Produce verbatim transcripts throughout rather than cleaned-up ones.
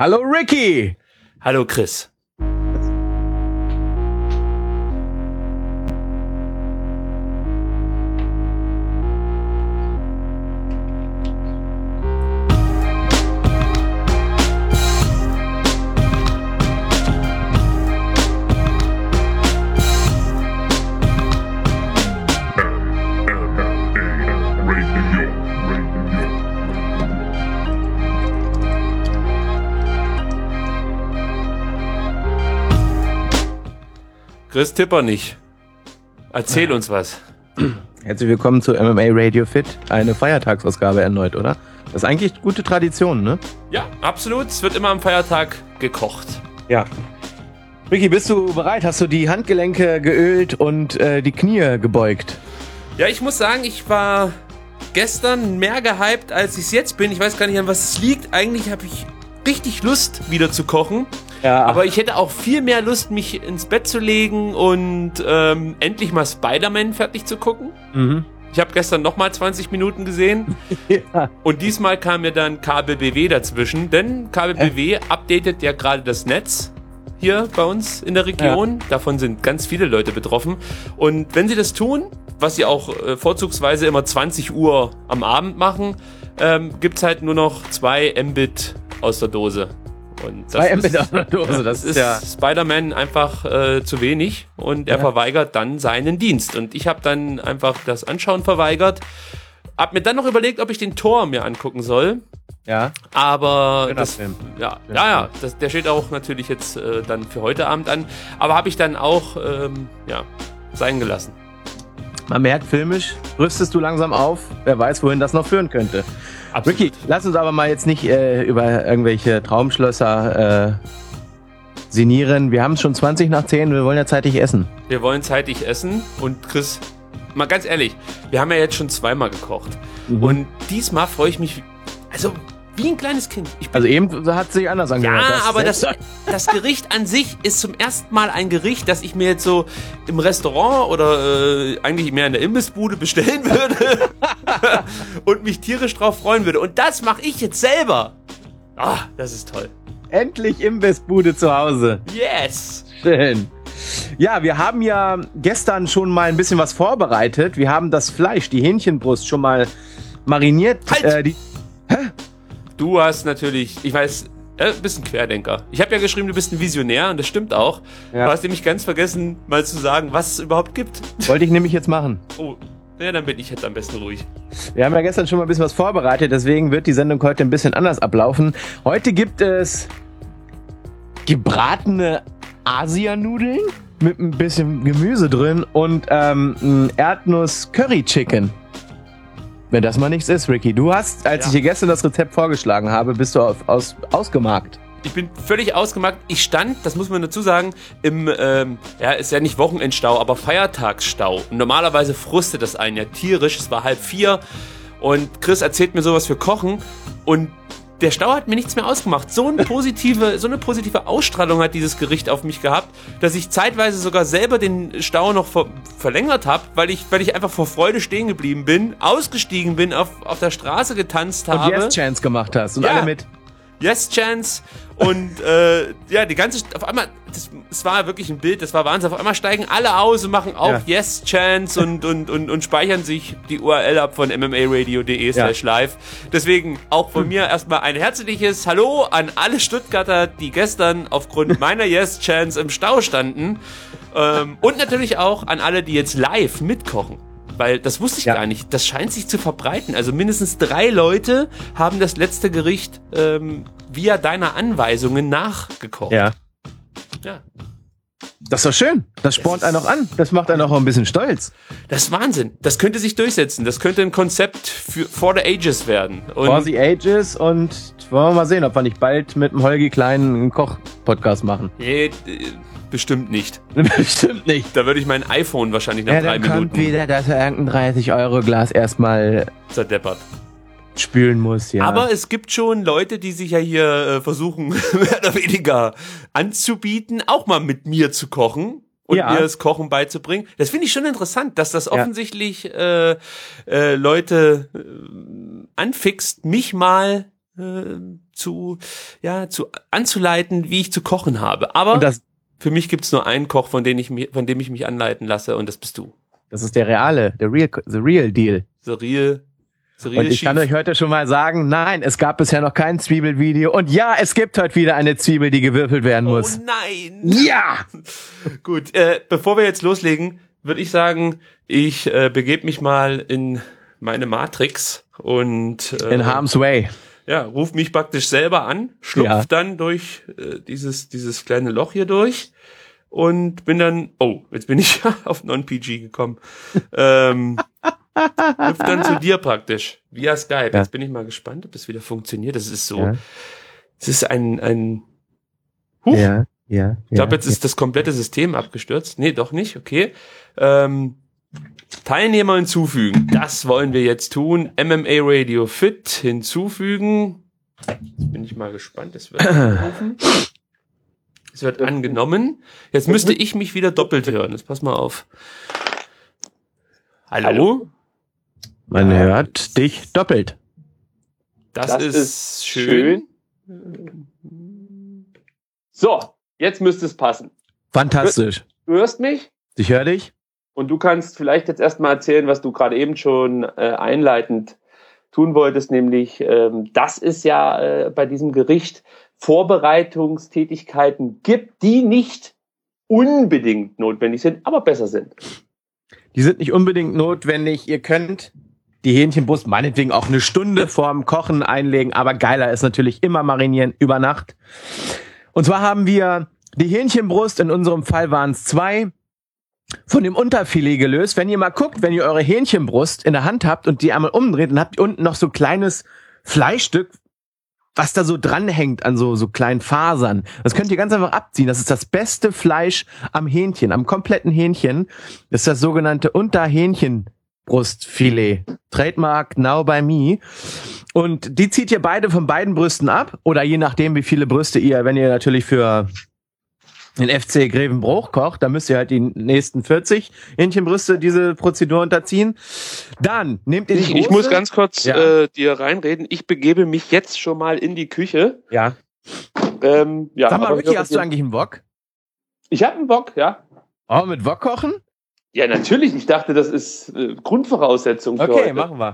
Hallo Ricky. Hallo Chris. Chris, tipper nicht. Erzähl uns was. Herzlich willkommen zu M M A Radio Fit, eine Feiertagsausgabe erneut, oder? Das ist eigentlich gute Tradition, ne? Ja, absolut. Es wird immer am Feiertag gekocht. Ja. Ricky, bist du bereit? Hast du die Handgelenke geölt und äh, die Knie gebeugt? Ja, ich muss sagen, ich war gestern mehr gehypt, als ich es jetzt bin. Ich weiß gar nicht, an was es liegt. Eigentlich habe ich richtig Lust, wieder zu kochen. Ja. Aber ich hätte auch viel mehr Lust, mich ins Bett zu legen und ähm, endlich mal Spider-Man fertig zu gucken. Mhm. Ich habe gestern nochmal zwanzig Minuten gesehen. Ja. Und diesmal kam mir dann K B B W dazwischen, denn K B B W äh? updatet ja gerade das Netz hier bei uns in der Region. Ja. Davon sind ganz viele Leute betroffen. Und wenn sie das tun, was sie auch äh, vorzugsweise immer zwanzig Uhr am Abend machen, ähm, gibt's halt nur noch zwei Mbit aus der Dose. Und das zwei Mbit aus der Dose, das ist ja Spider-Man einfach äh, zu wenig und er ja. verweigert dann seinen Dienst. Und ich habe dann einfach das Anschauen verweigert. Hab mir dann noch überlegt, ob ich den Tor mir angucken soll. Ja. Aber das, Film. ja, ja, ja, das, der steht auch natürlich jetzt äh, dann für heute Abend an. Aber habe ich dann auch ähm, ja, sein gelassen. Man merkt, filmisch rüstest du langsam auf. Wer weiß, wohin das noch führen könnte. Absolut. Ricky, lass uns aber mal jetzt nicht äh, über irgendwelche Traumschlösser äh, sinnieren. Wir haben es schon zwanzig nach zehn, wir wollen ja zeitig essen. Wir wollen zeitig essen und Chris, mal ganz ehrlich, wir haben ja jetzt schon zweimal gekocht. Mhm. Und diesmal freue ich mich, also wie ein kleines Kind. Ich bin, also eben hat es sich anders angehört. Ja, das aber das, das Gericht an sich ist zum ersten Mal ein Gericht, das ich mir jetzt so im Restaurant oder äh, eigentlich mehr in der Imbissbude bestellen würde und mich tierisch drauf freuen würde. Und das mache ich jetzt selber. Ah, das ist toll. Endlich Imbissbude zu Hause. Yes. Schön. Ja, wir haben ja gestern schon mal ein bisschen was vorbereitet. Wir haben das Fleisch, die Hähnchenbrust schon mal mariniert. Halt. Äh, die, hä? Du hast natürlich, ich weiß, äh, bist ein Querdenker. Ich habe ja geschrieben, du bist ein Visionär und das stimmt auch. Ja. Du hast nämlich ganz vergessen, mal zu sagen, was es überhaupt gibt. Wollte ich nämlich jetzt machen. Oh, ja, dann bin ich jetzt am besten ruhig. Wir haben ja gestern schon mal ein bisschen was vorbereitet, deswegen wird die Sendung heute ein bisschen anders ablaufen. Heute gibt es gebratene Asianudeln mit ein bisschen Gemüse drin und ähm, Erdnuss-Curry-Chicken. Wenn das mal nichts ist, Ricky. Du hast, als ja. ich dir gestern das Rezept vorgeschlagen habe, bist du auf, aus, ausgemarkt. Ich bin völlig ausgemarkt. Ich stand, das muss man dazu sagen, im, ähm, ja, ist ja nicht Wochenendstau, aber Feiertagsstau. Und normalerweise frustet das einen ja tierisch. Es war halb vier und Chris erzählt mir sowas für Kochen und der Stau hat mir nichts mehr ausgemacht. So eine positive, so eine positive Ausstrahlung hat dieses Gericht auf mich gehabt, dass ich zeitweise sogar selber den Stau noch ver- verlängert habe, weil ich, weil ich einfach vor Freude stehen geblieben bin, ausgestiegen bin, auf, auf der Straße getanzt und habe. Und Yes Chance gemacht hast und ja. alle mit. Yes Chance und äh, ja, die ganze, auf einmal, das, das war wirklich ein Bild, das war Wahnsinn, auf einmal steigen alle aus und machen auch ja. Yes Chance und, und, und, und speichern sich die U R L ab von mmaradio.de slash live. Deswegen auch von hm. mir erstmal ein herzliches Hallo an alle Stuttgarter, die gestern aufgrund meiner Yes Chance im Stau standen ähm, und natürlich auch an alle, die jetzt live mitkochen. Weil das wusste ich ja. gar nicht. Das scheint sich zu verbreiten. Also mindestens drei Leute haben das letzte Gericht ähm, via deiner Anweisungen nachgekocht. Ja. Ja. Das ist doch schön. Das spornt einen auch an. Das macht einen auch ein bisschen stolz. Das ist Wahnsinn. Das könnte sich durchsetzen. Das könnte ein Konzept für For the Ages werden. Und For the Ages und wollen wir mal sehen, ob wir nicht bald mit dem Holgi Klein einen Koch-Podcast machen. Nee, bestimmt nicht. Bestimmt nicht. Da würde ich mein iPhone wahrscheinlich nach ja, drei dann Minuten... kommt wieder, dass er irgendein dreißig Euro Glas erstmal... zerdeppert. Spülen muss, ja. Aber es gibt schon Leute, die sich ja hier äh, versuchen, mehr oder weniger anzubieten, auch mal mit mir zu kochen und ja. mir das Kochen beizubringen. Das finde ich schon interessant, dass das offensichtlich ja. äh, äh, Leute äh, anfixt, mich mal äh, zu, ja, zu anzuleiten, wie ich zu kochen habe. Aber das, für mich gibt's nur einen Koch, von dem ich mich, von dem ich mich anleiten lasse, und das bist du. Das ist der reale, der real, the real deal. The real, the real Und ich Chief. kann euch heute schon mal sagen, nein, es gab bisher noch kein Zwiebelvideo. Und ja, es gibt heute wieder eine Zwiebel, die gewürfelt werden muss. Oh nein! Ja! Gut, äh, bevor wir jetzt loslegen, würde ich sagen, ich äh, begebe mich mal in meine Matrix und äh, In harm's way. ja, ruf mich praktisch selber an, schlupf Ja. dann durch äh, dieses dieses kleine Loch hier durch und bin dann, oh, jetzt bin ich auf Non-P G gekommen. ähm, Hüpf dann zu dir praktisch, via Skype. Ja. Jetzt bin ich mal gespannt, ob das wieder funktioniert. Das ist so, Ja. es ist ein, ein, huch, Ja, ja. ich glaube, jetzt ist das komplette System abgestürzt. Nee, doch nicht, okay. Ähm, Teilnehmer hinzufügen, das wollen wir jetzt tun. M M A Radio Fit hinzufügen. Jetzt bin ich mal gespannt, es wird angerufen. Es wird angenommen. Jetzt müsste ich mich wieder doppelt hören. Jetzt pass mal auf. Hallo? Hallo? Man hört dich doppelt. Das, Das ist, ist schön. So, jetzt müsste es passen. Fantastisch. Du hörst mich Ich höre dich. und du kannst vielleicht jetzt erstmal erzählen, was du gerade eben schon äh, einleitend tun wolltest, nämlich ähm, dass es ja äh, bei diesem Gericht Vorbereitungstätigkeiten gibt, die nicht unbedingt notwendig sind, aber besser sind. Die sind nicht unbedingt notwendig. Ihr könnt die Hähnchenbrust meinetwegen auch eine Stunde vorm Kochen einlegen, aber geiler ist natürlich immer marinieren über Nacht. Und zwar haben wir die Hähnchenbrust, in unserem Fall waren es zwei, von dem Unterfilet gelöst. Wenn ihr mal guckt, wenn ihr eure Hähnchenbrust in der Hand habt und die einmal umdreht, dann habt ihr unten noch so kleines Fleischstück, was da so dranhängt an so, so kleinen Fasern. Das könnt ihr ganz einfach abziehen. Das ist das beste Fleisch am Hähnchen, am kompletten Hähnchen. Das ist das sogenannte Unterhähnchenbrustfilet. Trademark Now by Me. Und die zieht ihr beide von beiden Brüsten ab. Oder je nachdem, wie viele Brüste ihr, wenn ihr natürlich für den F C Grevenbruch kocht, dann müsst ihr halt die nächsten vierzig Hähnchenbrüste diese Prozedur unterziehen. Dann nehmt ihr die Ich, große, ich muss ganz kurz Ja. äh, dir reinreden. Ich begebe mich jetzt schon mal in die Küche. Ja. Ähm, ja, Sag mal, aber Ricky, wir- hast du eigentlich einen Wok? Ich habe einen Bock, ja. Oh, mit Wok kochen? Ja, natürlich. Ich dachte, das ist äh, Grundvoraussetzung für Okay, heute. machen wir.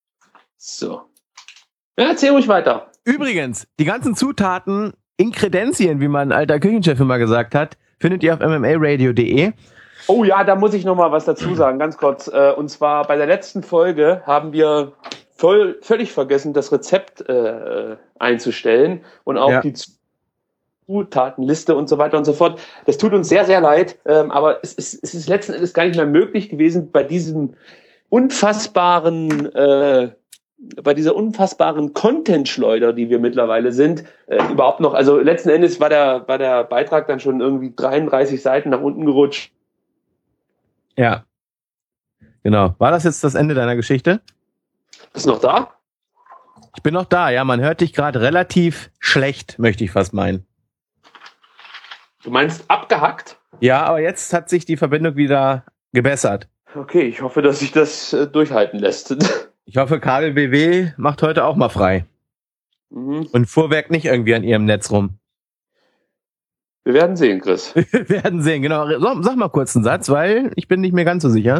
So. Ja, erzähl ruhig weiter. Übrigens, die ganzen Zutaten, Inkredenzien, wie mein alter Küchenchef immer gesagt hat, findet ihr auf m m a radio punkt d e. Oh ja, da muss ich noch mal was dazu sagen, ganz kurz. Äh, Und zwar bei der letzten Folge haben wir voll, völlig vergessen, das Rezept äh, einzustellen und auch Ja. die Zutatenliste und so weiter und so fort. Das tut uns sehr, sehr leid, ähm, aber es ist, es ist letzten Endes gar nicht mehr möglich gewesen, bei diesem unfassbaren äh, bei dieser unfassbaren Content-Schleuder, die wir mittlerweile sind, äh, überhaupt noch, also letzten Endes war der, war der Beitrag dann schon irgendwie dreiunddreißig Seiten nach unten gerutscht. Ja. Genau. War das jetzt das Ende deiner Geschichte? Ist noch da? Ich bin noch da, ja. Man hört dich gerade relativ schlecht, möchte ich fast meinen. Du meinst abgehackt? Ja, aber jetzt hat sich die Verbindung wieder gebessert. Okay, ich hoffe, dass sich das äh, durchhalten lässt. Ich hoffe, Kabel B W macht heute auch mal frei. Mhm. Und Fuhrwerk nicht irgendwie an ihrem Netz rum. Wir werden sehen, Chris. Wir werden sehen, genau. So, sag mal kurz einen Satz, weil ich bin nicht mehr ganz so sicher.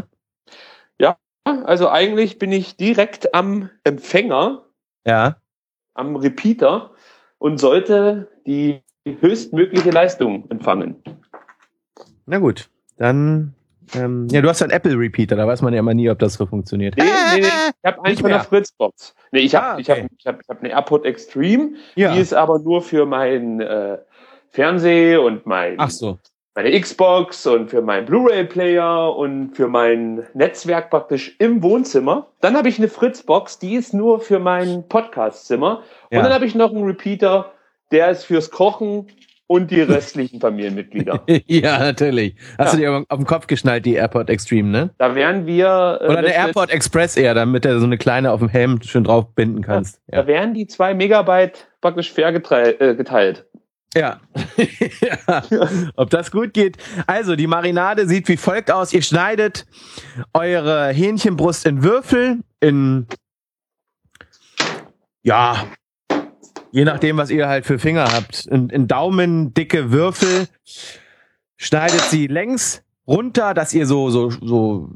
Also eigentlich bin ich direkt am Empfänger, Ja. am Repeater und sollte die höchstmögliche Leistung empfangen. Na gut, dann... Ähm, ja, du hast ja einen Apple-Repeater, da weiß man ja immer nie, ob das so funktioniert. Nee, nee, nee. Ich habe einen Nicht von der mehr. Fritzbox. Nee, ich habe Ah, ich hab, okay. ich hab, ich hab eine AirPod Extreme, Ja. die ist aber nur für mein äh, Fernseh und mein Ach so. meine Xbox und für meinen Blu-ray-Player und für mein Netzwerk praktisch im Wohnzimmer. Dann habe ich eine Fritzbox, die ist nur für mein Podcastzimmer. Ja. Und dann habe ich noch einen Repeater, der ist fürs Kochen und die restlichen Familienmitglieder. Ja, natürlich. Hast du dir auf den Kopf geschnallt, die AirPod Extreme, ne? Da wären wir... Äh, Oder der letzten- AirPod Express eher, damit du so eine kleine auf dem Helm schön drauf binden kannst. Da wären die zwei Megabyte praktisch fair geteilt. Äh, geteilt. Ja. Ja. Ob das gut geht. Also, die Marinade sieht wie folgt aus. Ihr schneidet eure Hähnchenbrust in Würfel, in, ja, Je nachdem, was ihr halt für Finger habt. In, in Daumen dicke Würfel. Schneidet sie längs runter, dass ihr so, so, so.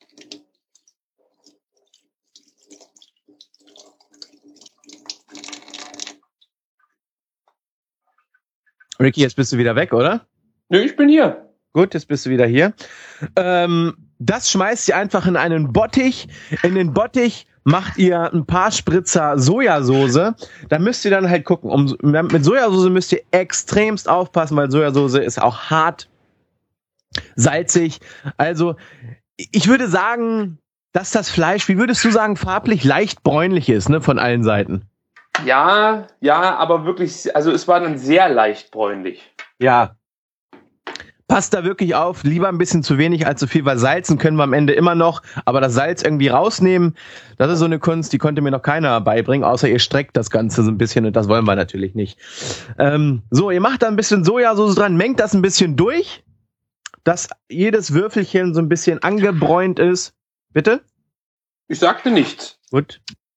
Ricky, jetzt bist du wieder weg, oder? Nö, ich bin hier. Gut, jetzt bist du wieder hier. Ähm, das schmeißt ihr einfach in einen Bottich. In den Bottich macht ihr ein paar Spritzer Sojasauce. Da müsst ihr dann halt gucken. Um, mit Sojasauce müsst ihr extremst aufpassen, weil Sojasauce ist auch hart, salzig. Also, ich würde sagen, dass das Fleisch, wie würdest du sagen, farblich leicht bräunlich ist, ne, von allen Seiten. Ja, ja, aber wirklich, also es war dann sehr leicht bräunlich. Ja. Passt da wirklich auf, lieber ein bisschen zu wenig als zu viel, weil salzen können wir am Ende immer noch, aber das Salz irgendwie rausnehmen, das ist so eine Kunst, die konnte mir noch keiner beibringen, außer ihr streckt das Ganze so ein bisschen und das wollen wir natürlich nicht. Ähm, so, ihr macht da ein bisschen Sojasauce dran, mengt das ein bisschen durch, dass jedes Würfelchen so ein bisschen angebräunt ist. Bitte? Ich sagte nichts. Gut.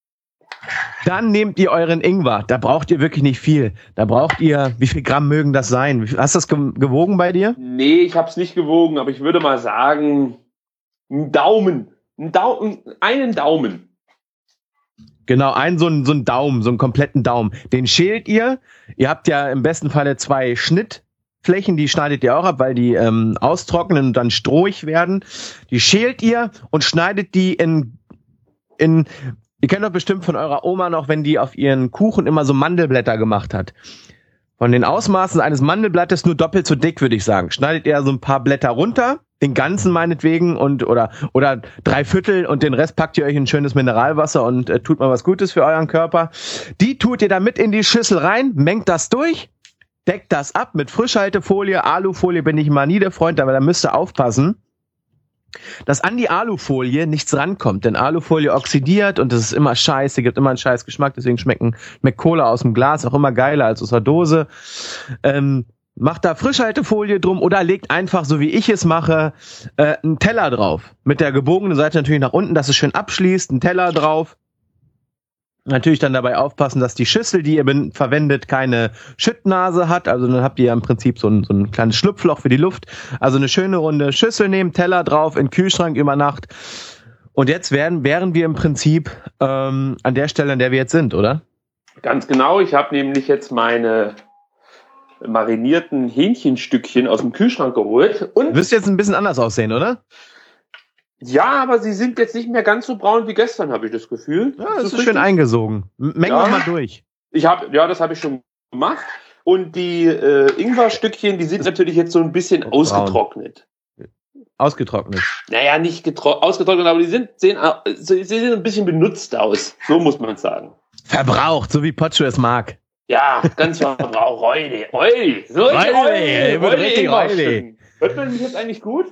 Dann nehmt ihr euren Ingwer. Da braucht ihr wirklich nicht viel. Da braucht ihr, wie viel Gramm mögen das sein? Wie viel, hast du das ge- gewogen bei dir? Nee, ich hab's nicht gewogen, aber ich würde mal sagen, ein Daumen. Ein Daumen, einen Daumen. Genau, einen so einen, so einen Daumen, so einen kompletten Daumen. Den schält ihr. Ihr habt ja im besten Falle zwei Schnittflächen, die schneidet ihr auch ab, weil die ähm, austrocknen und dann strohig werden. Die schält ihr und schneidet die in in Ihr kennt doch bestimmt von eurer Oma noch, wenn die auf ihren Kuchen immer so Mandelblätter gemacht hat. Von den Ausmaßen eines Mandelblattes nur doppelt so dick, würde ich sagen. Schneidet ihr so ein paar Blätter runter, den ganzen meinetwegen und oder oder drei Viertel und den Rest packt ihr euch in schönes Mineralwasser und äh, tut mal was Gutes für euren Körper. Die tut ihr dann mit in die Schüssel rein, mengt das durch, deckt das ab mit Frischhaltefolie, Alufolie bin ich mal nie der Freund, aber da müsst ihr aufpassen, dass an die Alufolie nichts rankommt, denn Alufolie oxidiert und das ist immer scheiße, gibt immer einen scheiß Geschmack, deswegen schmecken schmeckt Cola aus dem Glas auch immer geiler als aus der Dose. Ähm, macht da Frischhaltefolie drum oder legt einfach, so wie ich es mache, äh, einen Teller drauf. Mit der gebogenen Seite natürlich nach unten, dass es schön abschließt, einen Teller drauf. Natürlich dann dabei aufpassen, dass die Schüssel, die ihr ben- verwendet, keine Schüttnase hat. Also dann habt ihr ja im Prinzip so ein, so ein kleines Schlupfloch für die Luft. Also eine schöne runde Schüssel nehmen, Teller drauf, in den Kühlschrank über Nacht. Und jetzt wären, wären wir im Prinzip ähm, an der Stelle, an der wir jetzt sind, oder? Ganz genau. Ich habe nämlich jetzt meine marinierten Hähnchenstückchen aus dem Kühlschrank geholt. Und Wirst jetzt ein bisschen anders aussehen, oder? ja, aber sie sind jetzt nicht mehr ganz so braun wie gestern, habe ich das Gefühl. Ja, das ist, ist schön eingesogen. Meng ja. noch mal durch. Ich habe, ja, das habe ich schon gemacht. Und die äh, Ingwerstückchen, die sind natürlich jetzt so ein bisschen ausgetrocknet. Ausgetrocknet? Naja, nicht getro- ausgetrocknet, aber die sind, sehen, sie sehen ein bisschen benutzt aus. So muss man sagen. Verbraucht, so wie Potscho es mag. Ja, ganz verbraucht. Reuli, Reuli. So Reuli, Reuli, Reuli. Hört man mich jetzt eigentlich gut?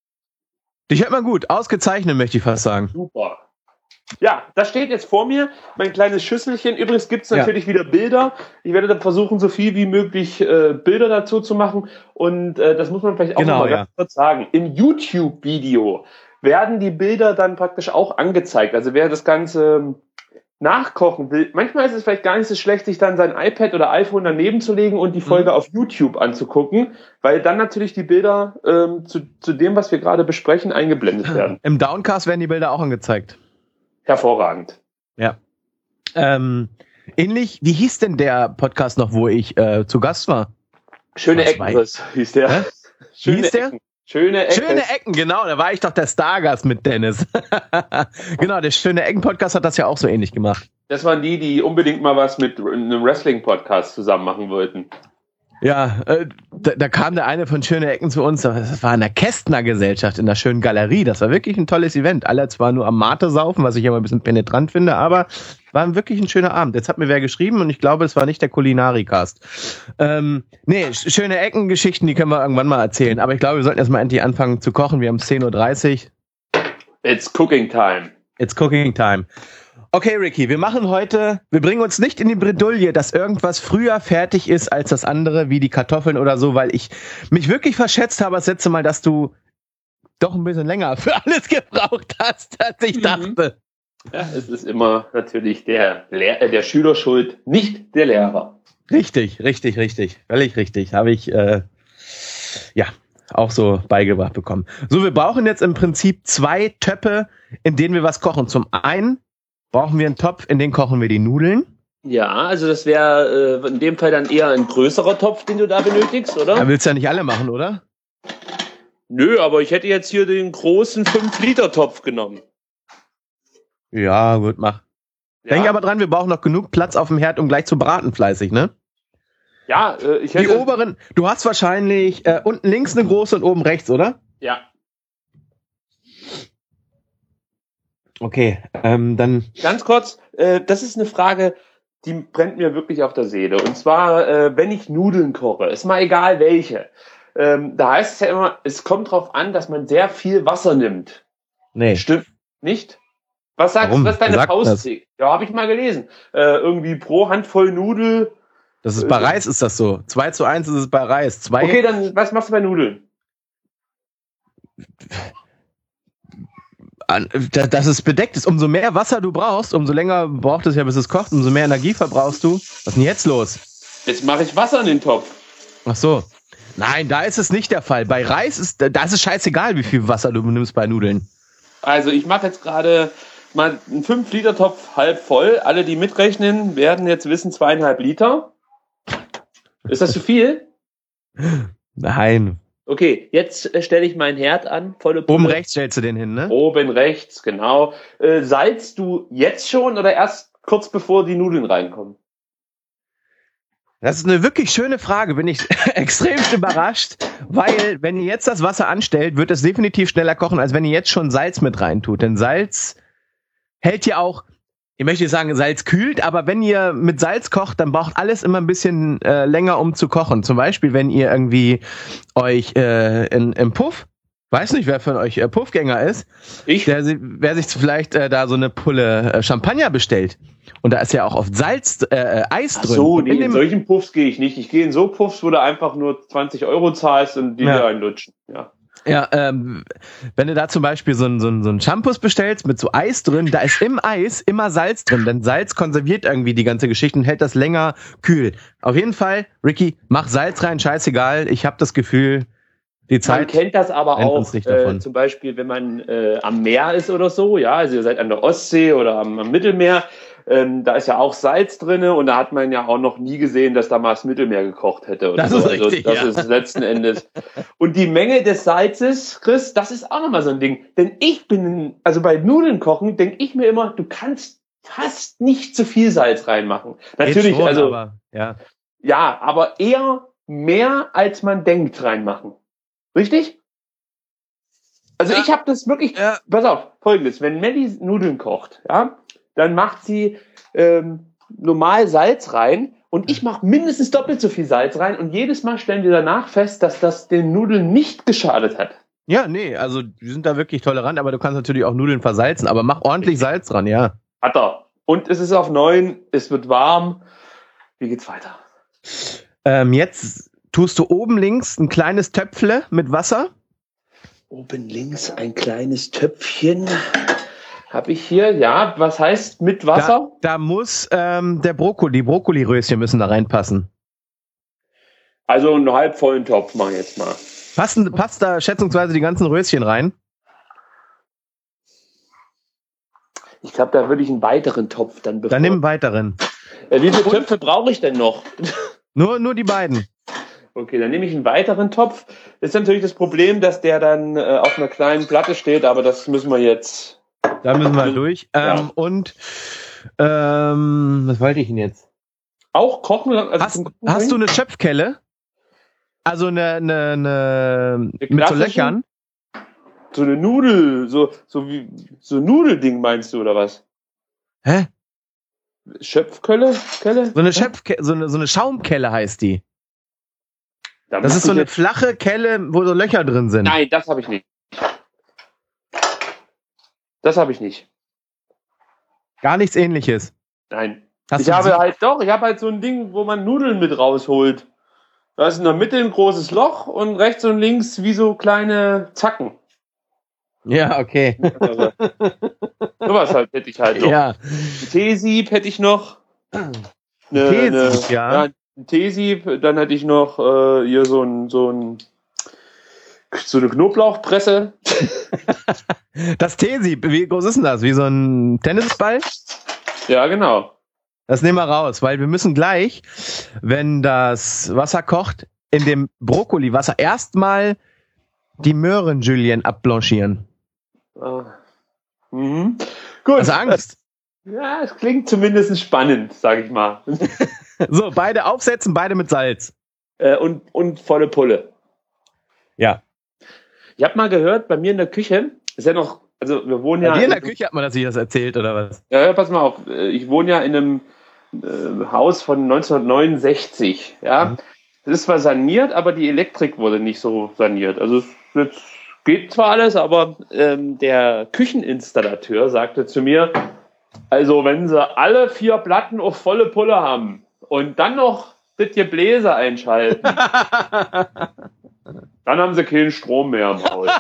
Dich hört man gut. Ausgezeichnet, möchte ich fast sagen. Super. Ja, das steht jetzt vor mir, mein kleines Schüsselchen. Übrigens gibt's natürlich ja. wieder Bilder. Ich werde dann versuchen, so viel wie möglich äh, Bilder dazu zu machen. Und äh, das muss man vielleicht auch genau, noch mal ja. ganz kurz sagen. Im YouTube-Video werden die Bilder dann praktisch auch angezeigt. Also wer das Ganze nachkochen will, manchmal ist es vielleicht gar nicht so schlecht, sich dann sein iPad oder iPhone daneben zu legen und die Folge mhm. auf YouTube anzugucken, weil dann natürlich die Bilder ähm, zu, zu dem, was wir gerade besprechen, eingeblendet werden. Im Downcast werden die Bilder auch angezeigt. Hervorragend. Ja. Ähm, ähnlich, wie hieß denn der Podcast noch, wo ich äh, zu Gast war? Schöne Ecken hieß der. Hä? Schöne hieß der? Ecken. Schöne Ecken. Schöne Ecken, genau, da war ich doch der Stargast mit Dennis. Genau, der Schöne Ecken-Podcast hat das ja auch so ähnlich gemacht. Das waren die, die unbedingt mal was mit einem Wrestling-Podcast zusammen machen wollten. Ja, äh, da, da kam der eine von Schöne Ecken zu uns, das war in der Kästner Gesellschaft, in der schönen Galerie, das war wirklich ein tolles Event. Alle zwar nur am Mate saufen, was ich immer ein bisschen penetrant finde, aber war wirklich ein schöner Abend. Jetzt hat mir wer geschrieben und ich glaube, es war nicht der Kulinari-Cast. Ähm, nee, Schöne Ecken-Geschichten, die können wir irgendwann mal erzählen, aber ich glaube, wir sollten erst mal endlich anfangen zu kochen. Wir haben zehn Uhr dreißig. It's cooking time. It's cooking time. Okay, Ricky, wir machen heute, wir bringen uns nicht in die Bredouille, dass irgendwas früher fertig ist als das andere, wie die Kartoffeln oder so, weil ich mich wirklich verschätzt habe das letzte Mal, dass du doch ein bisschen länger für alles gebraucht hast, als ich mhm. dachte. Ja, es ist immer natürlich der, Lehr äh, der Schüler schuld, nicht der Lehrer. Richtig, richtig, richtig. Völlig richtig. Habe ich, äh, ja, auch so beigebracht bekommen. So, wir brauchen jetzt im Prinzip zwei Töpfe, in denen wir was kochen. Zum einen brauchen wir einen Topf, in den kochen wir die Nudeln. Ja, also das wäre äh, in dem Fall dann eher ein größerer Topf, den du da benötigst, oder? Da willst du ja nicht alle machen, oder? Nö, aber ich hätte jetzt hier den großen fünf Liter Topf genommen. Ja, gut, mach. Ja. Denk aber dran, wir brauchen noch genug Platz auf dem Herd, um gleich zu braten fleißig, ne? Ja, äh, ich hätte... Die oberen, du hast wahrscheinlich äh, unten links eine große und oben rechts, oder? Ja. Okay, ähm, dann... Ganz kurz, äh, das ist eine Frage, die brennt mir wirklich auf der Seele. Und zwar, äh, wenn ich Nudeln koche, ist mal egal welche, ähm, da heißt es ja immer, es kommt drauf an, dass man sehr viel Wasser nimmt. Nee. Stimmt nicht? Was sagst du, was ist deine Faustregel? Ja, habe ich mal gelesen. Äh, irgendwie pro Handvoll Nudel... Das ist bei Reis ist das so. zwei zu eins ist es bei Reis. Zwei okay, dann was machst du bei Nudeln? Dass es bedeckt ist. Umso mehr Wasser du brauchst, umso länger braucht es ja, bis es kocht, umso mehr Energie verbrauchst du. Was ist denn jetzt los? Jetzt mache ich Wasser in den Topf. Ach so. Nein, da ist es nicht der Fall. Bei Reis ist, da ist es scheißegal, wie viel Wasser du nimmst bei Nudeln. Also ich mache jetzt gerade mal einen fünf Liter Topf halb voll. Alle, die mitrechnen, werden jetzt wissen, zweieinhalb Liter. Ist das zu viel? Nein. Okay, jetzt äh, stelle ich meinen Herd an. Volle Pulle. Oben rechts stellst du den hin, ne? Oben rechts, genau. Äh, salzt du jetzt schon oder erst kurz bevor die Nudeln reinkommen? Das ist eine wirklich schöne Frage. Bin ich extrem überrascht, weil wenn ihr jetzt das Wasser anstellt, wird es definitiv schneller kochen, als wenn ihr jetzt schon Salz mit reintut. Denn Salz hält ja auch... Ich möchte nicht sagen, Salz kühlt, aber wenn ihr mit Salz kocht, dann braucht alles immer ein bisschen äh, länger, um zu kochen. Zum Beispiel, wenn ihr irgendwie euch äh, in, im Puff, weiß nicht, wer von euch äh, Puffgänger ist, ich, der, wer sich vielleicht äh, da so eine Pulle äh, Champagner bestellt. Und da ist ja auch oft Salz, äh, Eis drin. Ach so, nee, in, in, in solchen Puffs gehe ich nicht. Ich gehe in so Puffs, wo du einfach nur zwanzig Euro zahlst und die ja. da einlutschen. Ja. Ja, ähm, wenn du da zum Beispiel so ein, so ein, so ein Shampoo bestellst mit so Eis drin, da ist im Eis immer Salz drin, denn Salz konserviert irgendwie die ganze Geschichte und hält das länger kühl. Auf jeden Fall, Ricky, mach Salz rein, scheißegal. Ich habe das Gefühl, die Zeit... Man kennt das aber auch, äh, zum Beispiel, wenn man äh, am Meer ist oder so, ja, also ihr seid an der Ostsee oder am, am Mittelmeer, ähm, da ist ja auch Salz drinne und da hat man ja auch noch nie gesehen, dass da mal das Mittelmeer gekocht hätte. Oder das so. ist richtig, also, das ja. ist letzten Endes. Und die Menge des Salzes, Chris, das ist auch nochmal so ein Ding. Denn ich bin, also bei Nudeln kochen, denke ich mir immer, du kannst fast nicht zu viel Salz reinmachen. Natürlich, schon, also aber, ja. ja, aber eher mehr, als man denkt, reinmachen. Richtig? Also ja. ich habe das wirklich, ja. pass auf, Folgendes, wenn Melli Nudeln kocht, ja, dann macht sie ähm, normal Salz rein und ich mache mindestens doppelt so viel Salz rein und jedes Mal stellen wir danach fest, dass das den Nudeln nicht geschadet hat. Ja, nee, also wir sind da wirklich tolerant, aber du kannst natürlich auch Nudeln versalzen, aber mach ordentlich Salz dran, ja. Hat er. Und es ist auf neun, es wird warm. Wie geht's weiter? Ähm, jetzt tust du oben links ein kleines Töpfle mit Wasser. Oben links ein kleines Töpfchen. Habe ich hier, ja, was heißt mit Wasser? Da, da muss ähm, der Brokkoli, Brokkoliröschen müssen da reinpassen. Also einen halbvollen Topf mache ich jetzt mal. Passen, passt da schätzungsweise die ganzen Röschen rein? Ich glaube, da würde ich einen weiteren Topf dann bevor. Dann nimm einen weiteren. Äh, wie viele Töpfe brauche ich denn noch? Nur, nur die beiden. Okay, dann nehme ich einen weiteren Topf. Das ist natürlich das Problem, dass der dann äh, auf einer kleinen Platte steht, aber das müssen wir jetzt... Da müssen wir durch. Ähm, ja. Und ähm, was wollte ich denn jetzt? Auch kochen? Also hast hast du eine Schöpfkelle? Also eine, eine, eine mit so Löchern? So eine Nudel, so, so wie so ein Nudelding meinst du, oder was? Hä? Schöpfkelle? Kelle? So eine Schöpfkelle, so eine, so eine Schaumkelle heißt die. Da das ist so eine jetzt... flache Kelle, wo so Löcher drin sind. Nein, das habe ich nicht. Das habe ich nicht. Gar nichts Ähnliches. Nein. Hast ich habe halt doch, ich habe halt so ein Ding, wo man Nudeln mit rausholt. Da ist in der Mitte ein großes Loch und rechts und links wie so kleine Zacken. Ja, okay. Sowas halt hätte ich halt noch. Ja. Ein T-Sieb hätte ich noch. Eine, T-Sieb, eine, ja. ja. Ein T-Sieb, dann hätte ich noch äh, hier so ein, so ein so eine Knoblauchpresse. Das T-Sieb, wie groß ist denn das? Wie so ein Tennisball? Ja, genau. Das nehmen wir raus, weil wir müssen gleich, wenn das Wasser kocht, in dem Brokkoliwasser erstmal die Möhren-Julienne abblanchieren. Ah. Mhm. Gut. Hast du Angst? Ja, es klingt zumindest spannend, sag ich mal. So, beide aufsetzen, beide mit Salz. Äh, und, und volle Pulle. Ja. Ich habe mal gehört, bei mir in der Küche, ist ja noch, also wir wohnen ja... Bei dir in der Küche hat man das, sich das erzählt, oder was? Ja, ja, pass mal auf, ich wohne ja in einem äh, Haus von neunzehnhundertneunundsechzig, ja. Mhm. Das ist zwar saniert, aber die Elektrik wurde nicht so saniert. Also es geht zwar alles, aber ähm, der Kücheninstallateur sagte zu mir, also wenn sie alle vier Platten auf volle Pulle haben und dann noch das Gebläse einschalten, dann haben sie keinen Strom mehr im Haus.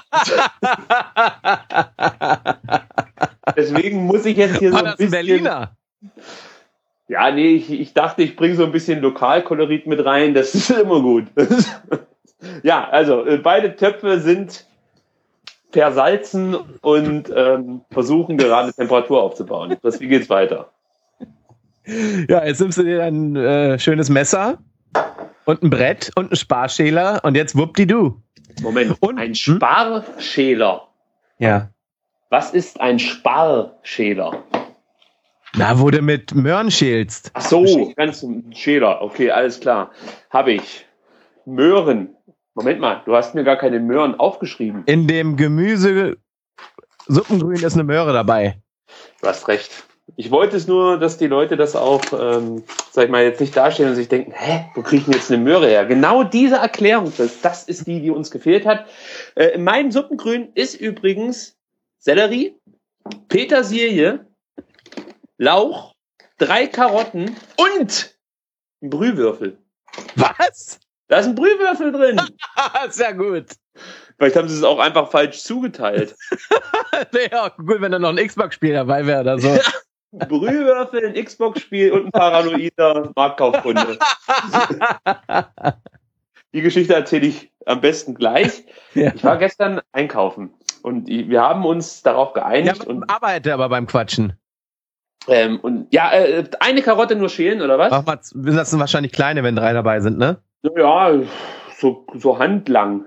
Deswegen muss ich jetzt hier War so ein das bisschen... Berliner? Ja, nee, ich, ich dachte, ich bringe so ein bisschen Lokalkolorit mit rein, das ist immer gut. Ja, also beide Töpfe sind versalzen und ähm, versuchen gerade Temperatur aufzubauen. Das, wie geht's weiter? Ja, jetzt nimmst du dir ein äh, schönes Messer und ein Brett und einen Sparschäler und jetzt wuppdidu. Moment, und, ein Sparschäler. Ja. Was ist ein Sparschäler? Na, wo du mit Möhren schälst. Ach so, ganz Schäler. Okay, alles klar. Habe ich. Möhren. Moment mal, du hast mir gar keine Möhren aufgeschrieben. In dem Gemüse Suppengrün ist eine Möhre dabei. Du hast recht. Ich wollte es nur, dass die Leute das auch, ähm, sag ich mal, jetzt nicht darstellen und sich denken, hä, wo kriege ich denn jetzt eine Möhre her? Genau diese Erklärung, das, das ist die, die uns gefehlt hat. Äh, in meinem Suppengrün ist übrigens Sellerie, Petersilie, Lauch, drei Karotten und ein Brühwürfel. Was? Da ist ein Brühwürfel drin. Sehr gut. Vielleicht haben sie es auch einfach falsch zugeteilt. Ja, gut, wenn da noch ein Xbox-Spiel dabei wäre oder so. Brühwürfel, ein Xbox-Spiel und ein paranoider Marktkaufkunde. Die Geschichte erzähle ich am besten gleich. Ja. Ich war gestern einkaufen und wir haben uns darauf geeinigt. Ja, und arbeite aber beim Quatschen. Ähm, und ja, äh, eine Karotte nur schälen, oder was? Ach, das sind wahrscheinlich kleine, wenn drei dabei sind, ne? Ja, so, so handlang.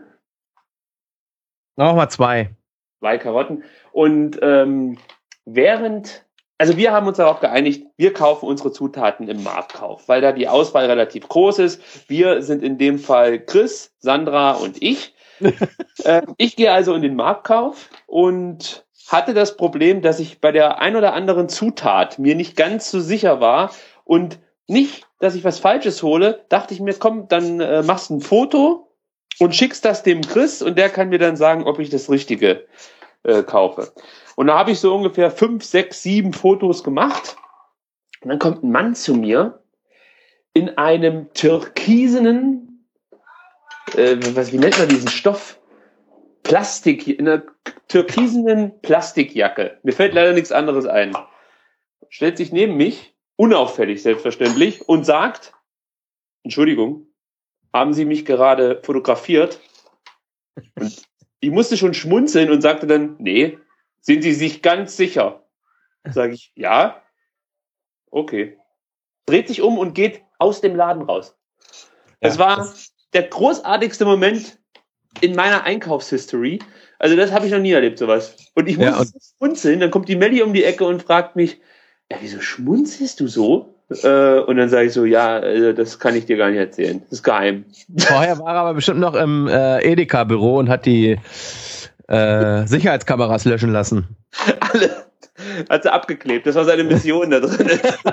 Noch mal zwei. Zwei Karotten. Und ähm, während, also wir haben uns darauf geeinigt, wir kaufen unsere Zutaten im Marktkauf, weil da die Auswahl relativ groß ist. Wir sind in dem Fall Chris, Sandra und ich. äh, ich gehe also in den Marktkauf und hatte das Problem, dass ich bei der ein oder anderen Zutat mir nicht ganz so sicher war und nicht, dass ich was Falsches hole, dachte ich mir, komm, dann äh, machst du ein Foto und schickst das dem Chris und der kann mir dann sagen, ob ich das Richtige äh, kaufe. Und da habe ich so ungefähr fünf, sechs, sieben Fotos gemacht und dann kommt ein Mann zu mir in einem türkisenen, äh, was, wie nennt man diesen Stoff? Plastik, in einer türkisenen Plastikjacke. Mir fällt leider nichts anderes ein. Stellt sich neben mich, unauffällig selbstverständlich, und sagt, Entschuldigung, haben Sie mich gerade fotografiert? Und ich musste schon schmunzeln und sagte dann, nee, sind Sie sich ganz sicher? Sage ich, ja. Okay. Dreht sich um und geht aus dem Laden raus. Es ja, war der großartigste Moment in meiner Einkaufshistory. Also das habe ich noch nie erlebt, sowas. Und ich muss ja, schmunzeln, dann kommt die Melli um die Ecke und fragt mich, ja, wieso schmunzelst du so? Äh, und dann sage ich so, ja, also das kann ich dir gar nicht erzählen. Das ist geheim. Vorher war er aber bestimmt noch im äh, Edeka-Büro und hat die äh, Sicherheitskameras löschen lassen. Alle hat sie abgeklebt. Das war seine Mission da drin.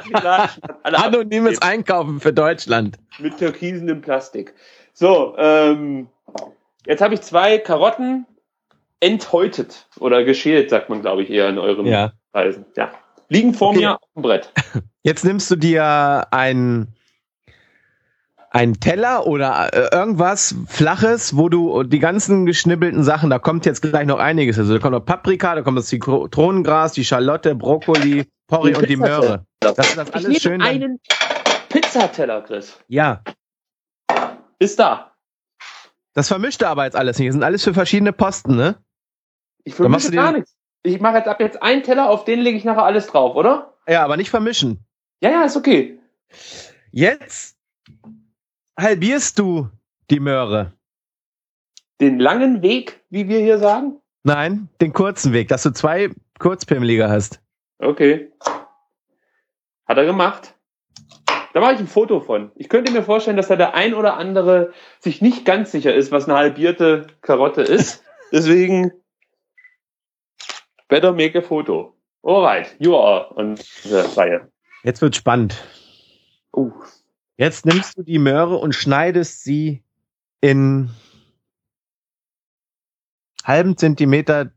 Anonymes Einkaufen für Deutschland. Mit türkisenem Plastik. So, ähm, jetzt habe ich zwei Karotten enthäutet oder geschält, sagt man, glaube ich, eher in euren ja. Preisen. Ja. Liegen vor okay. mir auf dem Brett. Jetzt nimmst du dir ein ein Teller oder äh, irgendwas Flaches, wo du die ganzen geschnibbelten Sachen, da kommt jetzt gleich noch einiges. Also da kommt noch Paprika, da kommt das Zitronengras, die Schalotte, Brokkoli, Porree und die Möhre. Das ist das alles ich schön. einen Pizzateller, Chris. Ja. Ist da. Das vermischt aber jetzt alles nicht. Das sind alles für verschiedene Posten, ne? Ich vermische gar nichts. Ich mache jetzt ab jetzt einen Teller, auf den lege ich nachher alles drauf, oder? Ja, aber nicht vermischen. Ja, ja, ist okay. Jetzt halbierst du die Möhre. Den langen Weg, wie wir hier sagen? Nein, den kurzen Weg, dass du zwei Kurzpimmelige hast. Okay. Hat er gemacht. Da mache ich ein Foto von. Ich könnte mir vorstellen, dass da der ein oder andere sich nicht ganz sicher ist, was eine halbierte Karotte ist. Deswegen better make a photo. Alright, you are on the Reihe. Jetzt wird's spannend. Uh. Jetzt nimmst du die Möhre und schneidest sie in halben Zentimeter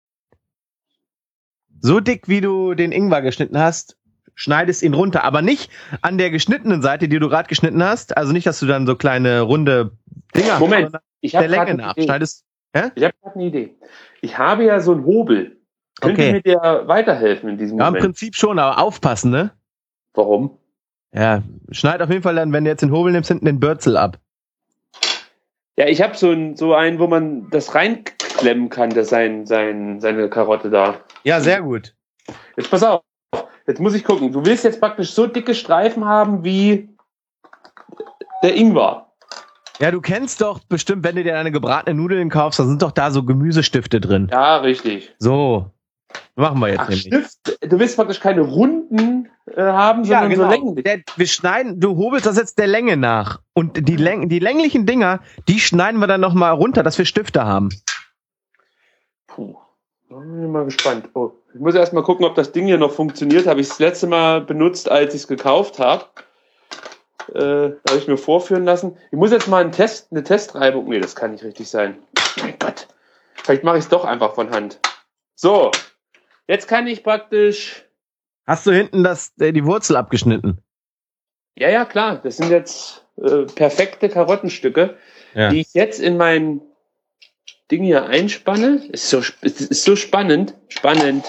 so dick, wie du den Ingwer geschnitten hast, schneidest ihn runter, aber nicht an der geschnittenen Seite, die du gerade geschnitten hast, also nicht, dass du dann so kleine runde Dinger Moment, hast, ich habe der Länge nach. Schneidest, hä? Ich habe gerade eine Idee. Ich habe ja so einen Hobel. Könnt okay. ihr mir der weiterhelfen in diesem ja, Moment? Ja, im Prinzip schon, aber aufpassen, ne? Warum? Ja, schneid auf jeden Fall dann, wenn du jetzt den Hobel nimmst, hinten den Bürzel ab. Ja, ich habe so einen, so einen, wo man das reinklemmen kann, das sein, sein, seine Karotte da. Ja, sehr gut. Jetzt pass auf. Jetzt muss ich gucken. Du willst jetzt praktisch so dicke Streifen haben wie der Ingwer. Ja, du kennst doch bestimmt, wenn du dir deine gebratenen Nudeln kaufst, da sind doch da so Gemüsestifte drin. Ja, richtig. So. Machen wir jetzt Ach, nämlich. Stift, du willst praktisch keine runden äh, haben, sondern ja, genau. so Längen. Der, wir schneiden, du hobelst das jetzt der Länge nach. Und die, Läng, die länglichen Dinger, die schneiden wir dann nochmal runter, dass wir Stifte haben. Puh. Da bin ich mal gespannt. Oh, ich muss erst mal gucken, ob das Ding hier noch funktioniert. Habe ich das letzte Mal benutzt, als ich es gekauft habe. Äh, habe ich mir vorführen lassen. Ich muss jetzt mal einen Test, eine Testreibung. Nee, das kann nicht richtig sein. Mein Gott. Vielleicht mache ich es doch einfach von Hand. So. Jetzt kann ich praktisch... Hast du hinten das, äh, die Wurzel abgeschnitten? Ja, ja, klar. Das sind jetzt äh, perfekte Karottenstücke, ja. Die ich jetzt in mein Ding hier einspanne. Ist so, ist so spannend. Spannend.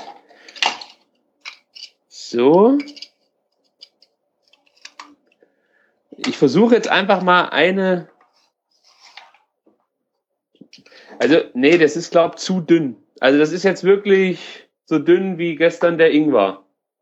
So. Ich versuche jetzt einfach mal eine... Also, nee, das ist, glaube ich, zu dünn. Also das ist jetzt wirklich... so dünn wie gestern der Ingwer.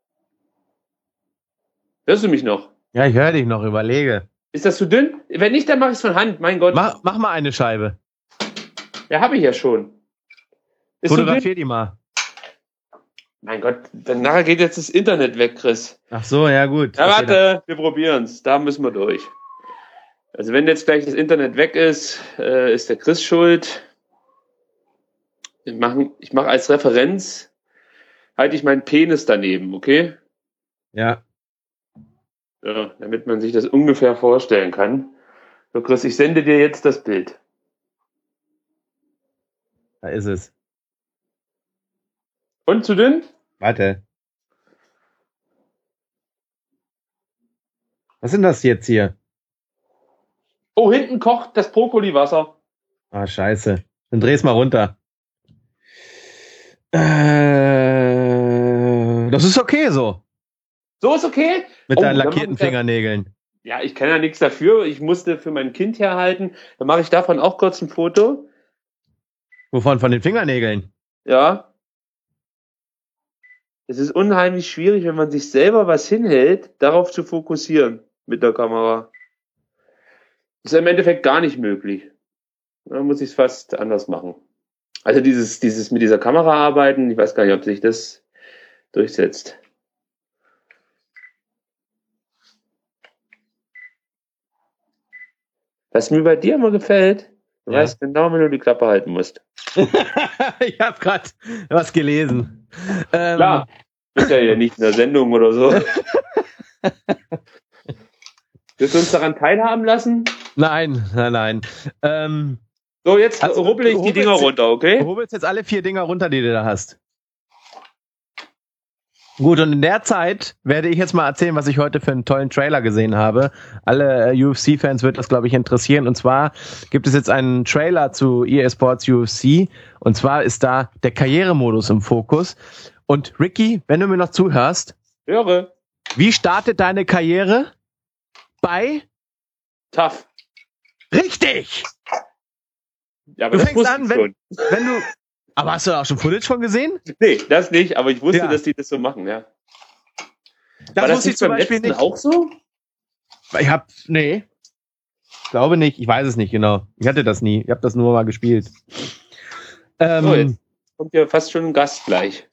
Hörst du mich noch? Ja, ich höre dich noch, überlege. Ist das zu dünn? Wenn nicht, dann mach ich es von Hand, mein Gott. Mach, mach mal eine Scheibe. Ja, habe ich ja schon. Ist Fotografier die mal. Mein Gott, dann nachher geht jetzt das Internet weg, Chris. Ach so, ja gut. Ja, warte, wir probieren's. Da müssen wir durch. Also wenn jetzt gleich das Internet weg ist, äh, ist der Chris schuld. Ich mache ich mach als Referenz halte ich meinen Penis daneben, okay? Ja. Ja, damit man sich das ungefähr vorstellen kann. So, Chris, ich sende dir jetzt das Bild. Da ist es. Und zu dünn? Warte. Was sind das jetzt hier? Oh, hinten kocht das Brokkoliwasser. Ah, scheiße. Dann dreh's mal runter. Äh, das ist okay so. So ist okay? Mit oh, deinen lackierten Fingernägeln. Ja, ich kann ja nichts dafür. Ich musste für mein Kind herhalten. Dann mache ich davon auch kurz ein Foto. Wovon? Von den Fingernägeln? Ja. Es ist unheimlich schwierig, wenn man sich selber was hinhält, darauf zu fokussieren mit der Kamera. Das ist im Endeffekt gar nicht möglich. Da muss ich es fast anders machen. Also dieses, dieses mit dieser Kamera arbeiten, ich weiß gar nicht, ob sich das durchsetzt. Was mir bei dir immer gefällt, du ja. weißt genau, wenn du die Klappe halten musst. Ich habe gerade was gelesen. Ähm, Klar, ist ja hier nicht in der Sendung oder so. Willst du uns daran teilhaben lassen? Nein, nein, nein. Ähm, so, jetzt also, rubbel ich die Dinger runter, okay? Du rubbelst jetzt alle vier Dinger runter, die du da hast. Gut, und in der Zeit werde ich jetzt mal erzählen, was ich heute für einen tollen Trailer gesehen habe. Alle äh, U F C-Fans wird das, glaube ich, interessieren. Und zwar gibt es jetzt einen Trailer zu E A Sports U F C. Und zwar ist da der Karrieremodus im Fokus. Und Ricky, wenn du mir noch zuhörst. Höre. Wie startet deine Karriere? Bei? Tough. Richtig! Ja, aber du das fängst an, wenn, schon. wenn du... Aber hast du auch schon Footage von gesehen? Nee, das nicht, aber ich wusste, Ja. dass die das so machen, ja. Das War das wusste ich nicht zum beim Beispiel letzten nicht. auch so? Ich hab, nee. Glaube nicht. Ich weiß es nicht genau. Ich hatte das nie. Ich habe das nur mal gespielt. Ähm, So, jetzt kommt ja fast schon ein Gast gleich.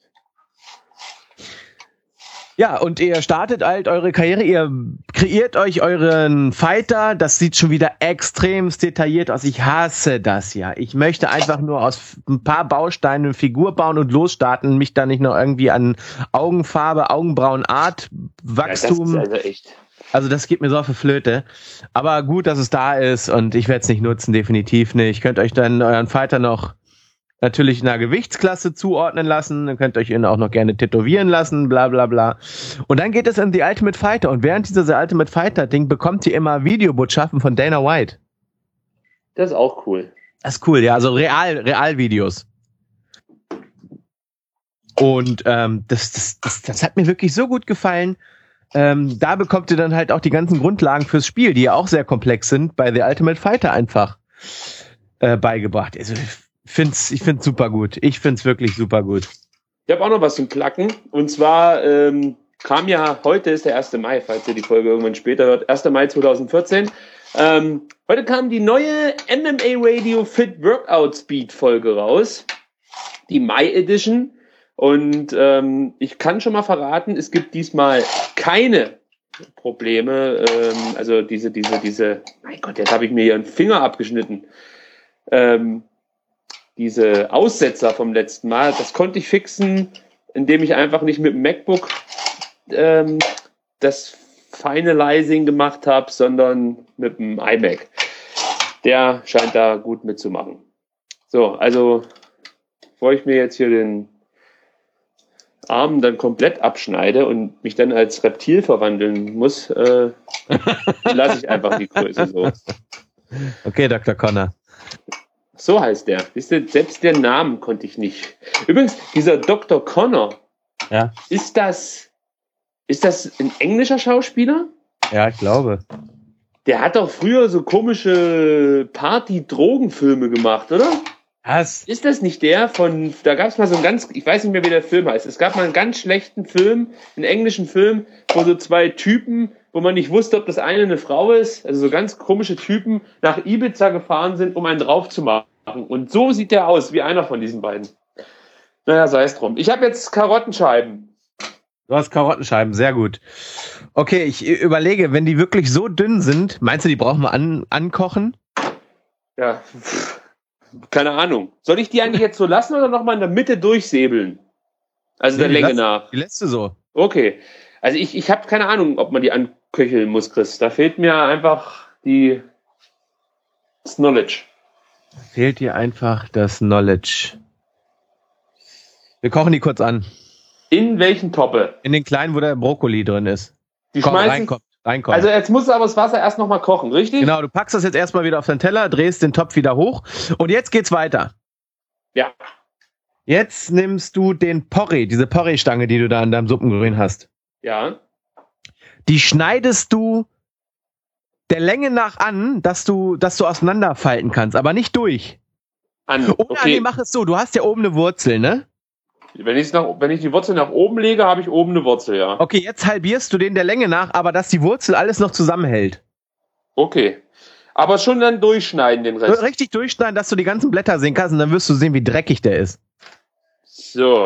Ja, und ihr startet halt eure Karriere, ihr kreiert euch euren Fighter, das sieht schon wieder extrem detailliert aus. Ich hasse das ja. Ich möchte einfach nur aus ein paar Bausteinen eine Figur bauen und losstarten, mich da nicht noch irgendwie an Augenfarbe, Augenbrauen, Art, Wachstum... Ja, das ist also echt... Also das geht mir so auf die Flöte. Aber gut, dass es da ist und ich werde es nicht nutzen, definitiv nicht. Könnt euch dann euren Fighter noch natürlich in einer Gewichtsklasse zuordnen lassen. Dann könnt ihr euch ihn auch noch gerne tätowieren lassen, bla bla bla. Und dann geht es in die Ultimate Fighter. Und während dieser Ultimate Fighter-Ding bekommt ihr immer Videobotschaften von Dana White. Das ist auch cool. Das ist cool, ja. Also Real, Real-Videos. Und ähm, das, das, das, das hat mir wirklich so gut gefallen. Ähm, da bekommt ihr dann halt auch die ganzen Grundlagen fürs Spiel, die ja auch sehr komplex sind, bei The Ultimate Fighter einfach äh, beigebracht. Also ich find's, ich find's super gut. Ich find's wirklich super gut. Ich habe auch noch was zum Placken. Und zwar ähm, kam ja, heute ist der erste Mai, falls ihr die Folge irgendwann später hört, erster Mai zweitausendvierzehn. Ähm, heute kam die neue M M A Radio Fit Workout Speed Folge raus. Die Mai Edition. Und ähm, ich kann schon mal verraten, es gibt diesmal keine Probleme. Ähm, also diese, diese, diese, mein Gott, jetzt habe ich mir hier einen Finger abgeschnitten. Ähm, diese Aussetzer vom letzten Mal, das konnte ich fixen, indem ich einfach nicht mit dem MacBook ähm, das Finalizing gemacht habe, sondern mit dem iMac. Der scheint da gut mitzumachen. So, also bevor ich mir jetzt hier den Arm dann komplett abschneide und mich dann als Reptil verwandeln muss, äh, lasse ich einfach die Größe so. Okay, Doktor Connor. So heißt der. Wisst ihr, selbst den Namen konnte ich nicht. Übrigens, dieser Doktor Connor, Ja. ist das, ist das ein englischer Schauspieler? Ja, ich glaube. Der hat doch früher so komische Party-Drogenfilme gemacht, oder? Was? Ist das nicht der von, da gab es mal so einen ganz, ich weiß nicht mehr, wie der Film heißt. Es gab mal einen ganz schlechten Film, einen englischen Film, wo so zwei Typen, wo man nicht wusste, ob das eine eine Frau ist, also so ganz komische Typen, nach Ibiza gefahren sind, um einen drauf zu machen. Und so sieht der aus, wie einer von diesen beiden. Naja, sei es drum. Ich habe jetzt Karottenscheiben. Du hast Karottenscheiben, sehr gut. Okay, ich überlege, wenn die wirklich so dünn sind, meinst du, die brauchen wir an, ankochen? Ja, pff, keine Ahnung. Soll ich die eigentlich jetzt so lassen oder nochmal in der Mitte durchsäbeln? Also Nee, der die Länge lass- nach. Die lässt du so. Okay. Also ich, ich habe keine Ahnung, ob man die anköcheln muss, Chris. Da fehlt mir einfach die das Knowledge. Fehlt dir einfach das Knowledge. Wir kochen die kurz an. In welchen Toppe? In den kleinen, wo der Brokkoli drin ist. Die Komm, schmeißen. reinkommt, reinkommt. Also jetzt muss aber das Wasser erst nochmal kochen, richtig? Genau, du packst das jetzt erstmal wieder auf den Teller, drehst den Topf wieder hoch und jetzt geht's weiter. Ja. Jetzt nimmst du den Porree, diese Porree-Stange, die du da in deinem Suppengrün hast. Ja. Die schneidest du der Länge nach an, dass du, dass du auseinanderfalten kannst, aber nicht durch. An. Oder Okay. nee, mach es so, du hast ja oben eine Wurzel, ne? Wenn, ich's nach, wenn ich die Wurzel nach oben lege, habe ich oben eine Wurzel, ja. Okay, jetzt halbierst du den der Länge nach, aber dass die Wurzel alles noch zusammenhält. Okay. Aber schon dann durchschneiden den Rest. Richtig durchschneiden, dass du die ganzen Blätter sehen kannst und dann wirst du sehen, wie dreckig der ist. So.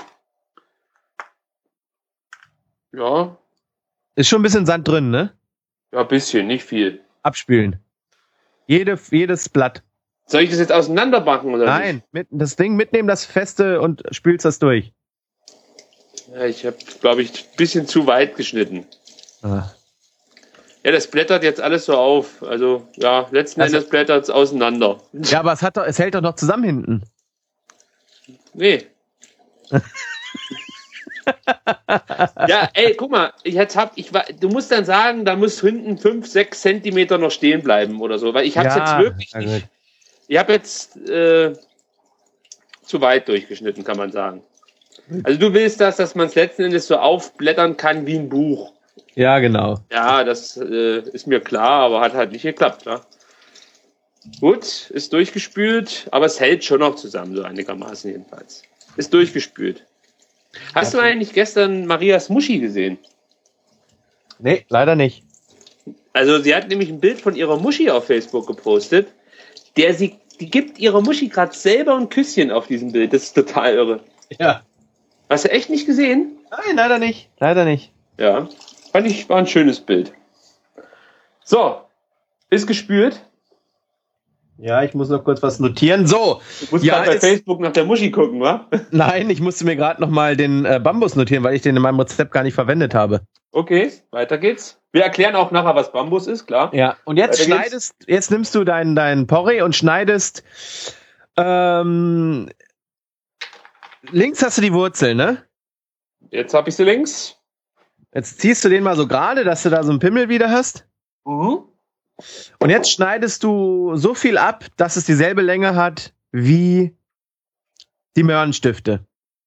Ja. Ist schon ein bisschen Sand drin, ne? Ja, ein bisschen, nicht viel. Abspülen. Jede, jedes Blatt. Soll ich das jetzt auseinanderbacken oder Nein, mit, das Ding mitnehmen, das Feste und spülst das durch. nicht? Ja, ich habe, glaube ich, ein bisschen zu weit geschnitten. Ah. Ja, das blättert jetzt alles so auf. Also, ja, letzten Also- Endes blättert es auseinander. Ja, aber es, hat doch, es hält doch noch zusammen hinten. Nee. Ja, ey, guck mal, ich jetzt hab, ich war, du musst dann sagen, da muss hinten fünf, sechs Zentimeter noch stehen bleiben oder so, weil ich hab's Ja, jetzt wirklich also- nicht, ich habe jetzt äh, zu weit durchgeschnitten, kann man sagen. Also du willst das, dass man es letzten Endes so aufblättern kann wie ein Buch. Ja, genau. Ja, das äh, ist mir klar, aber hat halt nicht geklappt. Ja? Gut, ist durchgespült, aber es hält schon noch zusammen, so einigermaßen jedenfalls. Ist durchgespült. Hast du eigentlich gestern Marias Muschi gesehen? Nee, leider nicht. Also sie hat nämlich ein Bild von ihrer Muschi auf Facebook gepostet, der sie, die gibt ihrer Muschi gerade selber ein Küsschen auf diesem Bild. Das ist total irre. Ja. Hast du echt nicht gesehen? Nein, leider nicht. Leider nicht. Ja, fand ich, war ein schönes Bild. So, ist gespült. Ja, ich muss noch kurz was notieren. So. Du musst Ja, gerade bei ist- Facebook nach der Muschi gucken, wa? Nein, ich musste mir gerade noch mal den äh, Bambus notieren, weil ich den in meinem Rezept gar nicht verwendet habe. Okay, weiter geht's. Wir erklären auch nachher, was Bambus ist, klar. Ja, und jetzt Weiter geht's. schneidest, jetzt nimmst du deinen dein Porree und schneidest ähm, links hast du die Wurzel, ne? Jetzt hab ich sie links. Jetzt ziehst du den mal so gerade, dass du da so einen Pimmel wieder hast. Mhm. Und jetzt schneidest du so viel ab, dass es dieselbe Länge hat wie die Möhrenstifte.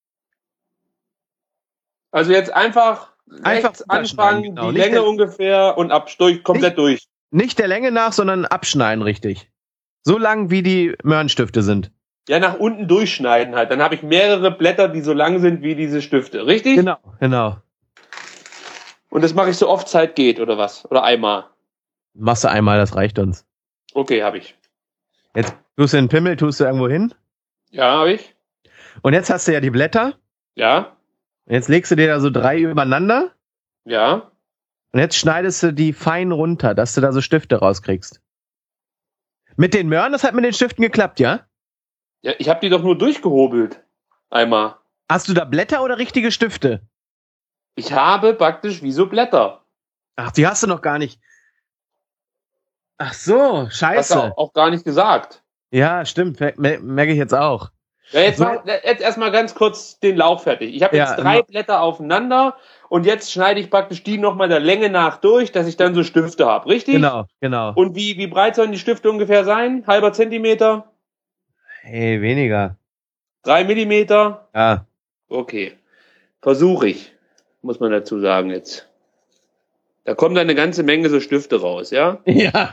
Also jetzt einfach, Einfach rechts runterschneiden, anfangen, genau. die Nicht Länge der- ungefähr und ab, durch, komplett durch. Nicht der Länge nach, sondern abschneiden richtig. So lang, wie die Möhrenstifte sind. Ja, nach unten durchschneiden halt. Dann habe ich mehrere Blätter, die so lang sind wie diese Stifte. Richtig? Genau, genau. Und das mache ich so oft Zeit geht, oder was? Oder einmal. Machst du einmal, das reicht uns. Okay, habe ich. Jetzt tust du den Pimmel, tust du irgendwo hin. Ja, habe ich. Und jetzt hast du ja die Blätter. Ja, Und jetzt legst du dir da so drei übereinander. ja. Und jetzt schneidest du die fein runter, dass du da so Stifte rauskriegst. Mit den Möhren, das hat mit den Stiften geklappt, ja? Ja, ich habe die doch nur durchgehobelt. Einmal. Hast du da Blätter oder richtige Stifte? Ich habe praktisch wie so Blätter. Ach, die hast du noch gar nicht. Ach so, Hast du scheiße. auch, auch gar nicht gesagt. Ja, stimmt, mer- merke ich jetzt auch. Ja, jetzt, So. mach, jetzt erstmal ganz kurz den Lauf fertig. Ich habe Ja, jetzt drei immer. Blätter aufeinander und jetzt schneide ich praktisch die nochmal der Länge nach durch, dass ich dann so Stifte habe, richtig? Genau, genau. Und wie, wie breit sollen die Stifte ungefähr sein? Halber Zentimeter? Hey, weniger. Drei Millimeter? Ja. Okay. Versuche ich, muss man dazu sagen jetzt. Da kommt eine ganze Menge so Stifte raus, ja? Ja.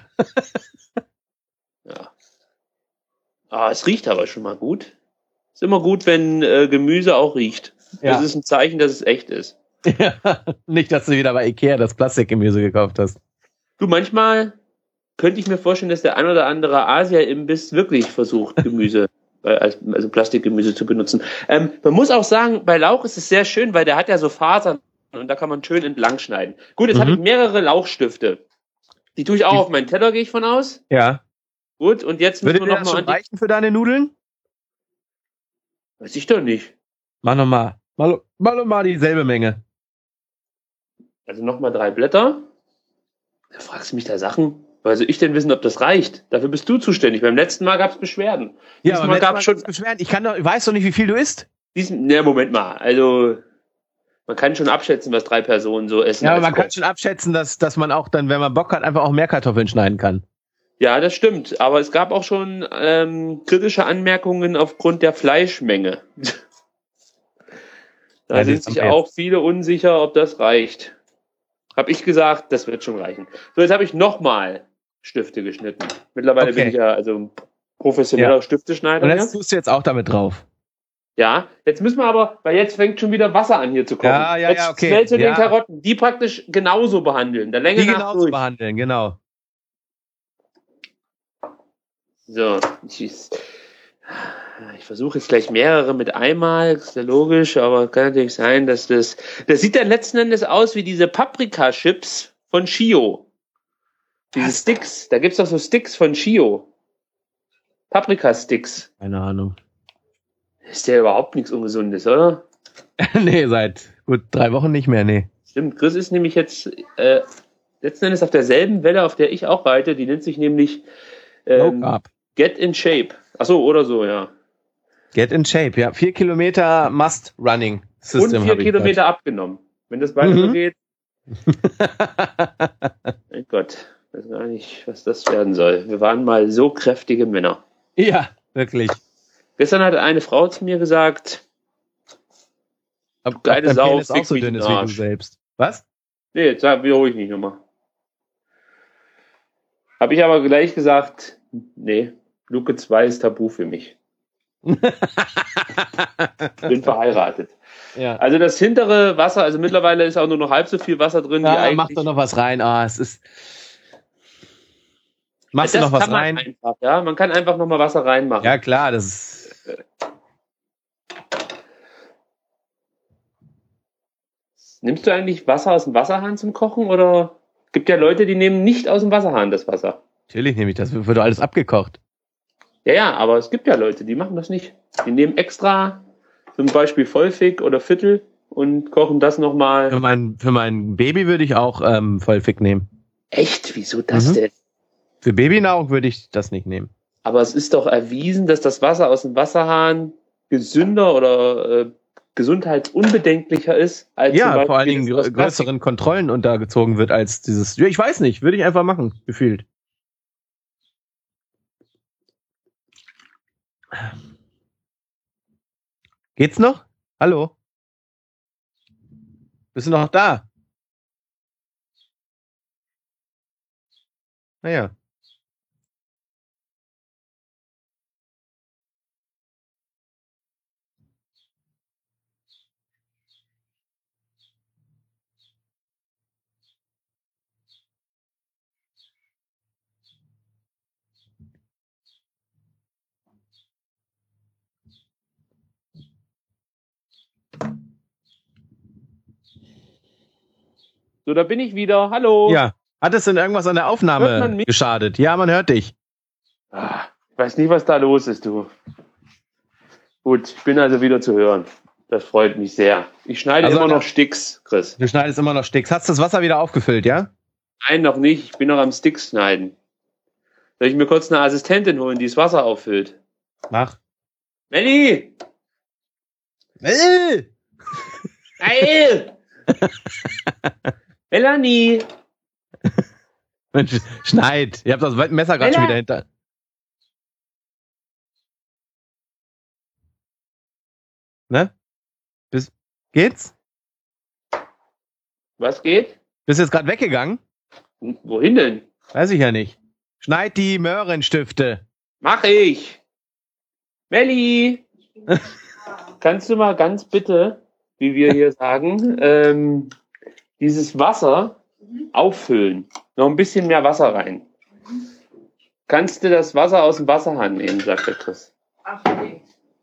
Ja. Ah, es riecht aber schon mal gut. Ist immer gut, wenn äh, Gemüse auch riecht. Ja. Das ist ein Zeichen, dass es echt ist. Ja. Nicht, dass du wieder bei Ikea das Plastikgemüse gekauft hast. Du, manchmal könnte ich mir vorstellen, dass der ein oder andere Asia-Imbiss wirklich versucht, Gemüse, äh, als, also Plastikgemüse zu benutzen. Ähm, man muss auch sagen, bei Lauch ist es sehr schön, weil der hat ja so Fasern und da kann man schön entlang schneiden. Gut, jetzt Mhm. habe ich mehrere Lauchstifte. Die tue ich auch Die- auf meinen Teller, gehe ich von aus. Ja. Gut, und jetzt Würde müssen dir wir das noch schon mal an die... reichen für deine Nudeln? Weiß ich doch nicht. Mach nochmal. Mal, mal noch mal dieselbe Menge. Also nochmal drei Blätter. Da fragst du mich da Sachen. Weil soll ich denn wissen, ob das reicht? Dafür bist du zuständig. Beim letzten Mal gab es Beschwerden. Ja, Diesmal aber gab es schon... Beschwerden. Ich kann doch, ich weiß doch nicht, wie viel du isst. Diesen, ne, Moment mal. Also, man kann schon abschätzen, was drei Personen so essen. Ja, aber als man kann Koch. schon abschätzen, dass, dass man auch dann, wenn man Bock hat, einfach auch mehr Kartoffeln schneiden kann. Ja, das stimmt. Aber es gab auch schon ähm, kritische Anmerkungen aufgrund der Fleischmenge. Da Ja, sind das sich haben wir auch viele unsicher, ob das reicht. Hab ich gesagt, das wird schon reichen. So, jetzt habe ich nochmal Stifte geschnitten. Mittlerweile Okay. bin ich ja also professioneller Ja. Stifteschneider. Und Ja? jetzt tust du jetzt auch damit drauf. ja, jetzt müssen wir aber, weil jetzt fängt schon wieder Wasser an hier zu kommen. Ja, ja, jetzt ja, okay. schnell zu Ja. den Karotten, die praktisch genauso behandeln. Der Länge Die nach genau zu durch. behandeln, genau. So, ich, ich versuche jetzt gleich mehrere mit einmal, ist ja logisch, aber kann natürlich sein, dass das, das sieht dann letzten Endes aus wie diese Paprika-Chips von Shio. Diese Was? Sticks, da gibt's doch so Sticks von Shio. Paprika-Sticks. Keine Ahnung. Ist ja überhaupt nichts Ungesundes, oder? Nee, seit gut drei Wochen nicht mehr, nee. Stimmt, Chris ist nämlich jetzt äh, letzten Endes auf derselben Welle, auf der ich auch reite, die nennt sich nämlich Low ähm, Carb. Get in Shape. Ach so, oder so, ja. Get in shape, ja. Vier Kilometer Must Running Und vier Kilometer gehört. Abgenommen. Wenn das weiter so mhm. geht. Mein Gott, ich weiß gar nicht, was das werden soll. Wir waren mal so kräftige Männer. Ja, wirklich. Gestern hat eine Frau zu mir gesagt, du geile Sau, ist auch so dünn ist wie du selbst. Was? Nee, jetzt wiederhole ich nicht nochmal. Habe ich aber gleich gesagt, nee, Luke zwei ist tabu für mich. Bin verheiratet. Ja. Also das hintere Wasser, also mittlerweile ist auch nur noch halb so viel Wasser drin. Ja, wie eigentlich. Mach doch noch was rein. Ah, es ist. Machst du noch was rein? Einfach, ja, man kann einfach noch mal Wasser reinmachen. Ja klar, das ist. Nimmst du eigentlich Wasser aus dem Wasserhahn zum Kochen oder? Gibt ja Leute, die nehmen nicht aus dem Wasserhahn das Wasser. Natürlich nehme ich das, wird alles abgekocht. Ja, ja, aber es gibt ja Leute, die machen das nicht. Die nehmen extra zum Beispiel Vollfick oder Viertel und kochen das nochmal. Für mein, für mein Baby würde ich auch ähm, Vollfick nehmen. Echt? Wieso das mhm. denn? Für Babynahrung würde ich das nicht nehmen. Aber es ist doch erwiesen, dass das Wasser aus dem Wasserhahn gesünder oder äh, gesundheitsunbedenklicher ist, als ja, zum Beispiel vor allen Dingen grö- größeren Kontrollen untergezogen wird als dieses. Ja, ich weiß nicht, würde ich einfach machen, gefühlt. Geht's noch? Hallo? Bist du noch da? Naja. So, da bin ich wieder. Hallo. Ja. Hat es denn irgendwas an der Aufnahme geschadet? Ja, man hört dich. Ah, ich weiß nicht, was da los ist, du. Gut, ich bin also wieder zu hören. Das freut mich sehr. Ich schneide also immer noch Sticks, Chris. Du schneidest immer noch Sticks. Hast du das Wasser wieder aufgefüllt, ja? Nein, noch nicht. Ich bin noch am Sticks schneiden. Soll ich mir kurz eine Assistentin holen, die das Wasser auffüllt? Mach. Melli! Melli! Geil! Melanie! Mensch, schneid. Ihr habt das Messer gerade schon wieder hinter. Ne? Bis, geht's? Was geht? Bist du jetzt gerade weggegangen? Wohin denn? Weiß ich ja nicht. Schneid die Möhrenstifte. Mach ich! Melli! Kannst du mal ganz bitte, wie wir hier sagen, ähm, dieses Wasser auffüllen. Noch ein bisschen mehr Wasser rein. Kannst du das Wasser aus dem Wasserhahn nehmen, sagt der Chris. Ach nee.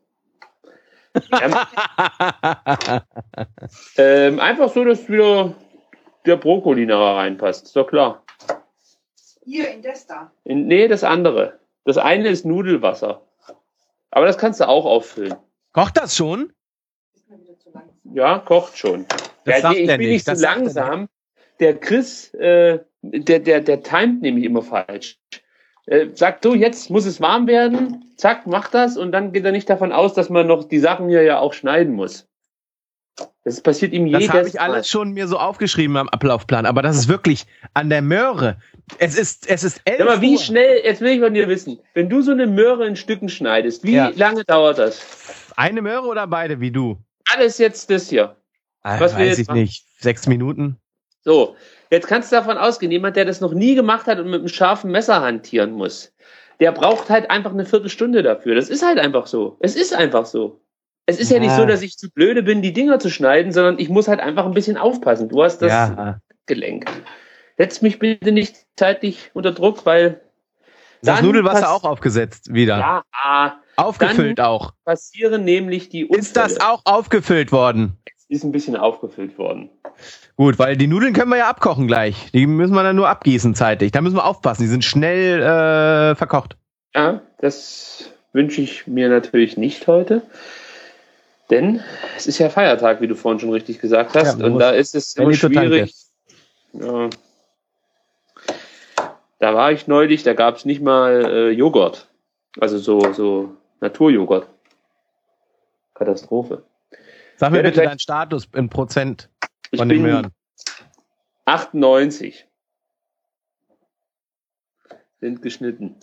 Ja, ähm, einfach so, dass wieder der Brokkoli nachher reinpasst. Ist doch klar. Hier in das da? In, nee, das andere. Das eine ist Nudelwasser. Aber das kannst du auch auffüllen. Kocht das schon? Ja, kocht schon. Das ja, sagt nee, ich er bin nicht, nicht so das sagt er langsam. Der Chris, äh, der, der, der timet nämlich immer falsch. Äh, sagt so, jetzt muss es warm werden, zack, macht das und dann geht er nicht davon aus, dass man noch die Sachen hier ja auch schneiden muss. Das passiert ihm jedes Mal. Das habe ich alles schon mir so aufgeschrieben am Ablaufplan, aber das ist wirklich an der Möhre. Es ist, es ist elf Uhr. Aber wie schnell, jetzt will ich von dir wissen, wenn du so eine Möhre in Stücken schneidest, wie ja. lange dauert das? Eine Möhre oder beide, wie du? Alles jetzt das hier. Ah, was weiß ich machen? nicht. Sechs Minuten? So, jetzt kannst du davon ausgehen, jemand, der das noch nie gemacht hat und mit einem scharfen Messer hantieren muss, der braucht halt einfach eine Viertelstunde dafür. Das ist halt einfach so. Es ist einfach so. Es ist ja, ja nicht so, dass ich zu blöde bin, die Dinger zu schneiden, sondern ich muss halt einfach ein bisschen aufpassen. Du hast das ja. Gelenk. Setz mich bitte nicht zeitlich unter Druck, weil das Nudelwasser auch aufgesetzt wieder. Ja, ah, aufgefüllt dann auch. Passieren nämlich die Unfälle. Ist das auch aufgefüllt worden? Es ist ein bisschen aufgefüllt worden. Gut, weil die Nudeln können wir ja abkochen gleich. Die müssen wir dann nur abgießen zeitig. Da müssen wir aufpassen. Die sind schnell äh, verkocht. Ja, das wünsche ich mir natürlich nicht heute. Denn es ist ja Feiertag, wie du vorhin schon richtig gesagt hast. Ja, und da ist es immer schwierig. Ja. Da war ich neulich, da gab es nicht mal äh, Joghurt. Also so, so Naturjoghurt. Katastrophe. Sag mir bitte deinen Status in Prozent von den Möhren. achtundneunzig. Sind geschnitten.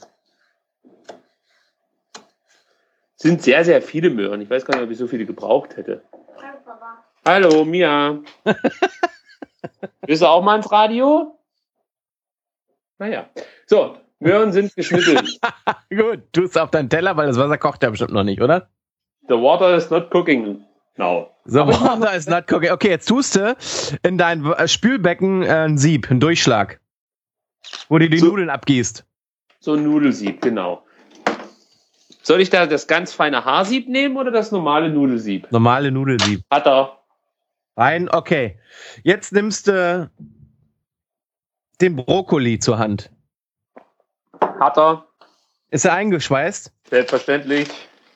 Sind sehr, sehr viele Möhren. Ich weiß gar nicht, ob ich so viele gebraucht hätte. Hallo, Papa. Hallo, Mia. Bist du auch mal ins Radio? Naja. So, Möhren sind geschnitten. Gut, tust auf deinen Teller, weil das Wasser kocht ja bestimmt noch nicht, oder? The water is not cooking now. The water is not cooking. Okay, jetzt tust du in dein Spülbecken äh, ein Sieb, einen Durchschlag, wo du die so, Nudeln abgießt. So ein Nudelsieb, genau. Soll ich da das ganz feine Haarsieb nehmen oder das normale Nudelsieb? Normale Nudelsieb. Hat er. Rein, okay. Jetzt nimmst du den Brokkoli zur Hand. Hat er. Ist er eingeschweißt? Selbstverständlich.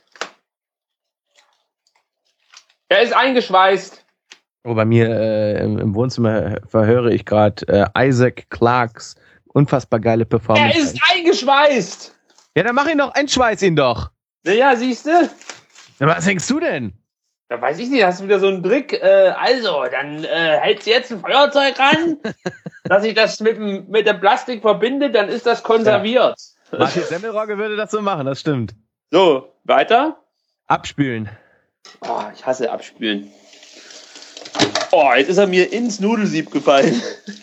Er ist eingeschweißt. Oh, bei mir äh, im, im Wohnzimmer verhöre ich gerade äh, Isaac Clarks unfassbar geile Performance. Er ist eingeschweißt. Ja, dann mach ihn doch, einschweiß ihn doch. Naja, siehst du? Ja, was denkst du denn? Da weiß ich nicht, hast du wieder so einen Trick. Äh, also, dann äh, hältst du jetzt ein Feuerzeug ran, dass ich das mit dem, mit dem Plastik verbinde, dann ist das konserviert. Ja. Martin Semmelrogge würde das so machen, das stimmt. So, weiter. Abspülen. Oh, ich hasse Abspülen. Oh, jetzt ist er mir ins Nudelsieb gefallen.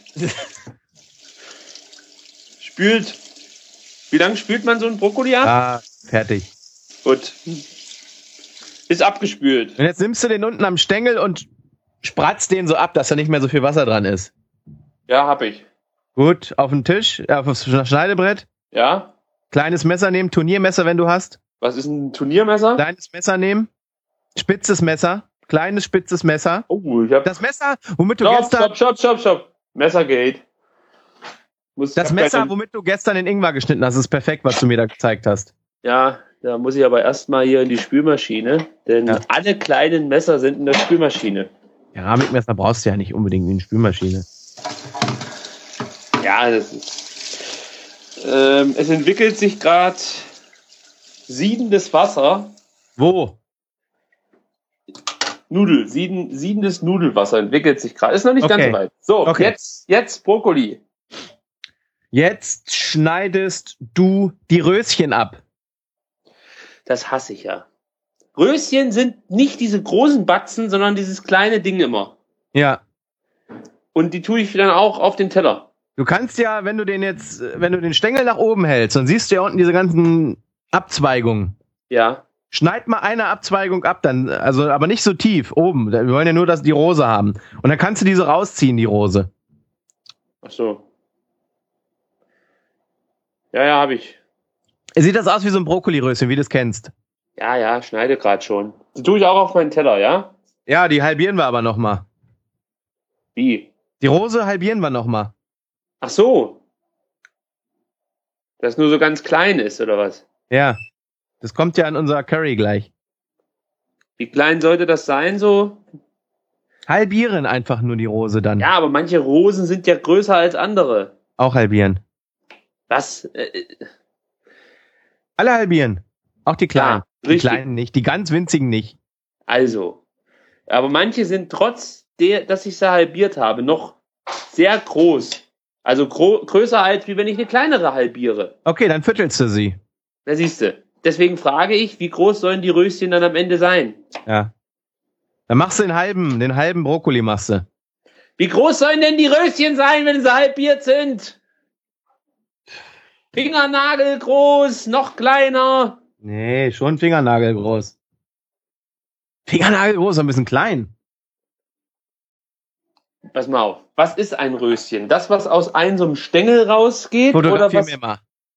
Spült. Wie lange spült man so einen Brokkoli ab? Ah, fertig. Gut. Ist abgespült. Und jetzt nimmst du den unten am Stängel und spratzt den so ab, dass da nicht mehr so viel Wasser dran ist. Ja, hab ich. Gut, auf den Tisch, auf das Schneidebrett. Ja. Kleines Messer nehmen, Turniermesser, wenn du hast. Was ist ein Turniermesser? Kleines Messer nehmen. Spitzes Messer. Kleines, spitzes Messer. Oh, ich hab... Das Messer, womit du stopp, gestern... Stopp, stopp, stopp, stopp. Messergate. Muss, das Messer, womit du gestern den Ingwer geschnitten hast, ist perfekt, was du mir da gezeigt hast. Ja, da muss ich aber erstmal hier in die Spülmaschine, denn ja. alle kleinen Messer sind in der Spülmaschine. Keramikmesser brauchst du ja nicht unbedingt in die Spülmaschine. Ja, das ist... Ähm, es entwickelt sich gerade siedendes Wasser. Wo? Nudel, sieden, siedendes Nudelwasser entwickelt sich gerade. Ist noch nicht okay. ganz so weit. So, okay. jetzt, jetzt Brokkoli. Jetzt schneidest du die Röschen ab. Das hasse ich ja. Röschen sind nicht diese großen Batzen, sondern dieses kleine Ding immer. Ja. Und die tue ich dann auch auf den Teller. Du kannst ja, wenn du den jetzt, wenn du den Stängel nach oben hältst, dann siehst du ja unten diese ganzen Abzweigungen. Ja. Schneid mal eine Abzweigung ab, dann, also, aber nicht so tief, oben. Wir wollen ja nur, dass die Rose haben. Und dann kannst du diese rausziehen, die Rose. Ach so. Ja, ja, habe ich. Sieht das aus wie so ein Brokkoliröschen, wie du es kennst? Ja, ja, schneide gerade schon. Die tue ich auch auf meinen Teller, ja? Ja, die halbieren wir aber nochmal. Wie? Die Rose halbieren wir nochmal. Ach so. Dass nur so ganz klein ist, oder was? Ja. Das kommt ja in unser Curry gleich. Wie klein sollte das sein, so? Halbieren einfach nur die Rose dann. Ja, aber manche Rosen sind ja größer als andere. Auch halbieren. Was? Äh, Alle halbieren. Auch die kleinen. Ja, die kleinen nicht, die ganz winzigen nicht. Also. Aber manche sind trotz der, dass ich sie halbiert habe, noch sehr groß. Also gro- größer als, wie wenn ich eine kleinere halbiere. Okay, dann viertelst du sie. Da siehst du. Deswegen frage ich, wie groß sollen die Röschen dann am Ende sein? Ja. Dann machst du den halben, den halben Brokkoli machst du. Wie groß sollen denn die Röschen sein, wenn sie halbiert sind? Fingernagel groß, noch kleiner. Nee, schon Fingernagel groß. Fingernagel groß, ein bisschen klein. Pass mal auf. Was ist ein Röschen? Das, was aus einem so einem Stängel rausgeht? Oder was? Mir mal.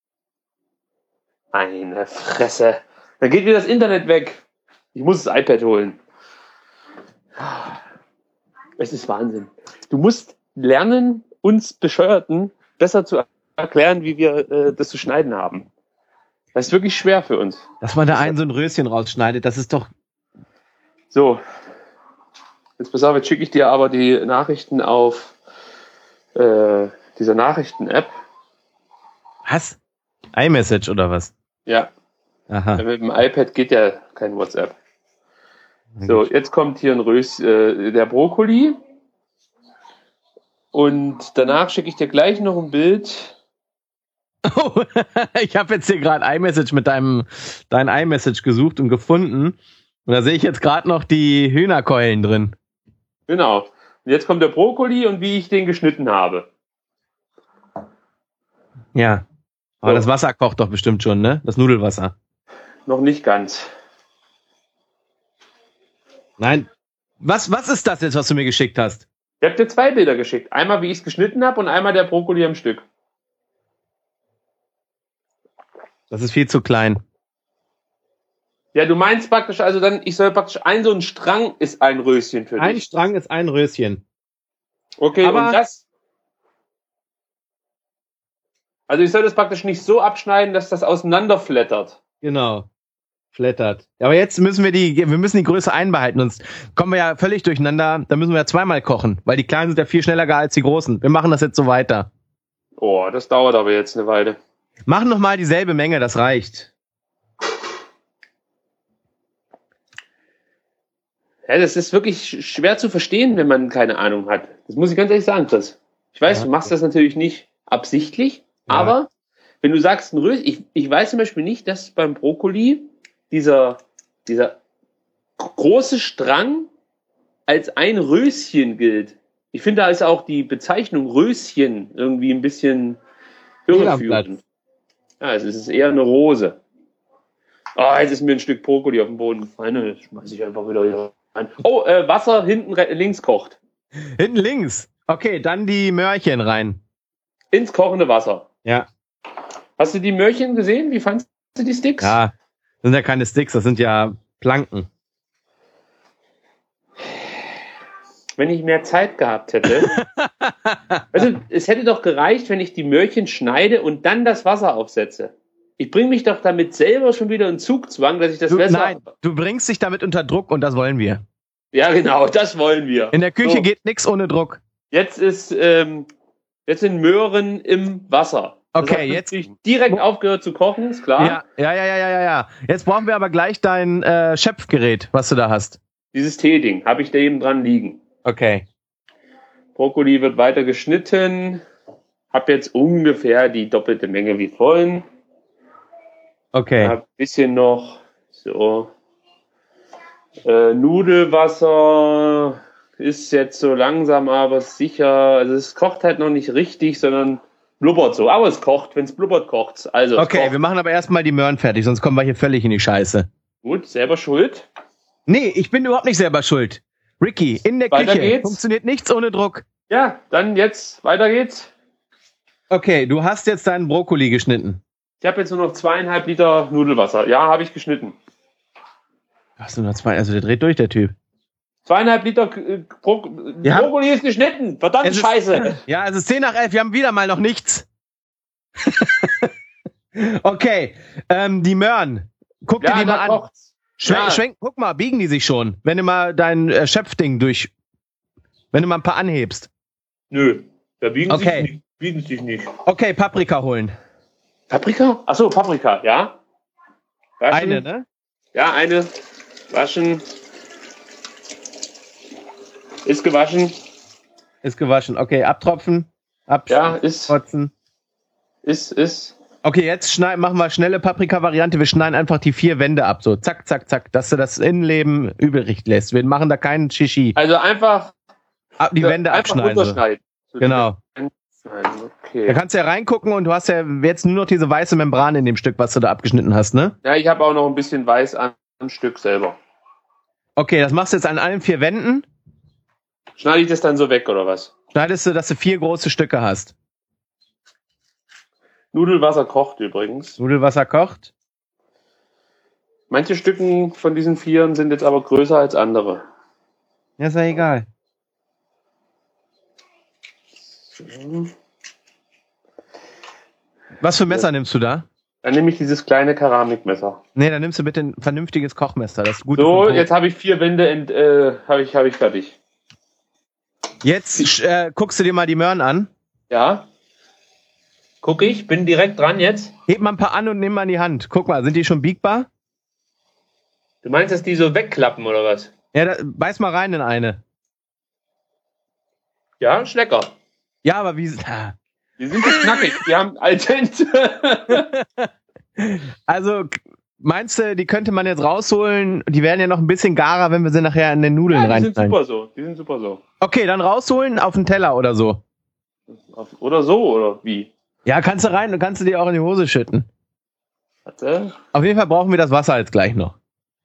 Meine Fresse. Da geht mir das Internet weg. Ich muss das iPad holen. Es ist Wahnsinn. Du musst lernen, uns Bescheuerten besser zu erklären, wie wir äh, das zu schneiden haben. Das ist wirklich schwer für uns. Dass man da ein so ein Röschen rausschneidet, das ist doch... So. Jetzt pass auf, jetzt schicke ich dir aber die Nachrichten auf äh, dieser Nachrichten-App. Was? iMessage oder was? Ja. Aha. Mit dem iPad geht ja kein WhatsApp. So, jetzt kommt hier ein Rös, äh, der Brokkoli. Und danach schicke ich dir gleich noch ein Bild. Oh, ich habe jetzt hier gerade iMessage mit deinem dein iMessage gesucht und gefunden. Und da sehe ich jetzt gerade noch die Hühnerkeulen drin. Genau. Und jetzt kommt der Brokkoli und wie ich den geschnitten habe. Ja. Aber So. das Wasser kocht doch bestimmt schon, ne? Das Nudelwasser. Noch nicht ganz. Nein. Was, was ist das jetzt, was du mir geschickt hast? Ich habe dir zwei Bilder geschickt. Einmal, wie ich es geschnitten habe und einmal der Brokkoli am Stück. Das ist viel zu klein. Ja, du meinst praktisch, also dann, ich soll praktisch, ein so ein Strang ist ein Röschen für Ein dich. Strang ist ein Röschen. Okay, Aber- und das? Also ich soll das praktisch nicht so abschneiden, dass das auseinanderflattert. Genau. Flattert. Aber jetzt müssen wir die, wir müssen die Größe einbehalten, sonst kommen wir ja völlig durcheinander. Da müssen wir ja zweimal kochen, weil die Kleinen sind ja viel schneller gar als die Großen. Wir machen das jetzt so weiter. Oh, das dauert aber jetzt eine Weile. Machen noch mal dieselbe Menge, das reicht. Ja, das ist wirklich sch- schwer zu verstehen, wenn man keine Ahnung hat. Das muss ich ganz ehrlich sagen, Chris. Ich weiß, Ja. du machst das natürlich nicht absichtlich, Ja. aber wenn du sagst, ein Röschen, ich, ich weiß zum Beispiel nicht, dass beim Brokkoli dieser, dieser große Strang als ein Röschen gilt. Ich finde, da ist auch die Bezeichnung Röschen irgendwie ein bisschen irreführend. Ja, es ist eher eine Rose. Oh, jetzt ist mir ein Stück Brokkoli auf den Boden gefallen. Das schmeiße ich einfach wieder hier rein. Oh, äh, Wasser hinten re- links kocht. Hinten links. Okay, dann die Möhrchen rein. Ins kochende Wasser. Ja. Hast du die Möhrchen gesehen? Wie fandst du die Sticks? Ja, das sind ja keine Sticks, das sind ja Planken. Wenn ich mehr Zeit gehabt hätte. Also, es hätte doch gereicht, wenn ich die Möhrchen schneide und dann das Wasser aufsetze. Ich bringe mich doch damit selber schon wieder in Zugzwang, dass ich das Du, besser... nein, du bringst dich damit unter Druck und das wollen wir. Ja, genau, das wollen wir. In der Küche So, geht nichts ohne Druck. Jetzt ist, ähm, jetzt sind Möhren im Wasser. Das Okay, hat jetzt- natürlich direkt aufgehört zu kochen, ist klar. Ja, ja, ja, ja, ja, ja, ja. Jetzt brauchen wir aber gleich dein äh, Schöpfgerät, was du da hast. Dieses Teeding habe ich da eben dran liegen. Okay. Brokkoli wird weiter geschnitten. Hab jetzt ungefähr die doppelte Menge wie vorhin. Okay. Hab ein bisschen noch so äh, Nudelwasser ist jetzt so langsam aber sicher. Also es kocht halt noch nicht richtig, sondern blubbert so. Aber es kocht, wenn es blubbert, kocht's. Also es Okay, kocht. wir machen aber erstmal die Möhren fertig, sonst kommen wir hier völlig in die Scheiße. Gut, selber schuld. Nee, ich bin überhaupt nicht selber schuld. Ricky, in der Weiter Küche geht's. funktioniert nichts ohne Druck. Ja, dann jetzt weiter geht's. Okay, du hast jetzt deinen Brokkoli geschnitten. Ich habe jetzt nur noch zweieinhalb Liter Nudelwasser. Ja, habe ich geschnitten. Hast du noch zwei? Also der dreht durch, der Typ. Zweieinhalb Liter äh, Bro Ja. Brokkoli ist geschnitten. Verdammt Es ist- scheiße. Ja, es ist zehn nach elf, wir haben wieder mal noch nichts. Okay, ähm, die Möhren. Guck dir Ja, die mal da an. kocht's. Schwenk, Ja. schwenk, guck mal, biegen die sich schon. Wenn du mal dein äh, Schöpfding durch, wenn du mal ein paar anhebst. Nö, da biegen Okay. sich nicht. Biegen sich nicht. Okay, Paprika holen. Paprika? Achso, Paprika, ja. Waschen. Eine, ne? Ja, eine. Waschen. Ist gewaschen. Ist gewaschen. Okay, abtropfen. Ja, ist, Abkotzen. ist, ist. Okay, jetzt schneid, machen wir schnelle Paprika-Variante. Wir schneiden einfach die vier Wände ab. So, zack, zack, zack, dass du das Innenleben übrig lässt. Wir machen da keinen Shishi. Also einfach, Ab, die Wände einfach abschneiden. So. unterschneiden. So Genau. die Wände abschneiden, Da Okay. kannst du ja reingucken und du hast ja jetzt nur noch diese weiße Membran in dem Stück, was du da abgeschnitten hast, ne? Ja, ich habe auch noch ein bisschen Weiß am am Stück selber. Okay, das machst du jetzt an allen vier Wänden. Schneide ich das dann so weg, oder was? Schneidest du, dass du vier große Stücke hast. Nudelwasser kocht übrigens. Nudelwasser kocht. Manche Stücken von diesen Vieren sind jetzt aber größer als andere. Ja, ist ja egal. Was für Messer nimmst du da? Dann nehme ich dieses kleine Keramikmesser. Nee, dann nimmst du bitte ein vernünftiges Kochmesser. Das ist gut. So, jetzt habe ich vier Wände ent, äh, habe ich, habe ich fertig. Jetzt äh, guckst du dir mal die Möhren an. Ja. Guck ich, bin direkt dran jetzt. Heb mal ein paar an und nimm mal in die Hand. Guck mal, sind die schon biegbar? Du meinst, dass die so wegklappen oder was? Ja, da, beiß mal rein in eine. Ja, ist lecker. Ja, aber wie... Die sind jetzt knackig, die haben Altent. Also, meinst du, die könnte man jetzt rausholen? Die werden ja noch ein bisschen garer, wenn wir sie nachher in den Nudeln Ja, die rein. sind super so, die sind super so. Okay, dann rausholen auf den Teller oder so. Oder so, oder wie? Ja, kannst du rein und kannst du dir auch in die Hose schütten. Warte. Auf jeden Fall brauchen wir das Wasser jetzt gleich noch.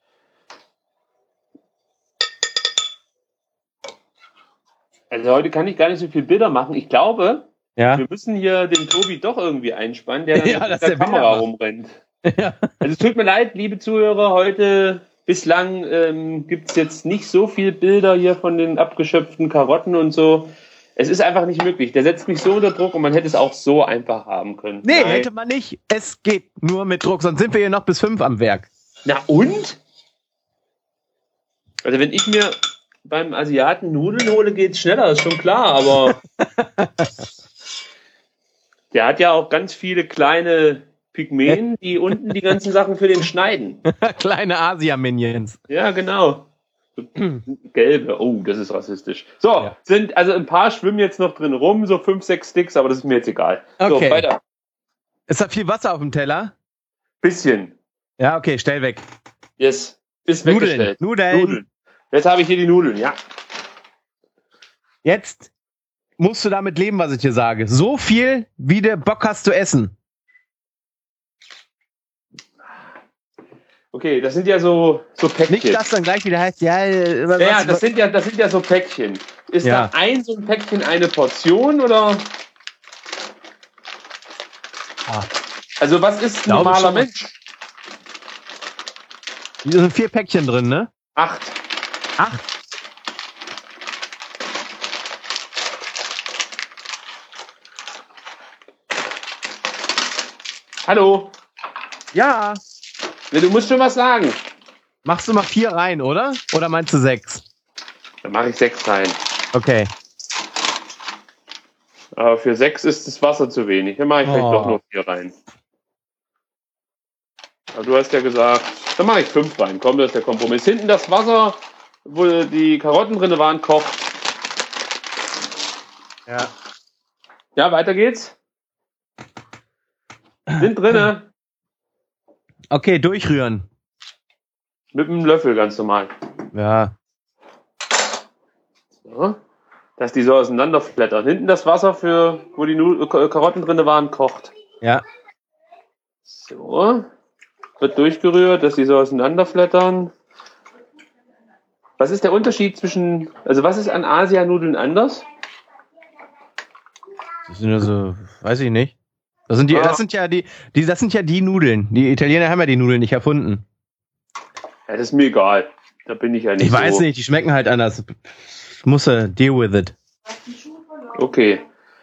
Also heute kann ich gar nicht so viel Bilder machen. Ich glaube, Ja. wir müssen hier den Tobi doch irgendwie einspannen, der dann Ja, mit dass der der Bilder Kamera macht. rumrennt. Ja. Also es tut mir leid, liebe Zuhörer, heute bislang ähm, gibt's jetzt nicht so viel Bilder hier von den abgeschöpften Karotten und so. Es ist einfach nicht möglich. Der setzt mich so unter Druck und man hätte es auch so einfach haben können. Nee, Nein. hätte man nicht. Es geht nur mit Druck, sonst sind wir hier noch bis fünf am Werk. Na und? Also wenn ich mir beim Asiaten Nudeln hole, geht's schneller, ist schon klar, aber der hat ja auch ganz viele kleine Pygmäen, die unten die ganzen Sachen für den schneiden. Kleine Asia-Minions. Ja, genau. So gelbe, oh, das ist rassistisch. So, Ja. sind, also ein paar schwimmen jetzt noch drin rum, so fünf, sechs Sticks, aber das ist mir jetzt egal. Okay. So, weiter. Ist da viel Wasser auf dem Teller? Bisschen. Ja, okay, stell weg. Yes. Ist Nudeln. weggestellt. Nudeln. Nudeln. Jetzt habe ich hier die Nudeln, ja. Jetzt musst du damit leben, was ich dir sage. So viel, wie du Bock hast zu essen. Okay, das sind ja so, so Päckchen. Nicht, dass dann gleich wieder heißt, ja, äh, was, Ja, was- das sind ja, das sind ja so Päckchen. Ist Ja. da ein so ein Päckchen eine Portion oder? Ah. Also was ist ein Glaube normaler schon. Mensch? Hier sind vier Päckchen drin, ne? Acht. Acht. Hallo. Ja. Ne, du musst schon was sagen. Machst du mal vier rein, oder? Oder meinst du sechs? Dann mache ich sechs rein. Okay. Aber für sechs ist das Wasser zu wenig. Dann mache ich vielleicht Oh. doch nur vier rein. Aber du hast ja gesagt, dann mache ich fünf rein. Komm, das ist der Kompromiss. Hinten das Wasser, wo die Karotten drin waren, kocht. Ja. Ja, weiter geht's. Sind drinne. Okay, durchrühren. Mit einem Löffel ganz normal. Ja. So. Dass die so auseinanderflattern. Hinten das Wasser, für wo die Nu- K- Karotten drin waren, kocht. Ja. So. Wird durchgerührt, dass die so auseinanderflattern. Was ist der Unterschied zwischen, also was ist an Asianudeln anders? Das sind ja so, weiß ich nicht. Das sind die, Ah. das sind ja die, die, das sind ja die Nudeln. Die Italiener haben ja die Nudeln nicht erfunden. Ja, das ist mir egal. Da bin ich ja nicht Ich weiß so. nicht, die schmecken halt anders. Ich muss äh, deal with it. Okay.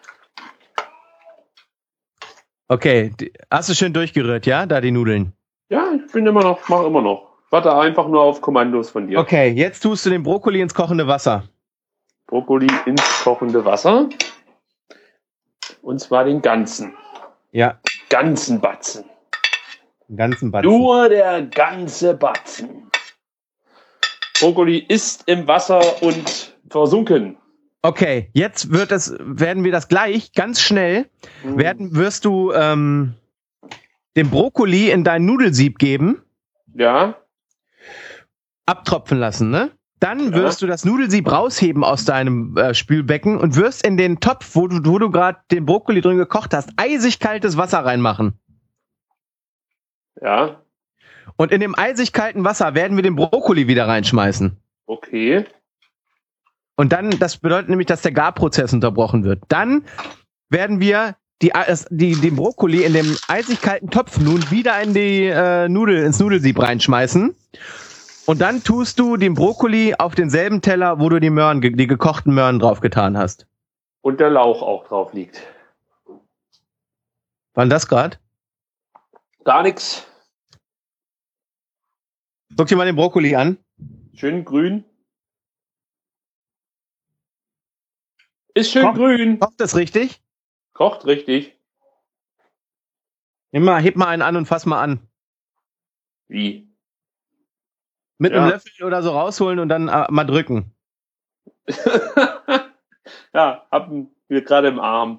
Okay, die, hast du schön durchgerührt, ja? Da die Nudeln. Ja, ich bin immer noch, mach immer noch. Warte einfach nur auf Kommandos von dir. Okay, jetzt tust du den Brokkoli ins kochende Wasser. Brokkoli ins kochende Wasser. Und zwar den ganzen. Ja, Ganzen Batzen. den ganzen Batzen. Nur der ganze Batzen. Brokkoli ist im Wasser und versunken. Okay, jetzt wird es, werden wir das gleich ganz schnell, Mhm. werden, wirst du ähm, den Brokkoli in dein Nudelsieb geben, Ja, abtropfen lassen, ne? Dann Ja. wirst du das Nudelsieb rausheben aus deinem äh, Spülbecken und wirst in den Topf, wo du, wo du gerade den Brokkoli drin gekocht hast, eisig kaltes Wasser reinmachen. ja, Und in dem eisig kalten Wasser werden wir den Brokkoli wieder reinschmeißen. okay. Und dann, das bedeutet nämlich, dass der Garprozess unterbrochen wird. Dann werden wir die, die, den Brokkoli in dem eisig kalten Topf nun wieder in die äh, Nudel, ins Nudelsieb reinschmeißen. Und dann tust du den Brokkoli auf denselben Teller, wo du die Möhren, ge- die gekochten Möhren draufgetan hast. Und der Lauch auch drauf liegt. Wann das gerade? Gar nichts. Guck dir mal den Brokkoli an. Schön grün. Ist schön Kocht- grün. Kocht das richtig? Kocht richtig. Nimm mal, heb mal einen an und fass mal an. Wie? mit Ja. einem Löffel oder so rausholen und dann äh, mal drücken. Ja, hab ihn hier gerade im Arm.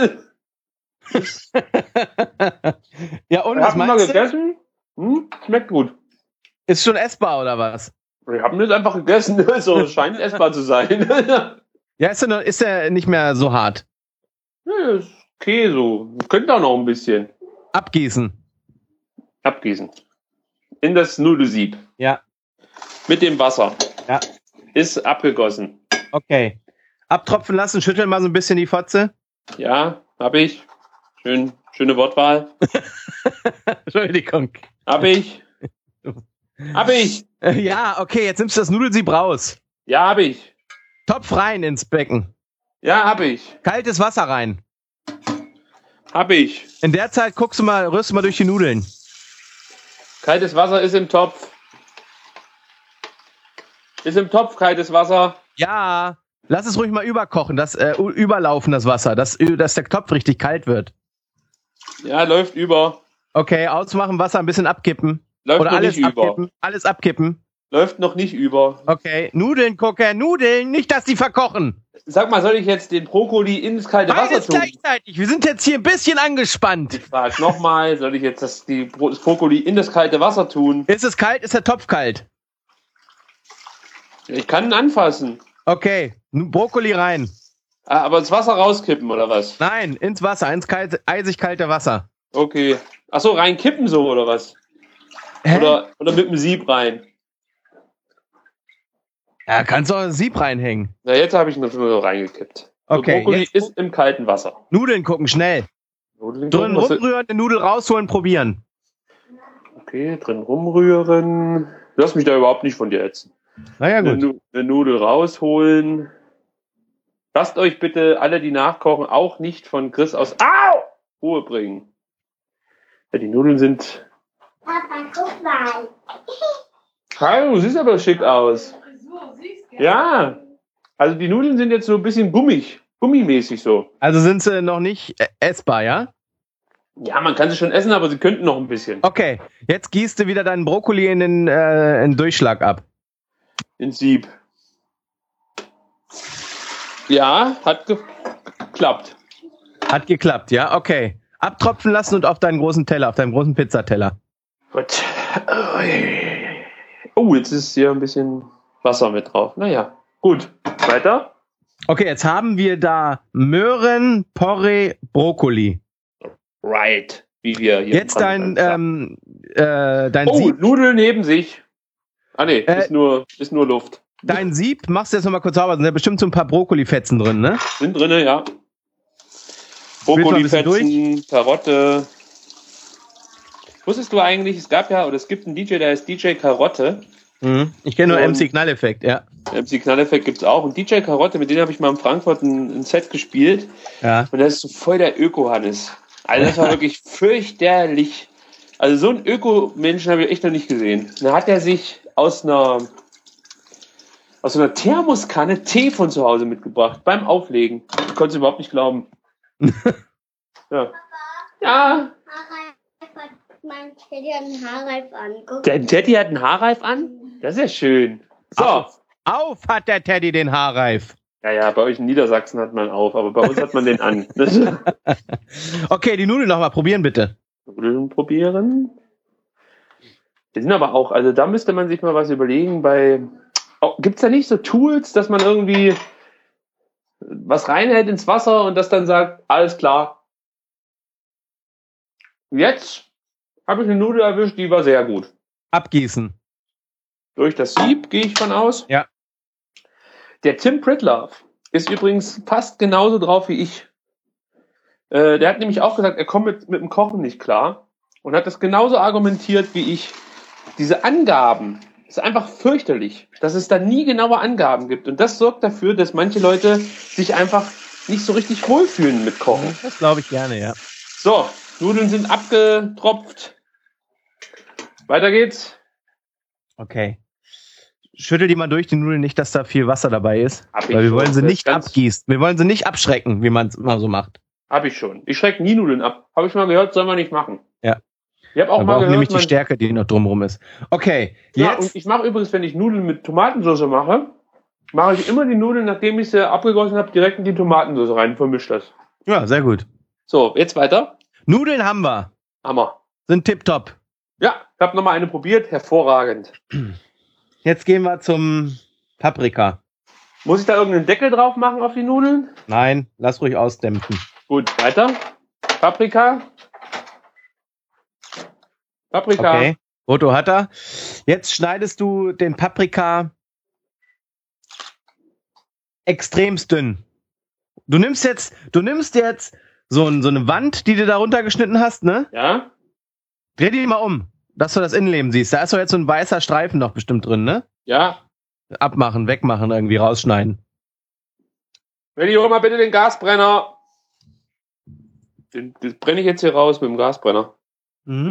Ja, und Ich was hab ihn mal meinst du? gegessen. Hm? Schmeckt gut. Ist schon essbar oder was? Ich habe ihn jetzt einfach gegessen. So scheint essbar zu sein. Ja, ist er, ist er nicht mehr so hart. Ja, ist okay so. Könnte auch noch ein bisschen Abgießen. abgießen. In das Nudelsieb. Ja, Mit dem Wasser. ja, Ist abgegossen. okay. Abtropfen lassen, schütteln mal so ein bisschen die Fotze. Ja, hab ich. Schön, schöne Wortwahl. Entschuldigung. Hab ich. Hab ich. Äh, Ja, okay, jetzt nimmst du das Nudelsieb raus. Ja, hab ich. Topf rein ins Becken. Ja, hab ich. Kaltes Wasser rein. Hab ich. In der Zeit guckst du mal, rührst du mal durch die Nudeln. Kaltes Wasser ist im Topf. Ist im Topf kaltes Wasser. Ja, lass es ruhig mal überkochen, das äh, überlaufen, das Wasser, dass, dass der Topf richtig kalt wird. Ja, läuft über. Okay, ausmachen, Wasser ein bisschen abkippen. Läuft Oder noch alles nicht über. abkippen. Alles abkippen. Läuft noch nicht über. Okay, Nudeln gucken, Nudeln, nicht, dass die verkochen. Sag mal, soll ich jetzt den Brokkoli ins kalte Wasser Beides tun? gleichzeitig. Wir sind jetzt hier ein bisschen angespannt. Ich frage nochmal, soll ich jetzt das, die, Bro- das Brokkoli in das kalte Wasser tun? Ist es kalt? Ist der Topf kalt? Ich kann ihn anfassen. Okay, nu- Brokkoli rein. Ah, aber das Wasser rauskippen, oder was? Nein, ins Wasser, ins kalte, eisig kalte Wasser. Okay. Ach so, reinkippen so, oder was? Hä? Oder, oder mit dem Sieb rein? Ja, kannst du auch ein Sieb reinhängen. Na, jetzt habe ich ihn nur so reingekippt. So, Okay, Brokkoli jetzt- ist im kalten Wasser. Nudeln gucken, schnell. Nudeln Drin gucken, was- rumrühren, eine Nudel rausholen, probieren. Okay, drin rumrühren. Lass mich da überhaupt nicht von dir ätzen. Naja, Eine, gut. Nu- eine Nudel rausholen. Lasst euch bitte alle, die nachkochen, auch nicht von Chris aus Au! Ruhe bringen. Ja, die Nudeln sind... Papa, guck mal. Hallo, du siehst aber schick aus. Ja, also die Nudeln sind jetzt so ein bisschen gummig, gummimäßig so. Also sind sie noch nicht äh, essbar, ja? Ja, man kann sie schon essen, aber sie könnten noch ein bisschen. Okay, jetzt gießt du wieder deinen Brokkoli in den, äh, in den Durchschlag ab. Ins Sieb. Ja, hat ge geklappt. Hat geklappt, ja? Okay. Abtropfen lassen und auf deinen großen Teller, auf deinen großen Pizzateller. Gut. Oh, jetzt ist hier ein bisschen Wasser mit drauf. Naja, gut. Weiter. Okay, jetzt haben wir da Möhren, Porree, Brokkoli. Right. Wie wir hier. Jetzt dein, ähm, äh, dein Oh, Sieb. Nudeln neben sich. Ah nee, Äh, ist nur, ist nur Luft. Dein Sieb, machst du jetzt nochmal kurz sauber, sind da bestimmt so ein paar Brokkoli-Fetzen drin, ne? Sind drinne, ja. Willst du mal ein bisschen Brokkoli-Fetzen, Karotte. Wusstest du eigentlich, es gab ja, oder es gibt einen D J, der heißt D J Karotte. Mhm. Ich kenne nur Und- M C Knalleffekt, ja. M C Knalleffekt gibt's auch. Und D J Karotte, mit dem habe ich mal in Frankfurt ein, ein Set gespielt. Ja. Und das ist so voll der Öko-Hannes. Also das war wirklich fürchterlich. Also so einen Öko-Menschen habe ich echt noch nicht gesehen. Da hat er sich aus einer aus so einer Thermoskanne Tee von zu Hause mitgebracht beim Auflegen. Ich konnte es überhaupt nicht glauben. Ja. Ja. Haarreif hat mein Teddy einen Haarreif an. Guck. Der Teddy hat einen Haarreif an? Das ist ja schön. So. Auf. Auf hat der Teddy den Haarreif. Ja, ja, bei euch in Niedersachsen hat man auf, aber bei uns hat man den an. Okay, die Nudeln nochmal probieren, bitte. Nudeln probieren. Die sind aber auch, also da müsste man sich mal was überlegen. Bei oh, gibt's da nicht so Tools, dass man irgendwie was reinhält ins Wasser und das dann sagt, alles klar. Jetzt habe ich eine Nudel erwischt, die war sehr gut. Abgießen. Durch das Sieb gehe ich von aus. Ja. Der Tim Pritlove ist übrigens fast genauso drauf wie ich. Äh, der hat nämlich auch gesagt, er kommt mit, mit dem Kochen nicht klar und hat das genauso argumentiert wie ich. Diese Angaben ist einfach fürchterlich, dass es da nie genaue Angaben gibt. Und das sorgt dafür, dass manche Leute sich einfach nicht so richtig wohlfühlen mit Kochen. Das glaube ich gerne, ja. So, Nudeln sind abgetropft. Weiter geht's. Okay. Schüttel die mal durch, die Nudeln, nicht, dass da viel Wasser dabei ist. Hab ich Weil wir schon. wollen sie Das nicht ganz- abgießen. Wir wollen sie nicht abschrecken, wie man es mal so macht. Hab ich schon. Ich schrecke nie Nudeln ab. Habe ich mal gehört, soll man nicht machen. Ich habe auch Wir mal brauchen gehört, nämlich die man, Stärke, die noch drumherum ist. Okay, ja, jetzt. und ich mache übrigens, wenn ich Nudeln mit Tomatensauce mache, mache ich immer die Nudeln, nachdem ich sie abgegossen habe, direkt in die Tomatensauce rein, vermische das. Ja, sehr gut. So, jetzt weiter. Nudeln haben wir. Hammer. Sind tipptopp. Ja, ich habe nochmal eine probiert, hervorragend. Jetzt gehen wir zum Paprika. Muss ich da irgendeinen Deckel drauf machen auf die Nudeln? Nein, lass ruhig ausdämpfen. Gut, weiter. Paprika. Paprika. Okay, Foto hat er. Jetzt schneidest du den Paprika extremst dünn. Du nimmst jetzt, du nimmst jetzt so, ein, so eine Wand, die du da runtergeschnitten hast, ne? Ja. Dreh die mal um, dass du das Innenleben siehst. Da ist doch jetzt so ein weißer Streifen noch bestimmt drin, ne? Ja. Abmachen, wegmachen, irgendwie rausschneiden. Ready, hol mal bitte den Gasbrenner. Den, das brenne ich jetzt hier raus mit dem Gasbrenner. Mhm.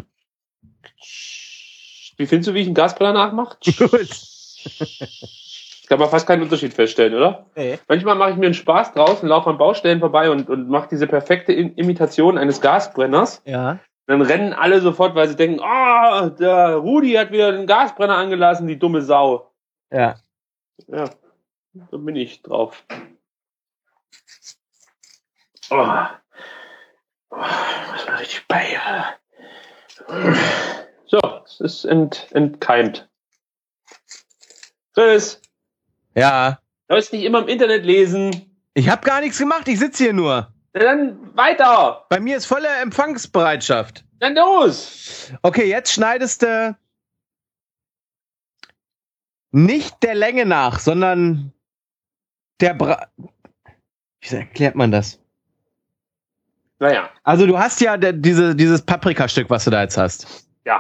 Wie findest du, wie ich einen Gasbrenner nachmache? Gut. Kann man fast keinen Unterschied feststellen, oder? Nee. Manchmal mache ich mir einen Spaß draus und laufe an Baustellen vorbei und, und mache diese perfekte Imitation eines Gasbrenners. Ja. Dann rennen alle sofort, weil sie denken, ah, oh, der Rudi hat wieder den Gasbrenner angelassen, die dumme Sau. Ja. Ja, so bin ich drauf. Oh. Oh, was war richtig bei? So, es ist ent, entkeimt. Chris, Ja. du sollst nicht immer im Internet lesen. Ich habe gar nichts gemacht, ich sitze hier nur. Na dann weiter. Bei mir ist volle Empfangsbereitschaft. Dann los. Okay, jetzt schneidest du nicht der Länge nach, sondern der Bra... Wie erklärt man das? Naja, Also du hast ja der, diese, dieses Paprikastück, was du da jetzt hast. ja.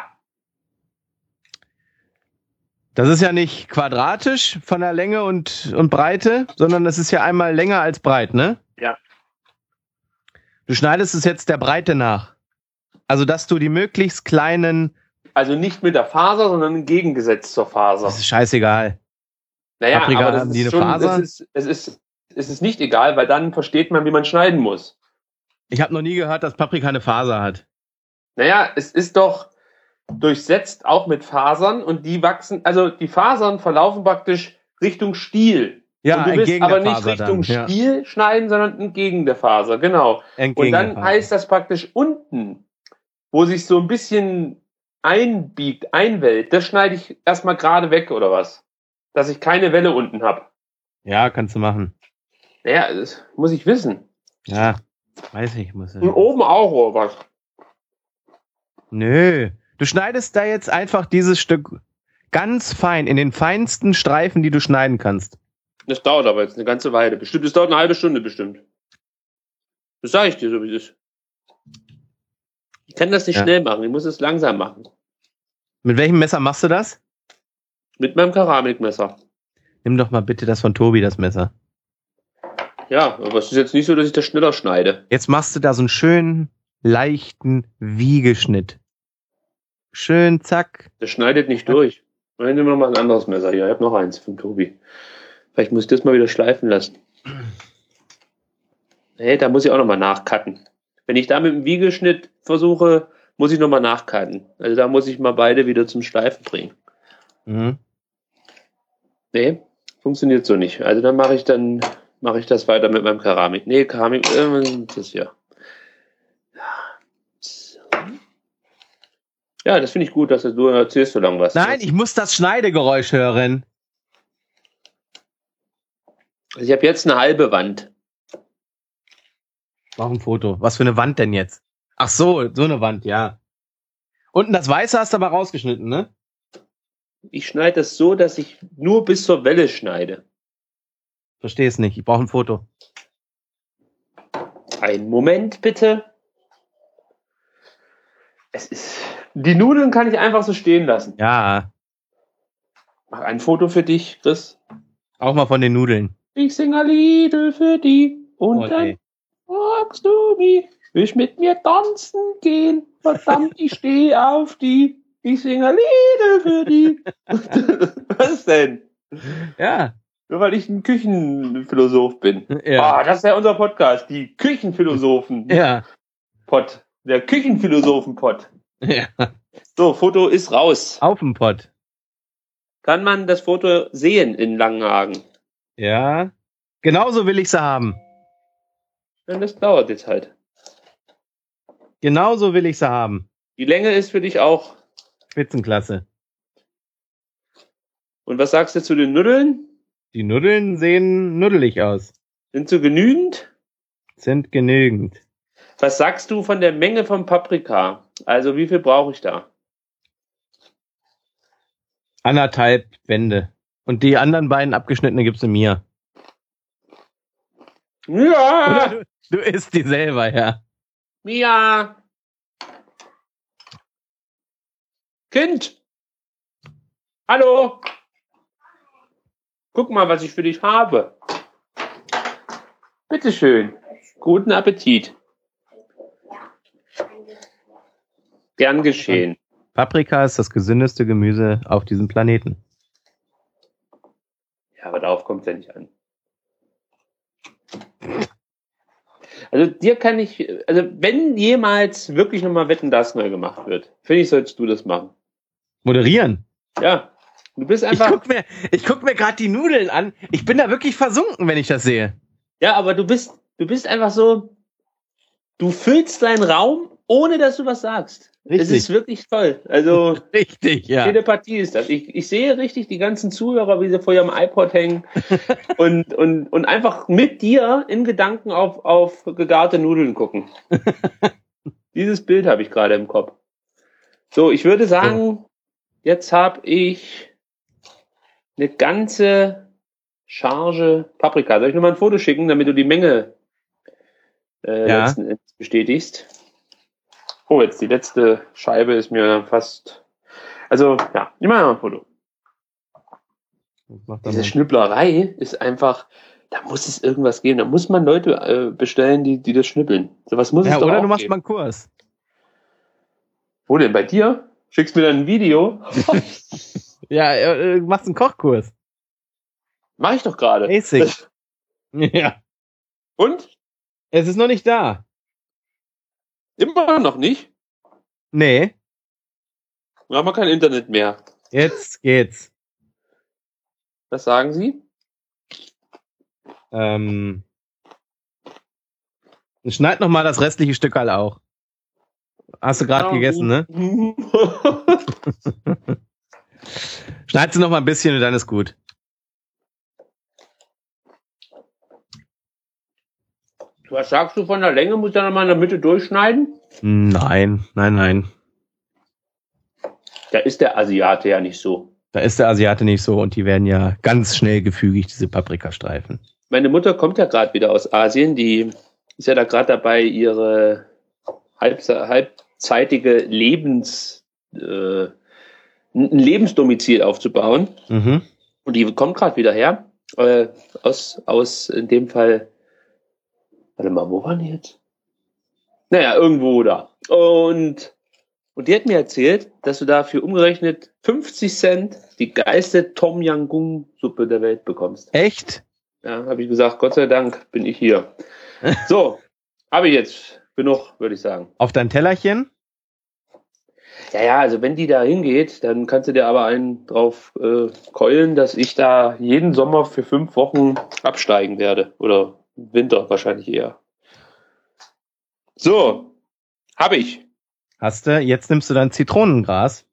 Das ist ja nicht quadratisch von der Länge und, und Breite, sondern das ist ja einmal länger als breit, ne? Ja. Du schneidest es jetzt der Breite nach. Also, dass du die möglichst kleinen... Also nicht mit der Faser, sondern im Gegensatz zur Faser. Das ist scheißegal. Naja, Paprika aber das haben die ist eine schon, Faser? es ist, es ist, es ist nicht egal, weil dann versteht man, wie man schneiden muss. Ich habe noch nie gehört, dass Paprika eine Faser hat. Naja, es ist doch durchsetzt auch mit Fasern und die wachsen, also die Fasern verlaufen praktisch Richtung Stiel. Ja, und du willst entgegen aber der nicht Faser Richtung dann, ja. Stiel schneiden, sondern entgegen der Faser, genau. Entgegen und dann der Faser. heißt das praktisch unten, wo sich so ein bisschen einbiegt, einwellt, das schneide ich erstmal gerade weg oder was? Dass ich keine Welle unten habe. Ja, kannst du machen. Naja, das muss ich wissen. Ja, weiß ich, muss Und ich. oben auch oder was? Nö. Du schneidest da jetzt einfach dieses Stück ganz fein, in den feinsten Streifen, die du schneiden kannst. Das dauert aber jetzt eine ganze Weile. Bestimmt, das dauert eine halbe Stunde bestimmt. Das sage ich dir so, wie es ist. Ich kann das nicht Ja. schnell machen, ich muss es langsam machen. Mit welchem Messer machst du das? Mit meinem Keramikmesser. Nimm doch mal bitte das von Tobi, das Messer. Ja, aber es ist jetzt nicht so, dass ich das schneller schneide. Jetzt machst du da so einen schönen, leichten Wiegeschnitt. Schön, zack. Das schneidet nicht durch. Dann nehmen wir mal ein anderes Messer hier. Ich habe noch eins von Tobi. Vielleicht muss ich das mal wieder schleifen lassen. Hey, da muss ich auch nochmal nachcutten. Wenn ich da mit dem Wiegeschnitt versuche, muss ich nochmal nachcutten. Also da muss ich mal beide wieder zum Schleifen bringen. Mhm. Nee, funktioniert so nicht. Also dann mache ich dann mache ich das weiter mit meinem Keramik. Nee, Keramik, äh, das hier. Ja, das finde ich gut, dass du erzählst so lange was. Nein, ich muss das Schneidegeräusch hören. Also ich habe jetzt eine halbe Wand. Mach ein Foto. Was für eine Wand denn jetzt? Ach so, so eine Wand, ja. Unten das Weiße hast du aber rausgeschnitten, ne? Ich schneide das so, dass ich nur bis zur Welle schneide. Verstehe es nicht. Ich brauche ein Foto. Einen Moment, bitte. Es ist. Die Nudeln kann ich einfach so stehen lassen. Ja. Mach ein Foto für dich, Chris. Auch mal von den Nudeln. Ich sing ein Liedl für die. Und Oh, dann nee. fragst du mich, willst mit mir tanzen gehen? Verdammt, ich stehe auf die. Ich sing ein Liedl für die. Was denn? Ja. Nur weil ich ein Küchenphilosoph bin. Ja. Ah, das ist ja unser Podcast, die Küchenphilosophen. Ja. Pott. Der Küchenphilosophen-Pott. Ja. So, Foto ist raus. Auf dem Pott. Kann man das Foto sehen in Langenhagen? Ja. Genauso will ich sie haben. Ja, das dauert jetzt halt. Genauso will ich sie haben. Die Länge ist für dich auch. Spitzenklasse. Und was sagst du zu den Nudeln? Die Nudeln sehen nuddelig aus. Sind sie genügend? Sind genügend. Was sagst du von der Menge von Paprika? Also wie viel brauche ich da? Anderthalb Wände. Und die anderen beiden abgeschnittene gibst du mir. Ja! Du, du isst die selber, ja. Mia! Kind! Hallo! Guck mal, was ich für dich habe. Bitteschön. Guten Appetit. Gern geschehen. Paprika ist das gesündeste Gemüse auf diesem Planeten. Ja, aber darauf kommt es ja nicht an. Also dir kann ich, also wenn jemals wirklich nochmal Wetten, dass neu gemacht wird, finde ich, solltest du das machen. Moderieren. Ja, du bist Ich einfach... guck mir, ich guck mir gerade die Nudeln an. Ich bin da wirklich versunken, wenn ich das sehe. Ja, aber du bist, du bist einfach so, du füllst deinen Raum, ohne dass du was sagst. Richtig. Es ist wirklich toll. Also Richtig, ja. Telepathie ist das. Ich, ich sehe richtig die ganzen Zuhörer, wie sie vor ihrem iPod hängen und, und, und einfach mit dir in Gedanken auf, auf gegarte Nudeln gucken. Dieses Bild habe ich gerade im Kopf. So, ich würde sagen, jetzt habe ich eine ganze Charge Paprika. Soll ich nur mal ein Foto schicken, damit du die Menge äh, Ja. letzten Endes bestätigst? Oh, jetzt die letzte Scheibe ist mir fast... Also, ja, ich mache mal ein Foto. Diese Schnipplerei ist einfach... Da muss es irgendwas geben. Da muss man Leute äh, bestellen, die, die das schnippeln. So was muss Ja, es doch oder auch du machst geben. mal einen Kurs. Wo denn? Bei dir? Schickst mir dann ein Video? Ja, äh, du machst einen Kochkurs. Mach ich doch gerade. Basic. Ja. Und? Es ist noch nicht da. Immer noch nicht? Nee, Wir haben kein Internet mehr. jetzt geht's. Was sagen Sie? Ähm, schneid noch mal das restliche Stück halt auch. Hast du gerade Ja, gegessen, ne? Schneid sie noch mal ein bisschen und dann ist gut. Was sagst du von der Länge? Muss ich da nochmal in der Mitte durchschneiden? Nein, nein, nein. Da ist der Asiate ja nicht so. Da ist der Asiate nicht so und die werden ja ganz schnell gefügig, diese Paprikastreifen. Meine Mutter kommt ja gerade wieder aus Asien. Die ist ja da gerade dabei, ihre halbse- halbzeitige Lebens, äh, ein Lebensdomizil aufzubauen. Mhm. Und die kommt gerade wieder her. Äh, aus, aus, in dem Fall, warte mal, wo waren die jetzt? Naja, irgendwo da. Und, und die hat mir erzählt, dass du dafür umgerechnet fünfzig Cent die geilste Tom Yam Goong Suppe der Welt bekommst. Echt? Ja, habe ich gesagt, Gott sei Dank bin ich hier. So, habe ich jetzt genug, würde ich sagen. Auf dein Tellerchen? Ja, ja, also wenn die da hingeht, dann kannst du dir aber einen drauf äh, keulen, dass ich da jeden Sommer für fünf Wochen absteigen werde. Oder Winter wahrscheinlich eher. So, habe ich. Hast du, jetzt nimmst du dein Zitronengras.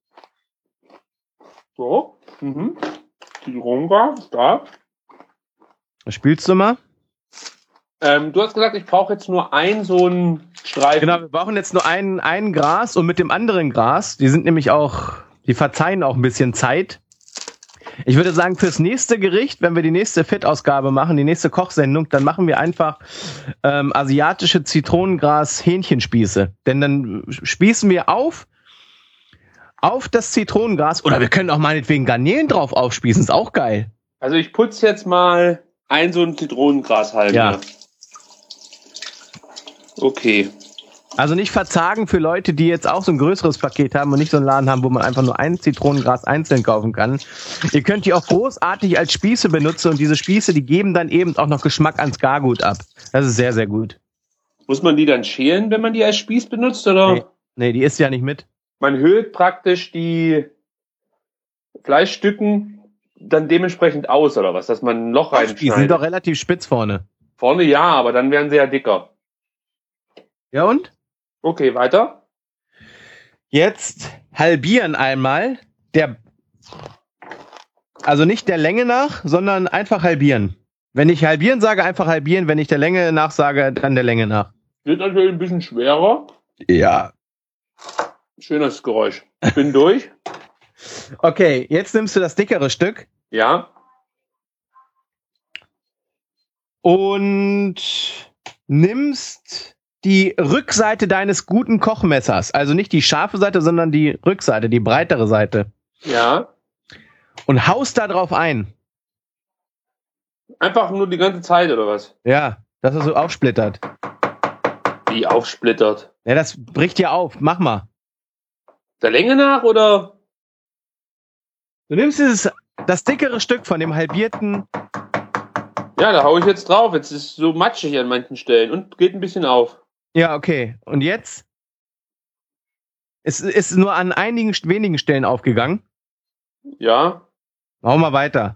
So, mhm. Die Runga, da. Spülst du mal? Ähm, du hast gesagt, ich brauche jetzt nur ein so ein Streifen. Genau, wir brauchen jetzt nur ein, ein Gras und mit dem anderen Gras, die sind nämlich auch, die verzeihen auch ein bisschen Zeit. Ich würde sagen, fürs nächste Gericht, wenn wir die nächste Fit-Ausgabe machen, die nächste Kochsendung, dann machen wir einfach ähm, asiatische Zitronengras-Hähnchenspieße. Denn dann spießen wir auf, auf das Zitronengras, oder wir können auch meinetwegen Garnelen drauf aufspießen, ist auch geil. Also ich putze jetzt mal ein so ein Zitronengrashalm. Ja. hier. Okay. Also nicht verzagen für Leute, die jetzt auch so ein größeres Paket haben und nicht so einen Laden haben, wo man einfach nur ein Zitronengras einzeln kaufen kann. Ihr könnt die auch großartig als Spieße benutzen und diese Spieße, die geben dann eben auch noch Geschmack ans Gargut ab. Das ist sehr, sehr gut. Muss man die dann schälen, wenn man die als Spieß benutzt, oder? Nee, nee, die isst ja nicht mit. man höhlt praktisch die Fleischstücken dann dementsprechend aus, oder was? Dass man ein Loch reinschneidet. Die sind doch relativ spitz vorne. Vorne ja, aber dann werden sie ja dicker. Ja und? Okay, weiter. Jetzt halbieren einmal der, also nicht der Länge nach, sondern einfach halbieren. Wenn ich halbieren sage, einfach halbieren. Wenn ich der Länge nach sage, dann der Länge nach. Wird natürlich ein bisschen schwerer. Ja. Schönes Geräusch. Ich bin durch. Okay, jetzt nimmst du das dickere Stück. Ja. Und nimmst die Rückseite deines guten Kochmessers. Also nicht die scharfe Seite, sondern die Rückseite, die breitere Seite. Ja. Und haust da drauf ein. Einfach nur die ganze Zeit, oder was? Ja, dass er so aufsplittert. Wie aufsplittert? Ja, das bricht ja auf. Mach mal. Der Länge nach, oder? Du nimmst dieses, das dickere Stück von dem halbierten. Ja, da hau ich jetzt drauf. Jetzt ist es so matschig an manchen Stellen und geht ein bisschen auf. Ja, okay. Und jetzt? Es ist nur an einigen wenigen Stellen aufgegangen. Ja. Machen wir weiter.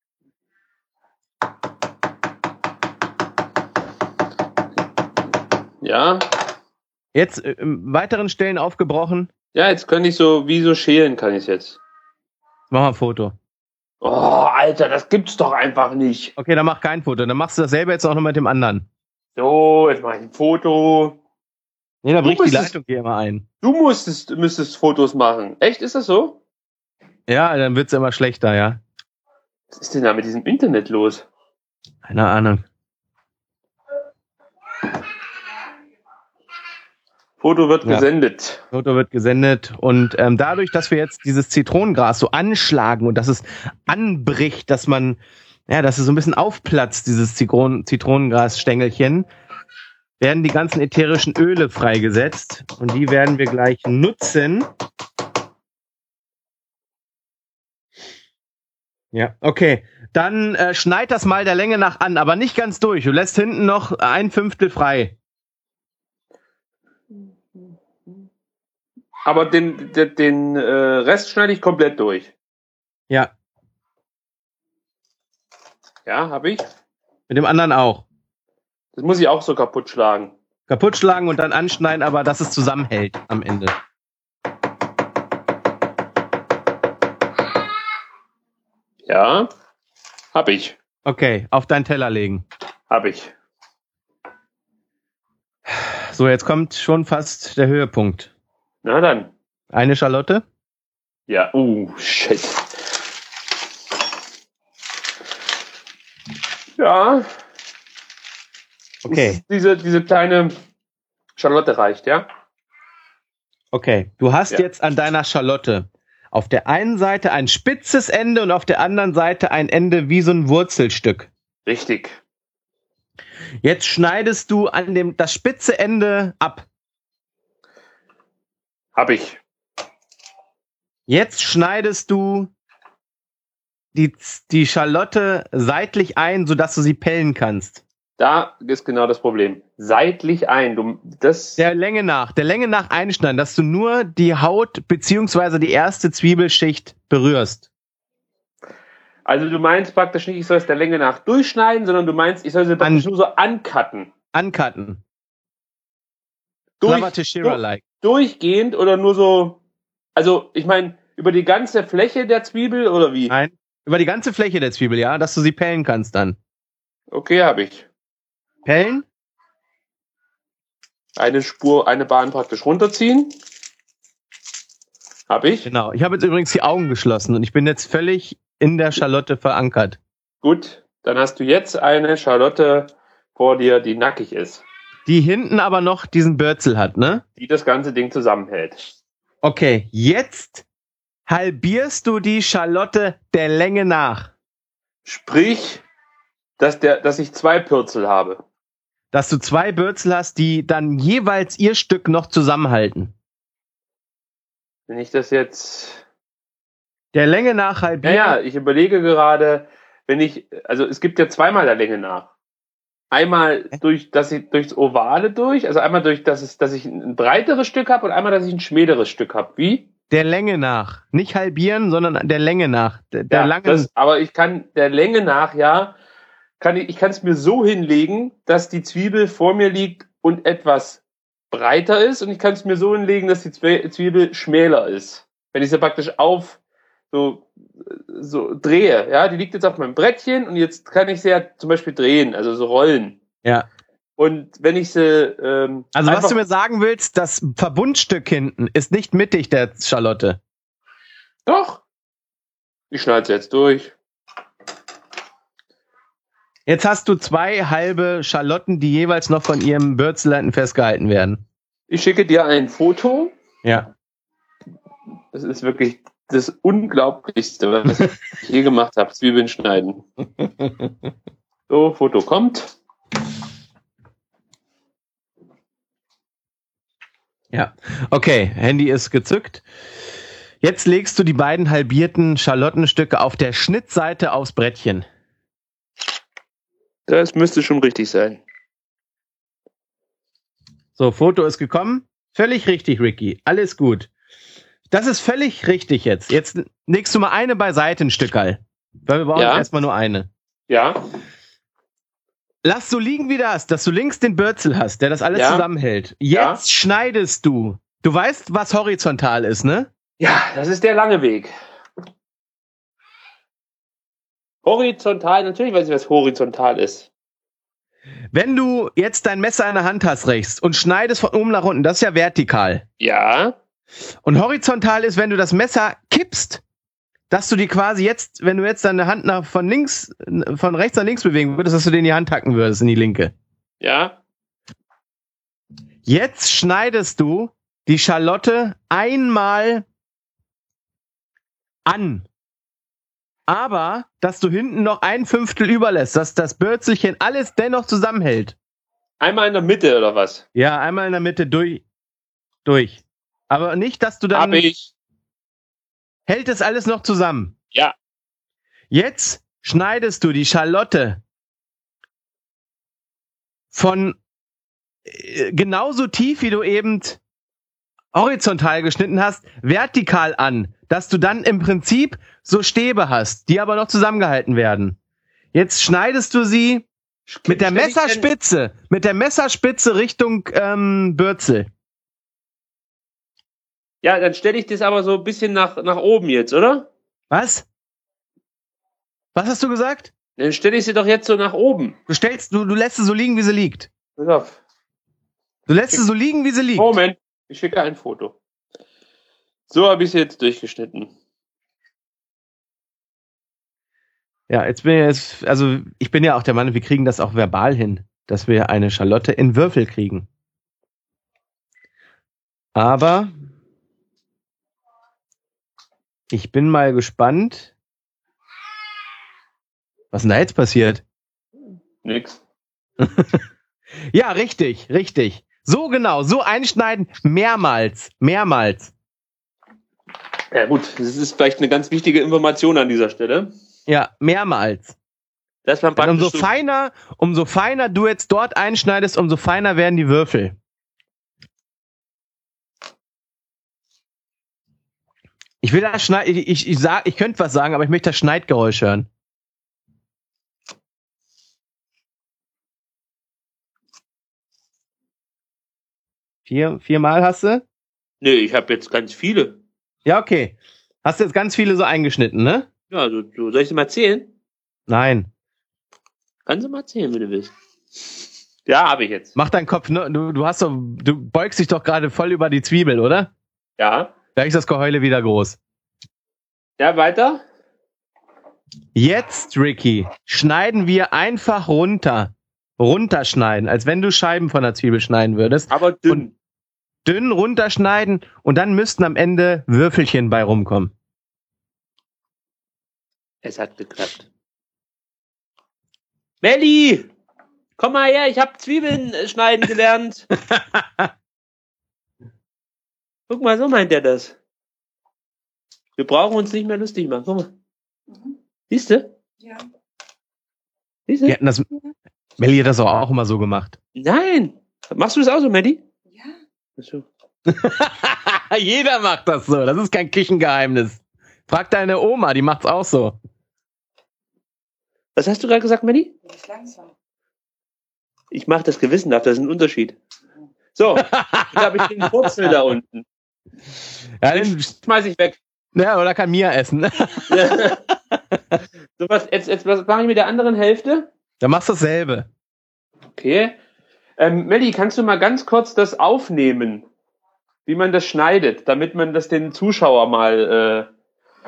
Ja. Jetzt äh, in weiteren Stellen aufgebrochen. Ja, jetzt kann ich so, wie so schälen kann ich jetzt. Mach mal ein Foto. Oh, Alter, das gibt's doch einfach nicht. Okay, dann mach kein Foto. Dann machst du dasselbe jetzt auch noch mit dem anderen. So, jetzt mach ich ein Foto. Nee, da Du bricht die müsstest- Leitung hier immer ein. Du musstest, müsstest Fotos machen. Echt, ist das so? Ja, dann wird's immer schlechter, ja. Was ist denn da mit diesem Internet los? Keine Ahnung. Foto wird Ja. gesendet. Foto wird gesendet und ähm, dadurch, dass wir jetzt dieses Zitronengras so anschlagen und dass es anbricht, dass man, ja, dass es so ein bisschen aufplatzt, dieses Zitron Zitronengras-Stängelchen, werden die ganzen ätherischen Öle freigesetzt und die werden wir gleich nutzen. Ja, okay. Dann äh, schneid das mal der Länge nach an, aber nicht ganz durch. Du lässt hinten noch ein Fünftel frei. Aber den, den, den äh, Rest schneide ich komplett durch. Ja, Ja, habe ich. mit dem anderen auch. Das muss ich auch so kaputt schlagen. Kaputt schlagen und dann anschneiden, aber dass es zusammenhält am Ende. Ja, habe ich. Okay, auf deinen Teller legen. Habe ich. So, jetzt kommt schon fast der Höhepunkt. Na dann. Eine Schalotte. Ja, uh, shit. Ja. Okay, Diese, diese kleine Schalotte reicht, ja? okay. Du hast Ja. jetzt an deiner Schalotte auf der einen Seite ein spitzes Ende und auf der anderen Seite ein Ende wie so ein Wurzelstück. Richtig. Jetzt schneidest du an dem das spitze Ende ab. Habe ich. Jetzt schneidest du die, die Schalotte seitlich ein, sodass du sie pellen kannst. Da ist genau das Problem. Seitlich ein. Du, das, Der Länge nach, der Länge nach einschneiden, dass du nur die Haut beziehungsweise die erste Zwiebelschicht berührst. also du meinst praktisch nicht, ich soll es der Länge nach durchschneiden, sondern du meinst, ich soll sie praktisch An- nur so ancutten. Uncutten. Durch, Clever Teixeira-like. durchgehend oder nur so, also ich meine, über die ganze Fläche der Zwiebel oder wie? Nein. Über die ganze Fläche der Zwiebel, ja, dass du sie pellen kannst dann. Okay, habe ich. Pellen? Eine Spur, eine Bahn praktisch runterziehen. Habe ich. Genau. Ich habe jetzt übrigens die Augen geschlossen und ich bin jetzt völlig in der Schalotte verankert. Gut, dann hast du jetzt eine Schalotte vor dir, die nackig ist, Die hinten aber noch diesen Bürzel hat, ne? die das ganze Ding zusammenhält. Okay, jetzt halbierst du die Schalotte der Länge nach. Sprich, dass, der, dass ich zwei Pürzel habe. Dass du zwei Bürzel hast, die dann jeweils ihr Stück noch zusammenhalten. Wenn ich das jetzt... Der Länge nach halbieren. Naja, ich überlege gerade, wenn ich... Also es gibt ja zweimal der Länge nach. Einmal durch, dass ich durchs Ovale durch, also einmal durch, dass, es, dass ich ein breiteres Stück habe und einmal, dass ich ein schmäleres Stück habe. Wie? Der Länge nach. Nicht halbieren, sondern der Länge nach. Der, der ja, langen... das, aber ich kann der Länge nach, ja, kann ich, ich kann es mir so hinlegen, dass die Zwiebel vor mir liegt und etwas breiter ist, und ich kann es mir so hinlegen, dass die Zwiebel schmäler ist. Wenn ich sie praktisch auf so, so drehe, ja, die liegt jetzt auf meinem Brettchen und jetzt kann ich sie ja zum Beispiel drehen, also so rollen. Ja. Und wenn ich sie, ähm, also was du mir sagen willst, das Verbundstück hinten ist nicht mittig der Schalotte. Doch. Ich schneide sie jetzt durch. Jetzt hast du zwei halbe Schalotten, die jeweils noch von ihrem Bürzelenden festgehalten werden. Ich schicke dir ein Foto. Ja. Das ist wirklich das Unglaublichste, was ich je gemacht habe. Zwiebeln schneiden. So, Foto kommt. Ja, okay, Handy ist gezückt. Jetzt legst du die beiden halbierten Schalottenstücke auf der Schnittseite aufs Brettchen. Das müsste schon richtig sein. So, Foto ist gekommen. Völlig richtig, Ricky. Alles gut. Das ist völlig richtig jetzt. Jetzt legst du mal eine beiseite, ein Stückerl. Weil wir brauchen ja. erstmal nur eine. Ja. Lass so liegen, wie das, dass du links den Bürzel hast, der das alles ja. zusammenhält. Jetzt ja. schneidest du. Du weißt, was horizontal ist, ne? Ja, das ist der lange Weg. Horizontal, natürlich weiß ich, was horizontal ist. Wenn du jetzt dein Messer in der Hand hast rechts und schneidest von oben nach unten, das ist ja vertikal. Ja. Und horizontal ist, wenn du das Messer kippst, dass du die quasi jetzt, wenn du jetzt deine Hand nach von links, von rechts nach links bewegen würdest, dass du den in die Hand hacken würdest, in die linke. Ja. Jetzt schneidest du die Schalotte einmal an. Aber, dass du hinten noch ein Fünftel überlässt, dass das Bürzelchen alles dennoch zusammenhält. Einmal in der Mitte, oder was? Ja, einmal in der Mitte durch. Durch. Aber nicht, dass du dann... Hab ich. Hält es alles noch zusammen? Ja. Jetzt schneidest du die Schalotte von äh, genauso tief, wie du eben horizontal geschnitten hast, vertikal an, dass du dann im Prinzip so Stäbe hast, die aber noch zusammengehalten werden. Jetzt schneidest du sie mit der Messerspitze, mit der Messerspitze Richtung ähm, Bürzel. Ja, dann stelle ich das aber so ein bisschen nach, nach oben jetzt, oder? Was? Was hast du gesagt? Dann stelle ich sie doch jetzt so nach oben. Du stellst, du, du lässt sie so liegen, wie sie liegt. Pass auf. Du lässt sie so liegen, wie sie liegt. Moment, ich schicke ein Foto. So habe ich sie jetzt durchgeschnitten. Ja, jetzt bin ich jetzt, also ich bin ja auch der Meinung, wir kriegen das auch verbal hin, dass wir eine Schalotte in Würfel kriegen. Aber ich bin mal gespannt. Was ist denn da jetzt passiert? Nix. Ja, richtig, richtig. So genau, so einschneiden, mehrmals, mehrmals. Ja gut, das ist vielleicht eine ganz wichtige Information an dieser Stelle. Ja, mehrmals. Dass man umso so feiner, umso feiner du jetzt dort einschneidest, umso feiner werden die Würfel. Ich will das Schneid, ich, ich, ich sag, ich könnte was sagen, aber ich möchte das Schneidgeräusch hören. Vier, viermal hast du? Nee, ich habe jetzt ganz viele. Ja, okay. Hast du jetzt ganz viele so eingeschnitten, ne? Ja, du, du soll ich sie mal zählen? Nein. Kannst du mal zählen, wenn du willst. Ja, habe ich jetzt. Mach deinen Kopf, ne? Du, du hast doch, du beugst dich doch gerade voll über die Zwiebel, oder? Ja. Da ist das Geheule wieder groß. Ja, weiter. Jetzt, Ricky, schneiden wir einfach runter. Runterschneiden, als wenn du Scheiben von der Zwiebel schneiden würdest. Aber dünn. Und dünn runterschneiden und dann müssten am Ende Würfelchen bei rumkommen. Es hat geklappt. Melli! Komm mal her, ich habe Zwiebeln schneiden gelernt. Guck mal, so meint er das. Wir brauchen uns nicht mehr lustig machen. Guck mal. Mhm. Siehst du? Ja. Siehst du? Die hatten das, Melli hat das auch, auch immer so gemacht. Nein. Machst du das auch so, Maddie? Ja. So. Jeder macht das so. Das ist kein Küchengeheimnis. Frag deine Oma, die macht's auch so. Was hast du gerade gesagt, Maddie? Das ist langsam. Ich mache das gewissenhaft, das ist ein Unterschied. So, jetzt habe ich den Purzel da unten. Ja, Den den, schmeiß ich weg. ja, oder kann Mia essen. So, was, jetzt, jetzt was mache ich mit der anderen Hälfte? Dann machst du dasselbe. Okay. Ähm, Melli, kannst du mal ganz kurz das aufnehmen, wie man das schneidet, damit man das den Zuschauer mal... Äh,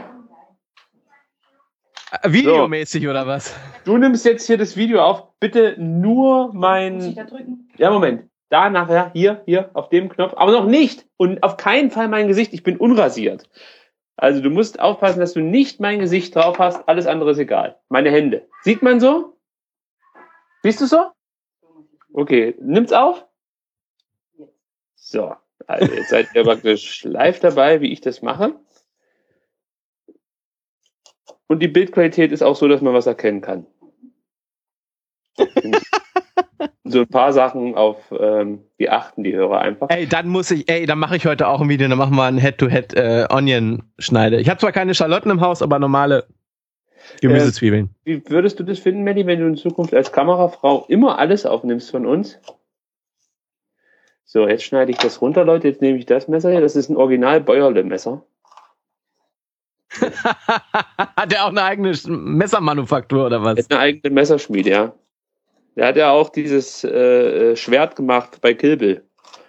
Videomäßig so. Oder was? Du nimmst jetzt hier das Video auf. Bitte nur mein... Muss ich da drücken? Ja, Moment. Da nachher, hier, hier, auf dem Knopf. Aber noch nicht. Und auf keinen Fall mein Gesicht. Ich bin unrasiert. Also du musst aufpassen, dass du nicht mein Gesicht drauf hast. Alles andere ist egal. Meine Hände. Sieht man so? Siehst du so? Okay. Nimmt's auf? So. Also jetzt seid ihr praktisch live dabei, wie ich das mache. Und die Bildqualität ist auch so, dass man was erkennen kann. So ein paar Sachen auf, ähm, die achten die Hörer einfach. Ey, dann muss ich, ey, dann mache ich heute auch ein Video, dann machen wir ein Head-to-Head äh, Onion-Schneide. Ich habe zwar keine Schalotten im Haus, aber normale Gemüsezwiebeln. Äh, wie würdest du das finden, Melli, wenn du in Zukunft als Kamerafrau immer alles aufnimmst von uns? So, jetzt schneide ich das runter, Leute. Jetzt nehme ich das Messer hier. Das ist ein Original-Bäuerle-Messer. Hat der auch eine eigene Messermanufaktur oder was? Er hat eine eigene Messerschmiede, ja. Der hat ja auch dieses äh, Schwert gemacht bei Kill Bill.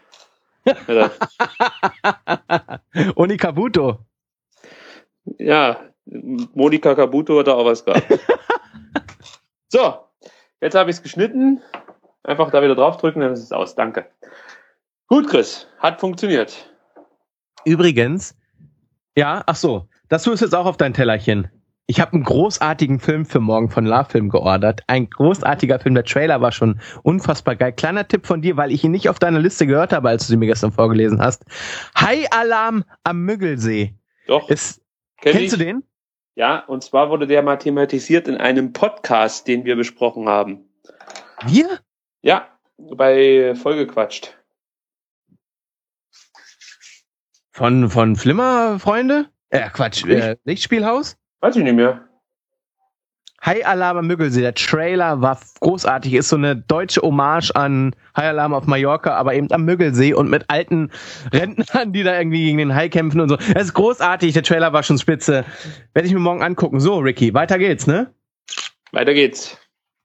Oni Kabuto. Ja, Monika Kabuto hat da auch was gehabt. So, jetzt habe ich es geschnitten. Einfach da wieder draufdrücken, dann ist es aus. Danke. Gut, Chris. Hat funktioniert. Übrigens, ja, ach so, das tust du jetzt auch auf dein Tellerchen. Ich habe einen großartigen Film für morgen von Love Film geordert. Ein großartiger Film. Der Trailer war schon unfassbar geil. Kleiner Tipp von dir, weil ich ihn nicht auf deiner Liste gehört habe, als du sie mir gestern vorgelesen hast. High Alarm am Müggelsee. Doch. Ist, Kenn kennst ich. du den? Ja, und zwar wurde der mal thematisiert in einem Podcast, den wir besprochen haben. Wir? Ja, bei Vollgequatscht. Von, von Flimmer, Freunde? Äh, Quatsch, äh, Lichtspielhaus? Weiß ich nicht mehr. High Alarm am Müggelsee, der Trailer war großartig, ist so eine deutsche Hommage an High Alarm auf Mallorca, aber eben am Müggelsee und mit alten Rentnern, die da irgendwie gegen den Hai kämpfen und so. Es ist großartig, der Trailer war schon spitze. Werde ich mir morgen angucken. So, Ricky, weiter geht's, ne? Weiter geht's.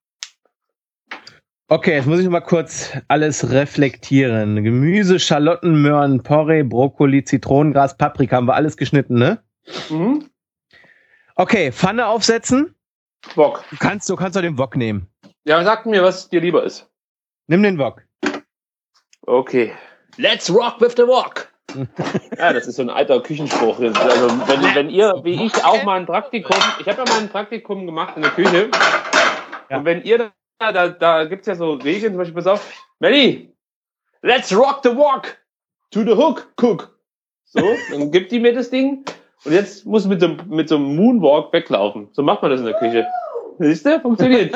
Okay, jetzt muss ich noch mal kurz alles reflektieren. Gemüse, Schalotten, Möhren, Porree, Brokkoli, Zitronengras, Paprika, haben wir alles geschnitten, ne? Mhm. Okay, Pfanne aufsetzen. Wok. Du kannst, du kannst doch den Wok nehmen. Ja, sag mir, was dir lieber ist. Nimm den Wok. Okay. Let's rock with the wok. Ja, das ist so ein alter Küchenspruch. Also, wenn, wenn ihr, wie ich, auch mal ein Praktikum, ich habe ja mal ein Praktikum gemacht in der Küche. Ja. Und wenn ihr da, da, da gibt's ja so Regeln, zum Beispiel, pass auf, Melli, let's rock the wok to the hook, cook. So, dann gibt die mir das Ding. Und jetzt muss mit so, mit so einem Moonwalk weglaufen. So macht man das in der Küche. Siehst du? Funktioniert.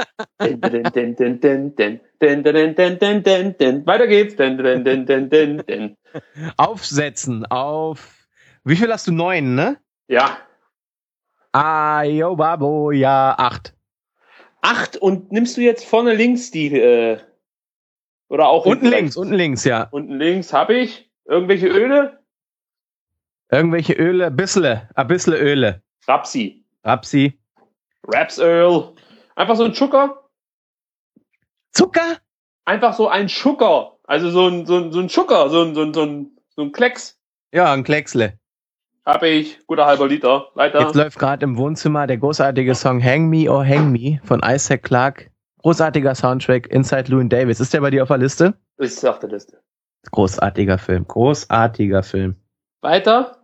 Weiter geht's. Aufsetzen auf... Wie viel hast du? Neun, ne? Ja. Ah, yo, babo, ja, acht. Acht und nimmst du jetzt vorne links die... Äh, oder auch... Unten links, unten links, ja. Unten links habe ich irgendwelche Öle. Irgendwelche Öle, bissle, ein bissle Öle. Rapsi. Rapsi. Rapsöl. Einfach so ein Zucker. Zucker? Einfach so ein Zucker. Also so ein, so ein, so ein Zucker, so ein, so ein, so ein, so ein Klecks. Ja, ein Klecksle. Hab ich. Guter halber Liter. Weiter. Jetzt läuft gerade im Wohnzimmer der großartige Song Hang Me or Hang Me von Isaac Clarke. Großartiger Soundtrack, Inside Llewyn Davis. Ist der bei dir auf der Liste? Ist auf der Liste. Großartiger Film. Großartiger Film. Weiter.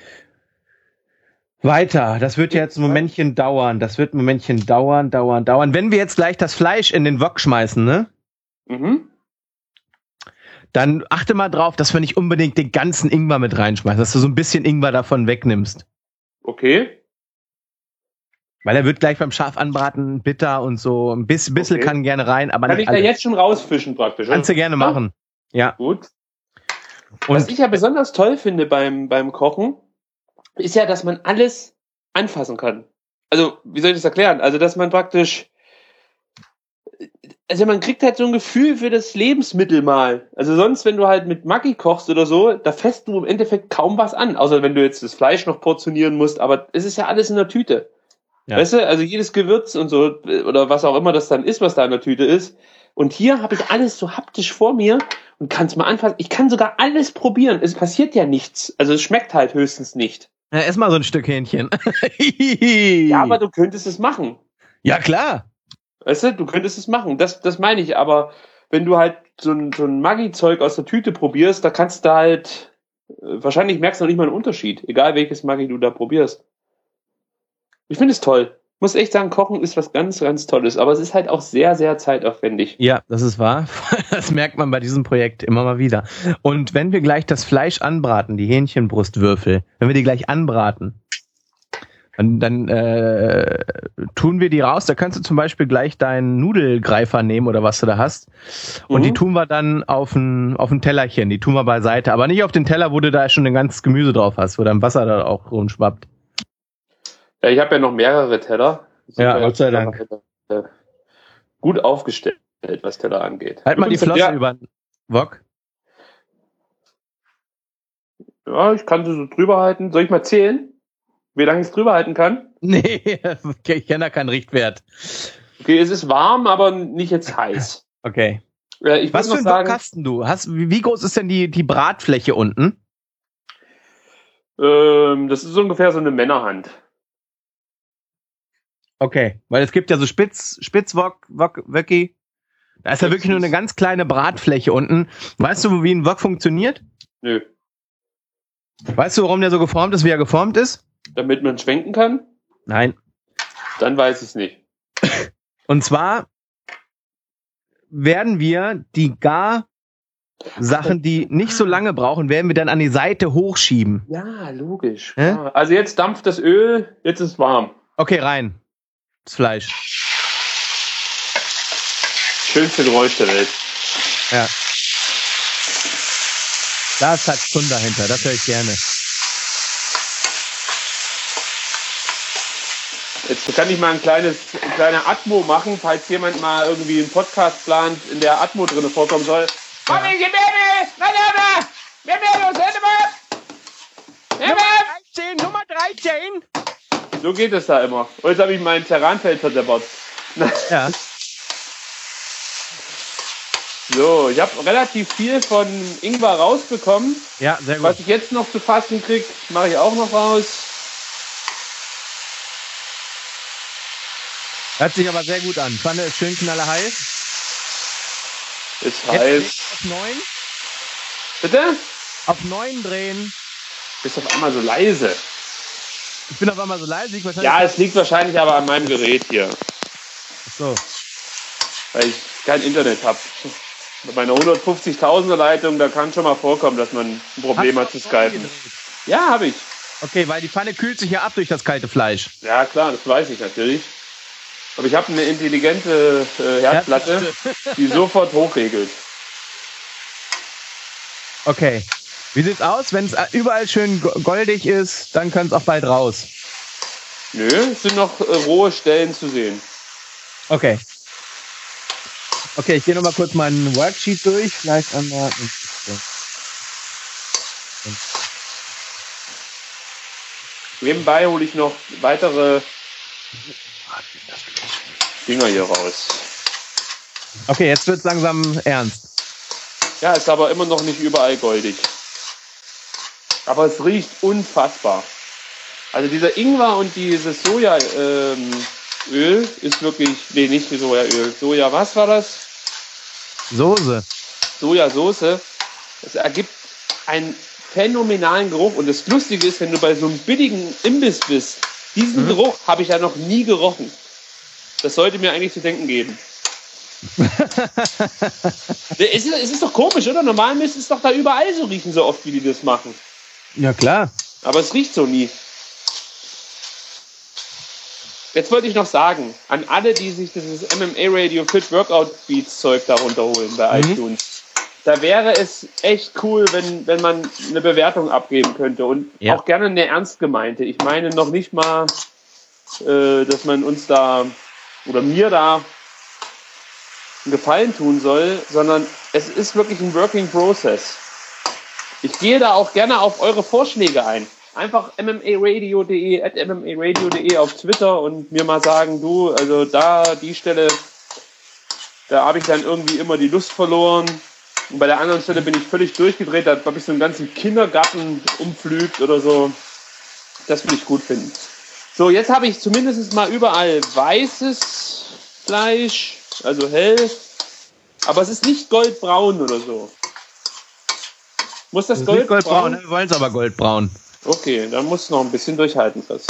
Weiter. Das wird jetzt ein Momentchen dauern. Das wird ein Momentchen dauern, dauern, dauern. Wenn wir jetzt gleich das Fleisch in den Wok schmeißen, ne? Mhm. Dann achte mal drauf, dass wir nicht unbedingt den ganzen Ingwer mit reinschmeißen, dass du so ein bisschen Ingwer davon wegnimmst. Okay. Weil er wird gleich beim Scharf anbraten bitter und so. Ein bisschen, bisschen Okay. kann gerne rein, aber Kann nicht ich da alles. jetzt schon rausfischen praktisch? Kannst du gerne machen. Ja. Gut. Und Was ich ja besonders toll finde beim, beim Kochen, ist ja, dass man alles anfassen kann. Also, wie soll ich das erklären? Also, dass man praktisch, also man kriegt halt so ein Gefühl für das Lebensmittel mal. Also sonst, wenn du halt mit Maggi kochst oder so, da fässt du im Endeffekt kaum was an. Außer wenn du jetzt das Fleisch noch portionieren musst, aber es ist ja alles in der Tüte. Ja. Weißt du, also jedes Gewürz und so, oder was auch immer das dann ist, was da in der Tüte ist. Und hier habe ich alles so haptisch vor mir und kann es mal anfassen. Ich kann sogar alles probieren. Es passiert ja nichts. Also es schmeckt halt höchstens nicht. ja, ess mal so ein Stück Hähnchen. Ja, aber du könntest es machen. Ja, klar. Weißt du, du könntest es machen. Das, das meine ich. Aber wenn du halt so ein, so ein Maggi-Zeug aus der Tüte probierst, da kannst du halt, äh, wahrscheinlich merkst du noch nicht mal einen Unterschied. Egal welches Maggi du da probierst. Ich finde es toll. Ich muss echt sagen, Kochen ist was ganz, ganz Tolles. Aber es ist halt auch sehr, sehr zeitaufwendig. Ja, das ist wahr. Das merkt man bei diesem Projekt immer mal wieder. Und wenn wir gleich das Fleisch anbraten, die Hähnchenbrustwürfel, wenn wir die gleich anbraten, dann, dann äh, tun wir die raus. Da kannst du zum Beispiel gleich deinen Nudelgreifer nehmen oder was du da hast. Und Mhm. die tun wir dann auf ein, auf ein Tellerchen. Die tun wir beiseite. Aber nicht auf den Teller, wo du da schon ein ganzes Gemüse drauf hast, wo dein Wasser da auch rumschwappt. Ja, ich habe ja noch mehrere Teller. Ja, Sind Gott sei Dank. äh, Gut aufgestellt, was Teller angeht. Halt mal die Übrigens, Flosse ja, über den Wok. Ja, ich kann sie so drüber halten. Soll ich mal zählen, wie lange ich es drüber halten kann? Nee, ich kenne da keinen Richtwert. Okay, es ist warm, aber nicht jetzt heiß. Okay. Äh, ich Was würde für noch einen Wok sagen, hast denn du? Hast, wie wie groß ist denn die, die Bratfläche unten? ähm, das ist ungefähr so eine Männerhand. Okay, weil es gibt ja so Spitz, Spitzwok, Wok, Wöcki. Da ist ja wirklich nur eine ganz kleine Bratfläche unten. Weißt du, wie ein Wok funktioniert? Nö. Weißt du, warum der so geformt ist, wie er geformt ist? Damit man schwenken kann? Nein. Dann weiß ich es nicht. Und zwar werden wir die Gar-Sachen, die nicht so lange brauchen, werden wir dann an die Seite hochschieben. Ja, logisch. Hä? Ja, also jetzt dampft das Öl, jetzt ist es warm. Okay, rein. Das Fleisch. Schönste Geräusch der Welt. Ja. Da ist halt Stunden dahinter, das höre ich gerne. Jetzt kann ich mal ein kleines, eine kleine Atmo machen, falls jemand mal irgendwie einen Podcast plant, in der Atmo drin vorkommen soll. Mami, gib mir, nein, nein, nein, los, dreizehn, Nummer dreizehn! So geht es da immer. Und jetzt habe ich mein Terranfeld verdeppert. Ja. So, ich habe relativ viel von Ingwer rausbekommen. Ja, sehr gut. Was ich jetzt noch zu fassen kriege, mache ich auch noch raus. Hört sich aber sehr gut an. Pfanne ist schön knallerheiß. Ist Jetzt heiß. auf neun. Bitte? Auf neun drehen. Bist auf einmal so leise. Ich bin auf einmal so leise. Ich wahrscheinlich Ja, es liegt wahrscheinlich aber an meinem Gerät hier, so. weil ich kein Internet habe. Mit meiner hundertfünfzigtausender Leitung, da kann schon mal vorkommen, dass man ein Problem hat zu skypen. Ja, habe ich. Okay, weil die Pfanne kühlt sich ja ab durch das kalte Fleisch. Ja, klar, das weiß ich natürlich. Aber ich habe eine intelligente äh, Herdplatte, die sofort hochregelt. Okay. Wie sieht's aus? Wenn es überall schön go- goldig ist, dann kann es auch bald raus. Nö, es sind noch äh, rohe Stellen zu sehen. Okay. Okay, ich gehe noch mal kurz meinen Worksheet durch. Vielleicht einmal. Nebenbei hole ich noch weitere Dinger hier raus. Okay, jetzt wird's langsam ernst. Ja, ist aber immer noch nicht überall goldig. Aber es riecht unfassbar. Also dieser Ingwer und dieses Sojaöl ähm, ist wirklich, nee, nicht Sojaöl, Soja, was war das? Soße. Sojasauce. Das ergibt einen phänomenalen Geruch. Und das Lustige ist, wenn du bei so einem billigen Imbiss bist, diesen Mhm. Geruch habe ich ja noch nie gerochen. Das sollte mir eigentlich zu denken geben. es, ist, es ist doch komisch, oder? Normal müsste es doch da überall so riechen, so oft wie die das machen. Ja, klar. Aber es riecht so nie. Jetzt wollte ich noch sagen, an alle, die sich dieses M M A Radio Fit Workout Beats Zeug da runterholen bei mhm. iTunes, da wäre es echt cool, wenn, wenn man eine Bewertung abgeben könnte und ja. auch gerne eine ernst gemeinte. Ich meine noch nicht mal, äh, dass man uns da oder mir da einen Gefallen tun soll, sondern es ist wirklich ein Working Process. Ich gehe da auch gerne auf eure Vorschläge ein. Einfach m m a radio punkt d e, at m m a radio punkt d e auf Twitter und mir mal sagen, du, also da, die Stelle, da habe ich dann irgendwie immer die Lust verloren. Und bei der anderen Stelle bin ich völlig durchgedreht, da habe ich so einen ganzen Kindergarten umpflügt oder so. Das würde ich gut finden. So, jetzt habe ich zumindest mal überall weißes Fleisch, also hell, aber es ist nicht goldbraun oder so. Muss das, das goldbraun? goldbraun? Wir wollen es aber goldbraun. Okay, dann muss es noch ein bisschen durchhalten, Chris.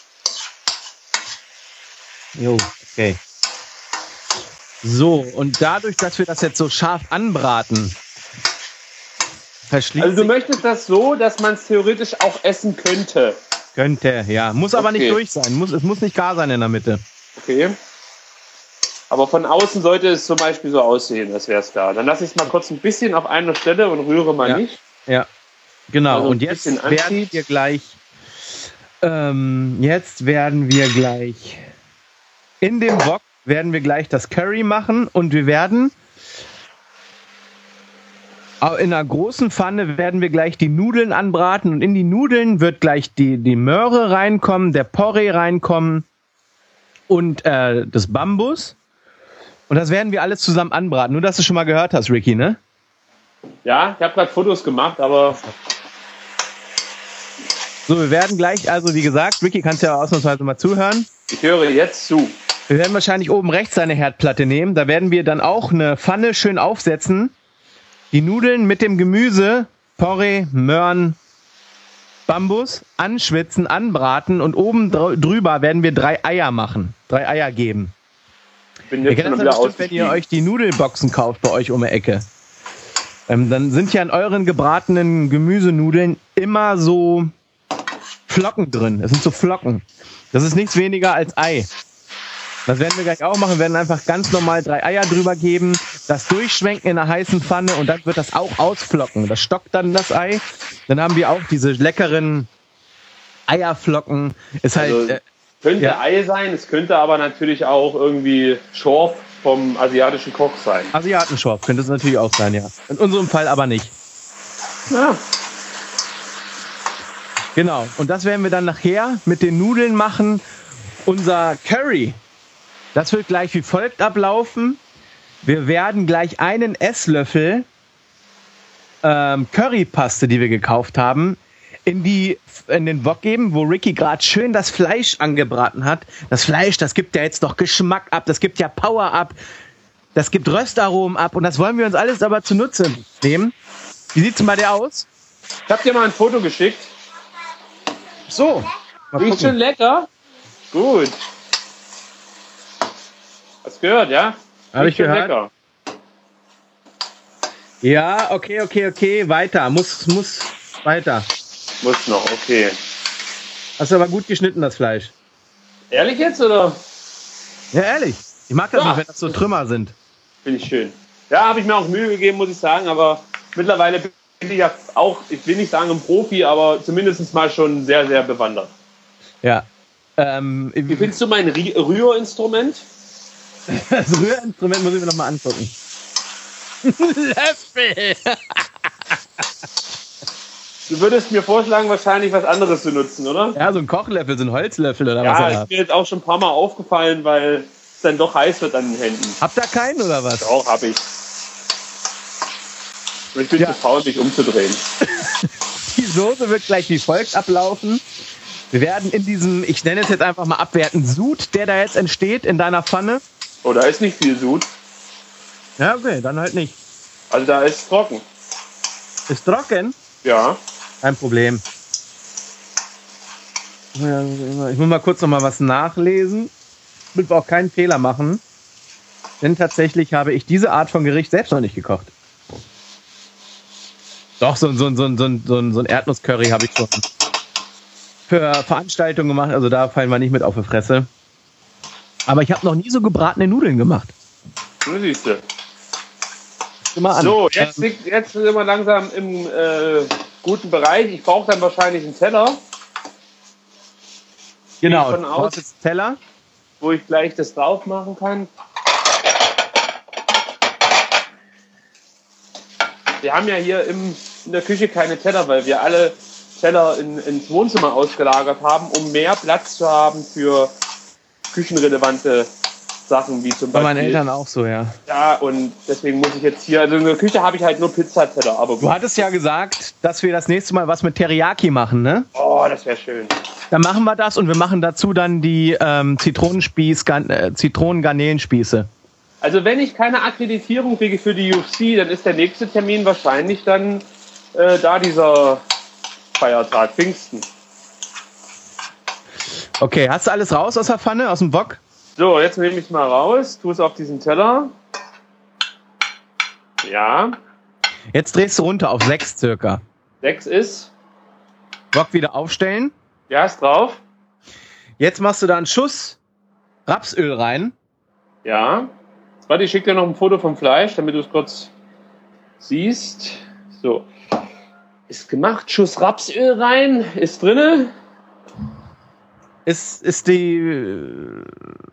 Jo, okay. So, und dadurch, dass wir das jetzt so scharf anbraten, verschließt. Also du möchtest das so, dass man es theoretisch auch essen könnte? Könnte, ja. Muss aber okay. nicht durch sein. Muss, es muss nicht gar sein in der Mitte. Okay. Aber von außen sollte es zum Beispiel so aussehen, als wäre es da. Dann lasse ich es mal kurz ein bisschen auf einer Stelle und rühre mal ja. nicht. Ja, genau. Also und jetzt werden wir gleich, ähm, jetzt werden wir gleich in dem Wok werden wir gleich das Curry machen und wir werden in einer großen Pfanne werden wir gleich die Nudeln anbraten und in die Nudeln wird gleich die, die Möhre reinkommen, der Porree reinkommen und äh, das Bambus. Und das werden wir alles zusammen anbraten. Nur, dass du schon mal gehört hast, Ricky, ne? Ja, ich habe gerade Fotos gemacht, aber... So, wir werden gleich, also wie gesagt, Ricky, kannst ja ausnahmsweise mal zuhören. Ich höre jetzt zu. Wir werden wahrscheinlich oben rechts eine Herdplatte nehmen. Da werden wir dann auch eine Pfanne schön aufsetzen. Die Nudeln mit dem Gemüse, Porree, Möhren, Bambus anschwitzen, anbraten und oben drüber werden wir drei Eier machen. Drei Eier geben. Bin jetzt ihr kennt das bestimmt, wenn ihr euch die Nudelboxen kauft bei euch um die Ecke. Ähm, dann sind ja in euren gebratenen Gemüsenudeln immer so Flocken drin. Es sind so Flocken. Das ist nichts weniger als Ei. Das werden wir gleich auch machen. Wir werden einfach ganz normal drei Eier drüber geben, das durchschwenken in einer heißen Pfanne und dann wird das auch ausflocken. Das stockt dann das Ei. Dann haben wir auch diese leckeren Eierflocken. Ist halt, also, äh, könnte ja. Ei sein, es könnte aber natürlich auch irgendwie Schorf vom asiatischen Koch sein. Asiatenschorf könnte es natürlich auch sein, ja. In unserem Fall aber nicht. Ja. Genau. Und das werden wir dann nachher mit den Nudeln machen. Unser Curry. Das wird gleich wie folgt ablaufen. Wir werden gleich einen Esslöffel ähm, Currypaste, die wir gekauft haben, in, die, in den Wok geben, wo Ricky gerade schön das Fleisch angebraten hat. Das Fleisch, das gibt ja jetzt noch Geschmack ab, das gibt ja Power ab, das gibt Röstaromen ab und das wollen wir uns alles aber zunutze nehmen. Wie sieht's denn bei dir aus? Ich hab dir mal ein Foto geschickt. So. Riecht schon lecker? Gut. Hast gehört, ja? Habe ich gehört. Lecker. Ja, okay, okay, okay, weiter. Muss, muss, weiter. Muss noch, okay. Hast du aber gut geschnitten, das Fleisch. Ehrlich jetzt, oder? Ja, ehrlich. Ich mag das ja. nicht, wenn das so Trümmer sind. Finde ich schön. Ja, habe ich mir auch Mühe gegeben, muss ich sagen, aber mittlerweile bin ich ja auch, ich will nicht sagen ein Profi, aber zumindest mal schon sehr, sehr bewandert. Ja. Ähm, Wie findest du mein Rührinstrument? Das Rührinstrument muss ich mir noch mal angucken. Löffel! Du würdest mir vorschlagen, wahrscheinlich was anderes zu nutzen, oder? Ja, so ein Kochlöffel, so ein Holzlöffel oder ja, was. Ja, ist mir jetzt auch schon ein paar Mal aufgefallen, weil es dann doch heiß wird an den Händen. Habt ihr keinen oder was? Doch, hab ich. Und ich bin ja. zu faul, mich umzudrehen. Die Soße wird gleich wie folgt ablaufen. Wir werden in diesem, ich nenne es jetzt einfach mal abwerten, Sud, der da jetzt entsteht in deiner Pfanne. Oh, da ist nicht viel Sud. Ja, okay, dann halt nicht. Also da ist trocken. Ist trocken? Ja. Kein Problem. Ich muss mal kurz noch mal was nachlesen. Ich will auch keinen Fehler machen. Denn tatsächlich habe ich diese Art von Gericht selbst noch nicht gekocht. Doch, so, so, so, so, so, so ein Erdnusscurry habe ich schon für Veranstaltungen gemacht. Also da fallen wir nicht mit auf die Fresse. Aber ich habe noch nie so gebratene Nudeln gemacht. Du siehst du. Mal an. So, jetzt, jetzt sind wir langsam im äh, guten Bereich. Ich brauche dann wahrscheinlich einen Teller. Genau, von aus, du hast Teller, wo ich gleich das drauf machen kann. Wir haben ja hier im, in der Küche keine Teller, weil wir alle Teller in, ins Wohnzimmer ausgelagert haben, um mehr Platz zu haben für küchenrelevante Sachen, wie zum bei Beispiel... meinen Eltern auch so, ja. Ja, und deswegen muss ich jetzt hier... Also in der Küche habe ich halt nur Pizzateller, aber... Du hattest ja gesagt, dass wir das nächste Mal was mit Teriyaki machen, ne? Oh, das wäre schön. Dann machen wir das und wir machen dazu dann die ähm, Zitronenspieß, äh, Zitronen-Garnelenspieße. Also wenn ich keine Akkreditierung kriege für die U F C, dann ist der nächste Termin wahrscheinlich dann äh, da dieser Feiertag, Pfingsten. Okay, hast du alles raus aus der Pfanne, aus dem Wok? So, jetzt nehme ich es mal raus, tue es auf diesen Teller. Ja. Jetzt drehst du runter auf sechs circa. Sechs ist. Wok wieder aufstellen. Ja, ist drauf. Jetzt machst du da einen Schuss Rapsöl rein. Ja. Warte, ich schicke dir noch ein Foto vom Fleisch, damit du es kurz siehst. So. Ist gemacht. Schuss Rapsöl rein. Ist drinne. Ist, ist die... Äh,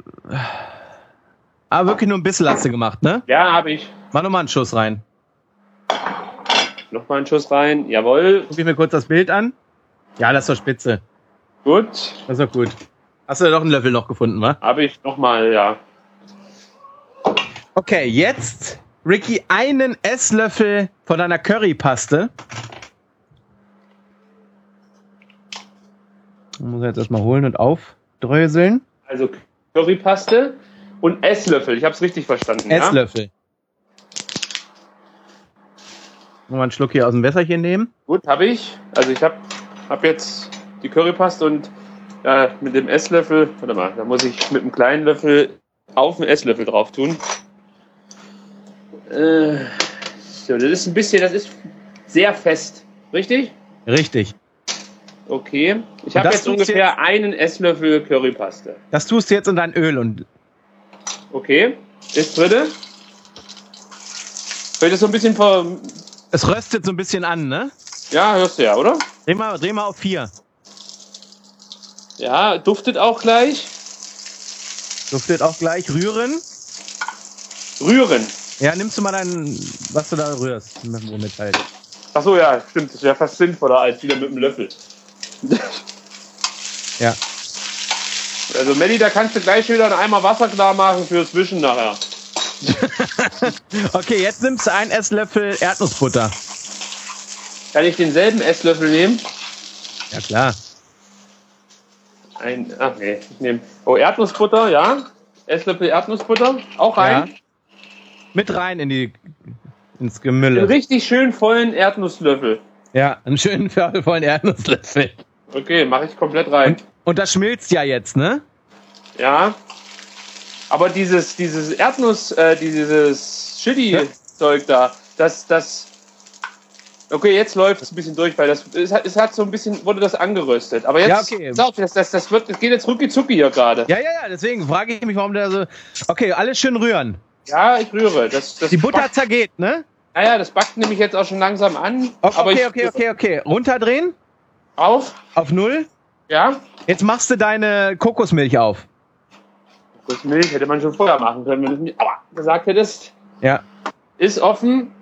aber wirklich nur ein bisschen hast du gemacht, ne? Ja, habe ich. Mach nochmal einen Schuss rein. Nochmal einen Schuss rein. Jawohl. Guck ich mir kurz das Bild an. Ja, das ist doch spitze. Gut. Das ist doch gut. Hast du doch einen Löffel noch gefunden, wa? Habe ich nochmal, ja. Okay, jetzt, Ricky, einen Esslöffel von deiner Currypaste. Muss ich jetzt erstmal holen und aufdröseln. Also Currypaste und Esslöffel. Ich habe es richtig verstanden. Esslöffel. Ja? Nochmal einen Schluck hier aus dem Wässerchen nehmen. Gut, habe ich. Also ich habe hab jetzt die Currypaste und äh, mit dem Esslöffel, warte mal, da muss ich mit einem kleinen Löffel auf den Esslöffel drauf tun. Äh, so, das ist ein bisschen, das ist sehr fest. Richtig? Richtig. Okay. Ich habe jetzt ungefähr jetzt einen Esslöffel Currypaste. Das tust du jetzt in dein Öl und... Okay. Ist drinne. Fällt das so ein bisschen ver... Es röstet so ein bisschen an, ne? Ja, hörst du ja, oder? Dreh mal, dreh mal auf vier. Ja, duftet auch gleich. Duftet auch gleich. Rühren. Rühren. Ja, nimmst du mal dein, was du da rührst. Womit halt. Ach so, ja, stimmt. Das wäre fast sinnvoller als wieder mit dem Löffel. Ja. Also, Melli, da kannst du gleich wieder einen Eimer Wasser klar machen fürs Wischen nachher. Okay, jetzt nimmst du einen Esslöffel Erdnussbutter. Kann ich denselben Esslöffel nehmen? Ja, klar. Ein, ach nee, ich nehme. Oh, Erdnussbutter, ja. Esslöffel Erdnussbutter, auch rein. Ja. Mit rein in die, ins Gemülle. Einen richtig schön vollen Erdnusslöffel. Ja, einen schönen vollen Erdnusslöffel. Okay, mache ich komplett rein. Und, und das schmilzt ja jetzt, ne? Ja. Aber dieses, dieses Erdnuss, äh, dieses Chili-Zeug da, das, das. Okay, jetzt läuft es ein bisschen durch, weil das, es hat, es hat so ein bisschen, wurde das angeröstet. Aber jetzt, ja, okay. Auf, das, das, das wird, das geht jetzt rucki zucki hier gerade. Ja, ja, ja, deswegen frage ich mich, warum der so. Okay, alles schön rühren. Ja, ich rühre. Das, das Die Butter backt, zergeht, ne? naja, das backt nämlich jetzt auch schon langsam an. Okay, aber ich, okay, okay, okay. Runterdrehen. Auf. Auf null. Ja. Jetzt machst du deine Kokosmilch auf. Kokosmilch hätte man schon vorher machen können, wenn du es mir aua, gesagt hättest. Ja. Ist offen.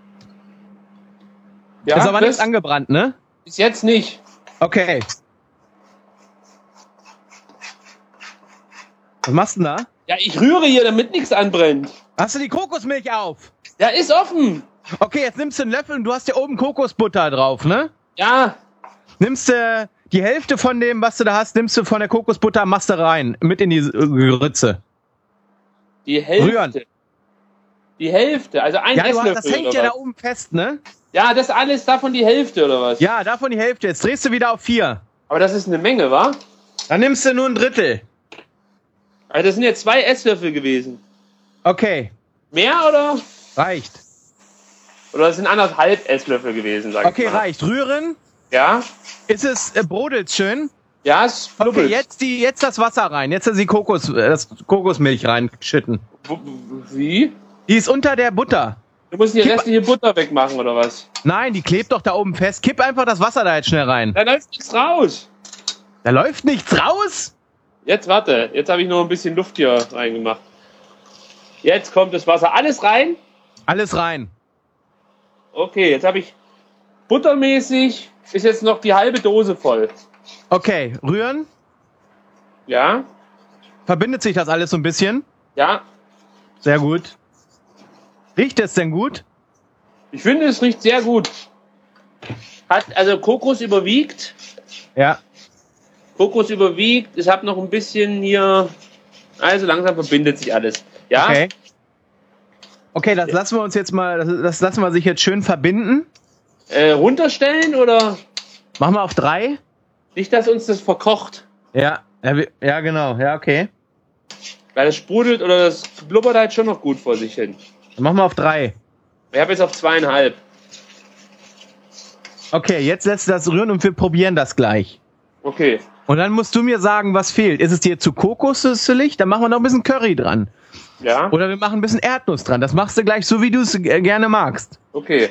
Ja, ist aber Chris, nichts angebrannt, ne? Bis jetzt nicht. Okay. Was machst du denn da? Ja, ich rühre hier, damit nichts anbrennt. Hast du die Kokosmilch auf? Ja, ist offen. Okay, jetzt nimmst du einen Löffel und du hast ja oben Kokosbutter drauf, ne? Ja. Nimmst du äh, die Hälfte von dem, was du da hast, nimmst du von der Kokosbutter, machst du rein, mit in die äh, Ritze. Die Hälfte. Rühren. Die Hälfte, also ein Ja, du Esslöffel. hast, das hängt oder ja was? da oben fest, ne? Ja, das alles davon die Hälfte, oder was? Ja, davon die Hälfte. Jetzt drehst du wieder auf vier. Aber das ist eine Menge, wa? Dann nimmst du nur ein Drittel. Also das sind jetzt zwei Esslöffel gewesen. Okay, Mehr, oder? reicht. Oder das sind anderthalb Esslöffel gewesen, sag Okay, ich mal. reicht. Rühren. Ja? Ist es, äh, brodelt's schön? Ja, es flubbelt. Okay, jetzt, die, jetzt das Wasser rein. Jetzt die Kokos, äh, das Kokosmilch reinschütten. Wie? Die ist unter der Butter. Du musst die Kipp- restliche Butter wegmachen, oder was? Nein, die klebt doch da oben fest. Kipp einfach das Wasser da jetzt schnell rein. Da läuft nichts raus. Da läuft nichts raus. Jetzt warte, jetzt habe ich noch ein bisschen Luft hier reingemacht. Jetzt kommt das Wasser. Alles rein? Alles rein. Okay, jetzt habe ich buttermäßig, ist jetzt noch die halbe Dose voll. Okay, rühren. Ja? Verbindet sich das alles so ein bisschen? Ja? Sehr gut. Riecht es denn gut? Ich finde, es riecht sehr gut. Hat, also Kokos überwiegt. Ja. Kokos überwiegt. Ich habe noch ein bisschen hier. Also langsam verbindet sich alles. Ja? Okay. Okay, das lassen wir uns jetzt mal, das, das lassen wir sich jetzt schön verbinden. Äh, runterstellen oder Machen wir auf drei. nicht, dass uns das verkocht? Ja, ja, wir- ja genau, ja, okay. Weil das sprudelt oder das blubbert halt schon noch gut vor sich hin. Dann machen wir auf drei. Ich habe jetzt auf zweieinhalb. Okay, jetzt lässt du das rühren und wir probieren das gleich. Okay. Und dann musst du mir sagen, was fehlt. Ist es dir zu kokoselig? Dann machen wir noch ein bisschen Curry dran. Ja? Oder wir machen ein bisschen Erdnuss dran. Das machst du gleich so, wie du es äh, gerne magst. Okay.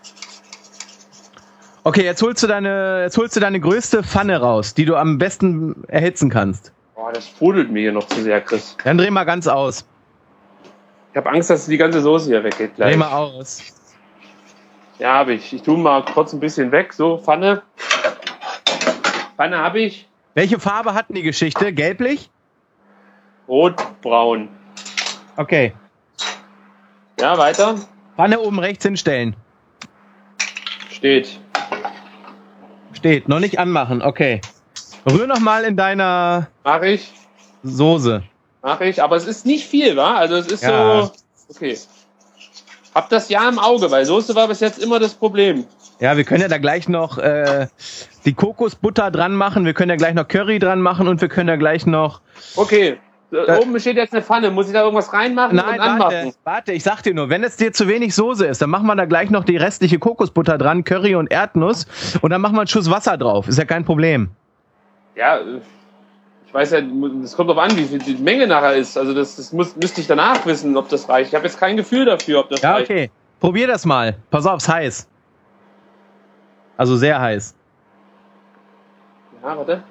Okay, jetzt holst du deine, jetzt holst du deine größte Pfanne raus, die du am besten erhitzen kannst. Boah, das sprudelt mir hier noch zu sehr, Chris. Dann dreh mal ganz aus. Ich habe Angst, dass die ganze Soße hier weggeht gleich. Dreh mal aus. Ja, habe ich. Ich tue mal kurz ein bisschen weg. So, Pfanne. Pfanne habe ich. Welche Farbe hat denn die Geschichte? Gelblich? Rot-braun. Okay. Ja, weiter. Pfanne oben rechts hinstellen. Steht. Steht. Noch nicht anmachen. Okay. Rühr noch mal in deiner Mach ich. Soße. Mach ich. Aber es ist nicht viel, wa? Also es ist Ja. so... Okay. Hab das ja im Auge, weil Soße war bis jetzt immer das Problem. Ja, wir können ja da gleich noch äh, die Kokosbutter dran machen. Wir können ja gleich noch Curry dran machen und wir können ja gleich noch... Okay. Da Da- oben steht jetzt eine Pfanne. Muss ich da irgendwas reinmachen Nein, und anmachen? warte, warte, ich sag dir nur, wenn es dir zu wenig Soße ist, dann machen wir da gleich noch die restliche Kokosbutter dran, Curry und Erdnuss und dann machen wir einen Schuss Wasser drauf. Ist ja kein Problem. Ja, ich weiß ja, es kommt drauf an, wie viel die Menge nachher ist. Also das, das muss, müsste ich danach wissen, ob das reicht. Ich habe jetzt kein Gefühl dafür, ob das Ja, reicht. okay. Probier das mal. Pass auf, ist heiß. Also sehr heiß. Ja, warte.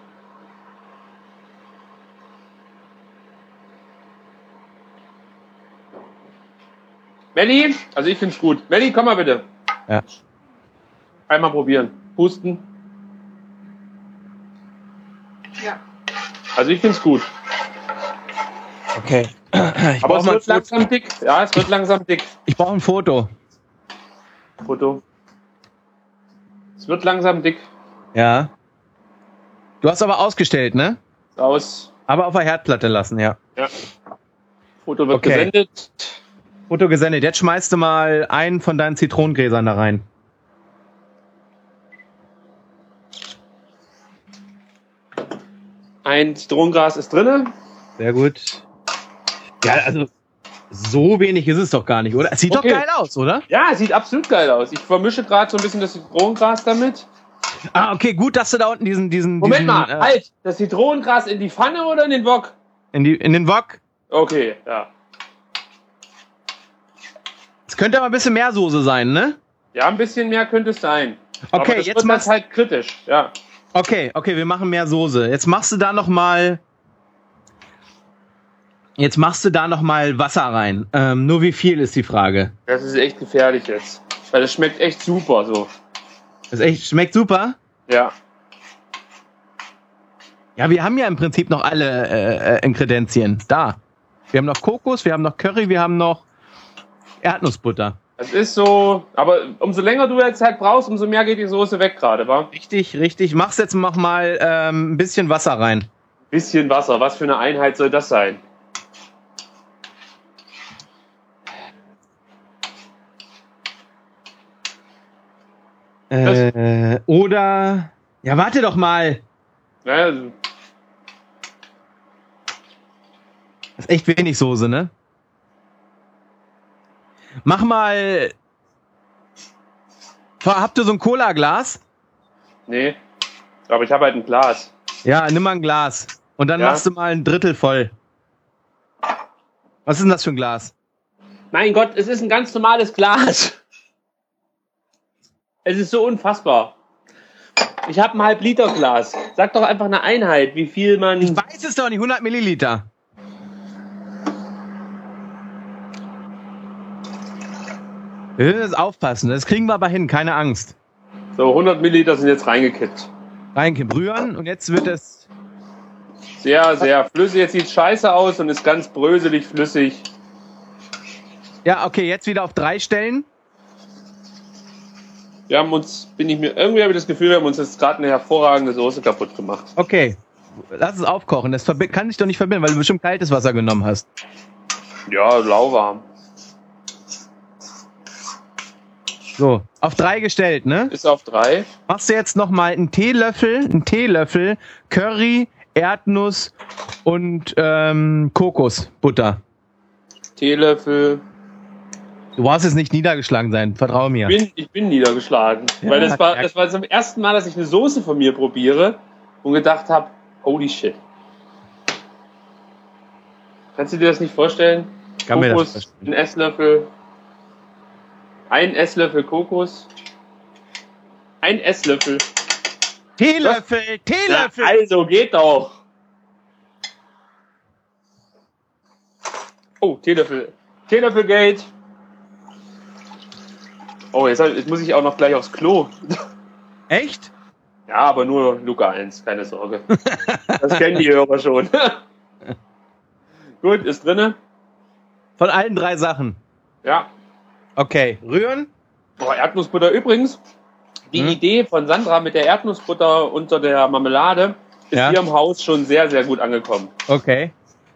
Melli, also ich find's gut. Melli, komm mal bitte. Ja. Einmal probieren. Husten. Ja. Also ich find's gut. Okay. Ich Aber brauche es mal ein wird Foto. langsam dick. Ja, es wird langsam dick. Ich brauche ein Foto. Foto. Es wird langsam dick. Ja. Du hast aber ausgestellt, ne? Aus. Aber auf der Herdplatte lassen, ja. Ja. Foto wird Okay. gesendet. Foto gesendet. Jetzt schmeißt du mal einen von deinen Zitronengräsern da rein. Ein Zitronengras ist drinne. Sehr gut. Ja, also so wenig ist es doch gar nicht, oder? Es sieht Okay. doch geil aus, oder? Ja, sieht absolut geil aus. Ich vermische gerade so ein bisschen das Zitronengras damit. Ah, okay, gut, dass du da unten diesen, diesen, Moment diesen, mal, äh, halt! Das Zitronengras in die Pfanne oder in den Wok? in, die, in den Wok. Okay, ja. Es könnte aber ein bisschen mehr Soße sein, ne? Ja, ein bisschen mehr könnte es sein. Okay, Aber das jetzt wird machst- das halt kritisch, ja. Okay, okay, wir machen mehr Soße. Jetzt machst du da noch mal, jetzt machst du da noch mal Wasser rein. Ähm, nur wie viel ist die Frage? Das ist echt gefährlich jetzt. Weil das schmeckt echt super so. Das ist echt, schmeckt super. Ja. Ja, wir haben ja im Prinzip noch alle äh, äh, Ingredienzien da. Wir haben noch Kokos, wir haben noch Curry, wir haben noch Erdnussbutter. Das ist so, aber umso länger du jetzt halt brauchst, umso mehr geht die Soße weg gerade, wa? Richtig, richtig. Machst jetzt noch mal ähm, ein bisschen Wasser rein. Bisschen Wasser, was für eine Einheit soll das sein? Äh, oder, ja, warte doch mal. Naja, also, Das ist echt wenig Soße, ne? Mach mal. Habt ihr so ein Cola-Glas? nee. Aber ich habe halt ein Glas. Ja, nimm mal ein Glas. Und dann Ja. machst du mal ein Drittel voll. Was ist denn das für ein Glas? Mein Gott, es ist ein ganz normales Glas. Es ist so unfassbar. Ich habe ein halb Liter Glas. Sag doch einfach eine Einheit, wie viel man... Ich weiß es doch nicht, hundert Milliliter. Wir müssen jetzt aufpassen, das kriegen wir aber hin, keine Angst. So, hundert Milliliter sind jetzt reingekippt. Reingebrühen und jetzt wird es... Sehr, sehr flüssig. Jetzt sieht scheiße aus und ist ganz bröselig flüssig. Ja, okay, jetzt wieder auf drei stellen. Wir haben uns, bin ich mir, irgendwie habe ich das Gefühl, wir haben uns jetzt gerade eine hervorragende Soße kaputt gemacht. Okay, lass es aufkochen. Das verbi- kann sich doch nicht verbinden, weil du bestimmt kaltes Wasser genommen hast. Ja, lauwarm. So, auf drei gestellt, ne? Ist auf drei. Machst du jetzt nochmal einen Teelöffel, einen Teelöffel Curry, Erdnuss und ähm, Kokosbutter. Teelöffel. Du brauchst jetzt nicht niedergeschlagen sein, vertrau mir. Ich bin, ich bin niedergeschlagen. Ja, weil das war, ja. das war zum ersten Mal, dass ich eine Soße von mir probiere und gedacht habe, holy shit. Kannst du dir das nicht vorstellen? Kann mir das Kokos, vorstellen. ein Esslöffel. Ein Esslöffel Kokos. Ein Esslöffel. Teelöffel, Na, Teelöffel! also geht doch. Oh, Teelöffel. Teelöffelgate. Oh, jetzt, hab- jetzt muss ich auch noch gleich aufs Klo. Echt? Ja, aber nur Luca eins, keine Sorge. Das kennen die Hörer schon. Gut, ist drinne. Von allen drei Sachen. Ja. Okay, rühren. Oh, Erdnussbutter übrigens. Die Hm. Idee von Sandra mit der Erdnussbutter unter der Marmelade ist Ja. hier im Haus schon sehr, sehr gut angekommen. Okay.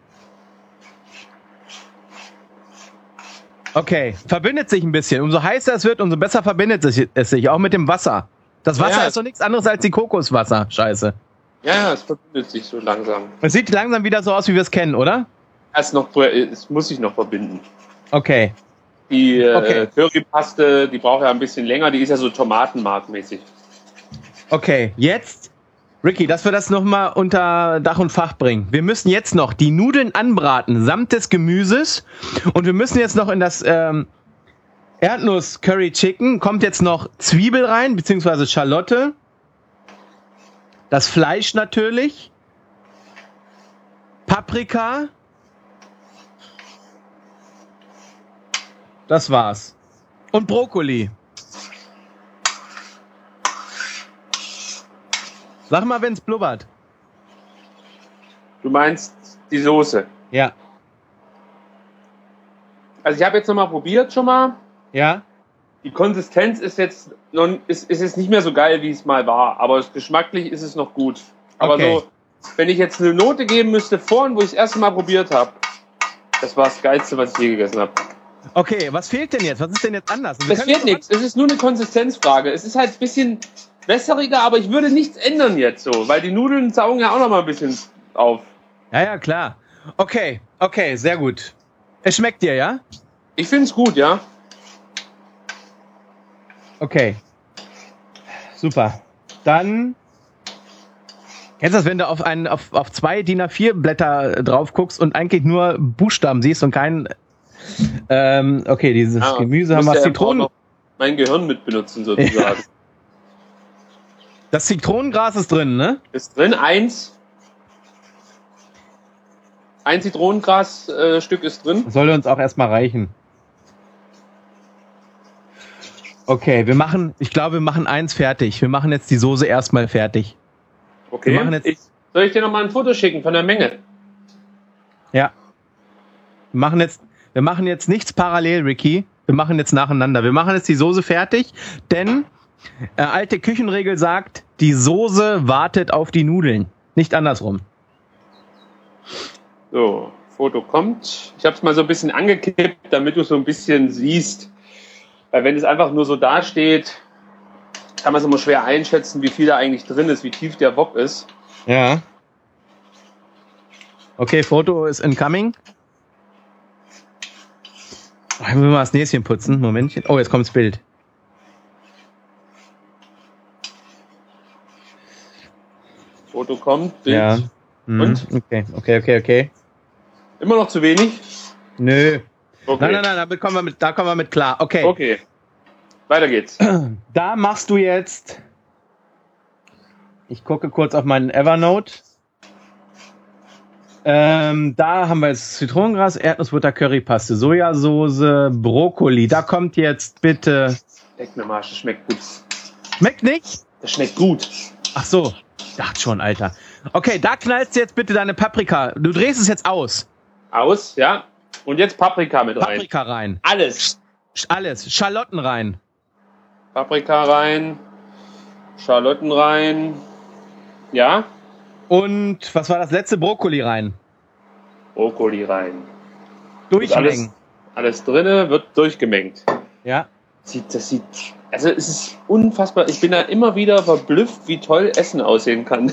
Okay, verbindet sich ein bisschen. Umso heißer es wird, umso besser verbindet es es sich, auch mit dem Wasser. Das Wasser Ja. ist doch nichts anderes als die Kokoswasser. Scheiße. Ja, ja, es verbindet sich so langsam. Es sieht langsam wieder so aus, wie wir es kennen, oder? Es, noch, es muss sich noch verbinden. Okay. Die äh, Okay. Currypaste, die braucht ja ein bisschen länger, die ist ja so tomatenmarkmäßig. Okay, jetzt, Ricky, dass wir das nochmal unter Dach und Fach bringen. Wir müssen jetzt noch die Nudeln anbraten, samt des Gemüses. Und wir müssen jetzt noch in das ähm, Erdnuss Curry Chicken, kommt jetzt noch Zwiebel rein, beziehungsweise Schalotte. Das Fleisch natürlich. Paprika. Das war's. Und Brokkoli. Sag mal, wenn's blubbert. Du meinst die Soße. Ja. Also ich habe jetzt nochmal probiert schon mal. Ja? Die Konsistenz ist jetzt noch, ist, ist jetzt nicht mehr so geil, wie es mal war, aber geschmacklich ist es noch gut. Aber Okay. so, wenn ich jetzt eine Note geben müsste, vorhin, wo ich das erste Mal probiert habe, das war das Geilste, was ich je gegessen habe. Okay, was fehlt denn jetzt? Was ist denn jetzt anders? Wir Es können fehlt doch- nichts, es ist nur eine Konsistenzfrage. Es ist halt ein bisschen wässriger, aber ich würde nichts ändern jetzt so, weil die Nudeln saugen ja auch noch mal ein bisschen auf. Ja, ja, klar. Okay, okay, sehr gut. Es schmeckt dir, ja? Ich finde es gut, ja. Okay. Super. Dann. Kennst du das, wenn du auf, einen, auf, auf zwei D I N A vier Blätter drauf guckst und eigentlich nur Buchstaben siehst und kein. Ähm, okay, dieses Ah, Gemüse muss haben wir. ja Zitronen. auch noch mein Gehirn mit benutzen sozusagen. Das Zitronengras ist drin, ne? Ist drin, eins. Ein Zitronengras-Stück äh, Stück ist drin. Das sollte uns auch erstmal reichen. Okay, wir machen, ich glaube, wir machen eins fertig. Wir machen jetzt die Soße erstmal fertig. Okay. Wir machen jetzt- ich, soll ich dir noch mal ein Foto schicken von der Menge? Ja. Wir machen jetzt, wir machen jetzt nichts parallel, Ricky. Wir machen jetzt nacheinander. Wir machen jetzt die Soße fertig, denn äh, alte Küchenregel sagt, die Soße wartet auf die Nudeln. Nicht andersrum. So, Foto kommt. Ich habe es mal so ein bisschen angekippt, damit du so ein bisschen siehst. Weil wenn es einfach nur so dasteht, kann man es immer schwer einschätzen, wie viel da eigentlich drin ist, wie tief der Wok ist. Ja. Okay, Foto ist incoming. Ich will mal das Näschen putzen. Momentchen. Oh, jetzt kommt das Bild. Foto Foto kommt. Bild. Ja. Hm. Und? Okay, okay, okay, okay. Immer noch zu wenig? Nö. Okay. Nein, nein, nein, da kommen wir mit, da kommen wir mit klar. Okay. Okay. Weiter geht's. Da machst du jetzt. Ich gucke kurz auf meinen Evernote. Ähm, da haben wir jetzt Zitronengras, Erdnussbutter, Currypaste, Sojasauce, Brokkoli. Da kommt jetzt bitte. Leck mir Marsch, das schmeckt gut. Schmeckt nicht? Das schmeckt gut. Ach so. Dachte schon, Alter. Okay, da knallst du jetzt bitte deine Paprika. Du drehst es jetzt aus. Aus, ja. Und jetzt Paprika mit rein. Paprika rein. Alles. Sch- Alles. Schalotten rein. Paprika rein. Schalotten rein. Ja. Und was war das letzte? Brokkoli rein. Brokkoli rein. Durchmengen. Alles, alles drinne, wird durchgemengt. Ja. Sieht, das sieht, also es ist unfassbar. Ich bin da immer wieder verblüfft, wie toll Essen aussehen kann.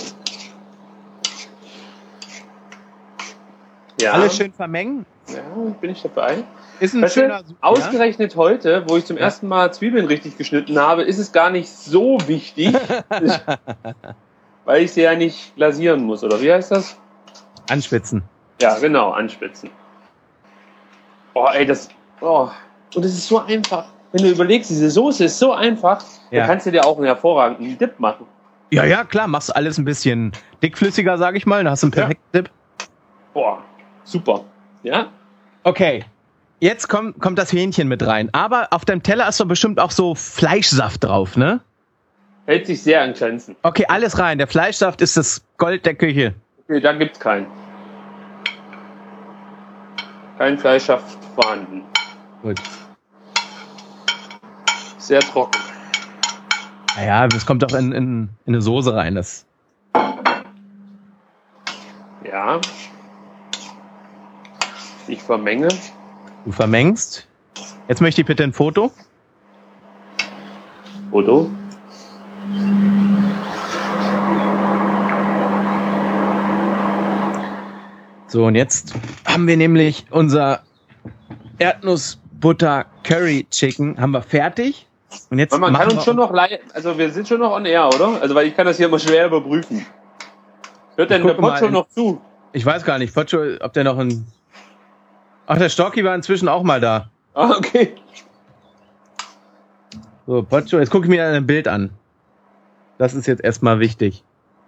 Ja. Alles schön vermengen. Ja, bin ich dabei. Ist ein Weißt du, schöner. ausgerechnet heute, wo ich zum Ja. ersten Mal Zwiebeln richtig geschnitten habe, ist es gar nicht so wichtig, weil ich sie ja nicht glasieren muss, oder wie heißt das? Anspitzen. Ja, genau, anspitzen. Oh, ey, das, oh, und es ist so einfach. Wenn du überlegst, diese Soße ist so einfach, Ja. da kannst du dir auch einen hervorragenden Dip machen. Ja, ja, klar. Machst alles ein bisschen dickflüssiger, sag ich mal. Da hast du einen perfekten Dip. Boah, super. Ja? Okay. Jetzt kommt, kommt das Hähnchen mit rein. Aber auf deinem Teller ist doch bestimmt auch so Fleischsaft drauf, ne? Hält sich sehr an Grenzen. Okay, alles rein. Der Fleischsaft ist das Gold der Küche. Okay, da gibt's keinen. Kein Fleischsaft vorhanden. Gut. Sehr trocken. Naja, das kommt doch in, in, in eine Soße rein. Das. Ja. Ich vermenge. Du vermengst. Jetzt möchte ich bitte ein Foto. Foto. So, und jetzt haben wir nämlich unser Erdnussbutter Curry Chicken haben wir fertig. Und jetzt Man kann machen uns wir schon noch live, also wir sind schon noch on air, oder? Also weil ich kann das hier immer schwer überprüfen. Hört denn Ich der gucke Pocho mal. noch zu? Ich weiß gar nicht, Pocho, ob der noch ein. Ach, der Storki war inzwischen auch mal da. Ah, okay. So, Pocho, jetzt gucke ich mir ein Bild an. Das ist jetzt erstmal wichtig.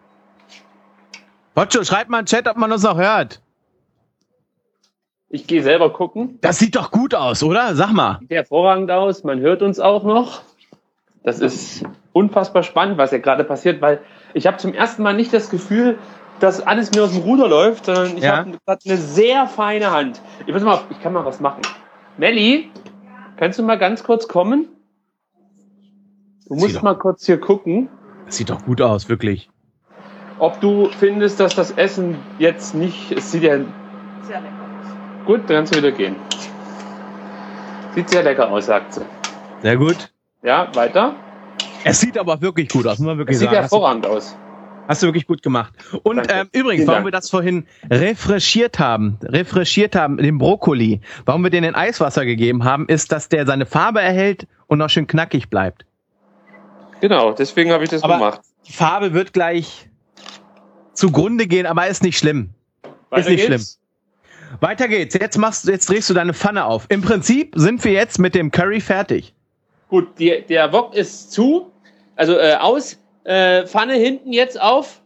Pocho, schreib mal in den Chat, ob man uns noch hört. Ich gehe selber gucken. Das sieht doch gut aus, oder? Sag mal. Sieht hervorragend aus. Man hört uns auch noch. Das ist unfassbar spannend, was ja gerade passiert, weil ich habe zum ersten Mal nicht das Gefühl, dass alles mir aus dem Ruder läuft, sondern ich Ja. habe gerade eine sehr feine Hand. Ich, muss mal, ich kann mal was machen. Melli, kannst du mal ganz kurz kommen? Du Sieh musst doch. mal kurz hier gucken, Das sieht doch gut aus, wirklich. ob du findest, dass das Essen jetzt nicht... Es sieht ja... Sehr lecker aus. Gut, dann kannst du wieder gehen. Sieht sehr lecker aus, sagt sie. Sehr gut. Ja, weiter. Es sieht aber wirklich gut aus, muss man wirklich Es sieht sagen. Hast du, hervorragend aus. hast du wirklich gut gemacht. Und Danke. ähm, übrigens, Vielen warum Dank. wir das vorhin refreschiert haben, refreschiert haben, den Brokkoli, warum wir den in Eiswasser gegeben haben, ist, dass der seine Farbe erhält und noch schön knackig bleibt. Genau, deswegen habe ich das Aber gemacht. die Farbe wird gleich zugrunde gehen, aber ist nicht schlimm. Weiter nicht geht's. Weiter geht's. Jetzt machst du, jetzt drehst du deine Pfanne auf. Im Prinzip sind wir jetzt mit dem Curry fertig. Gut, die, der Wok ist zu, also äh, aus. Äh, Pfanne hinten jetzt auf.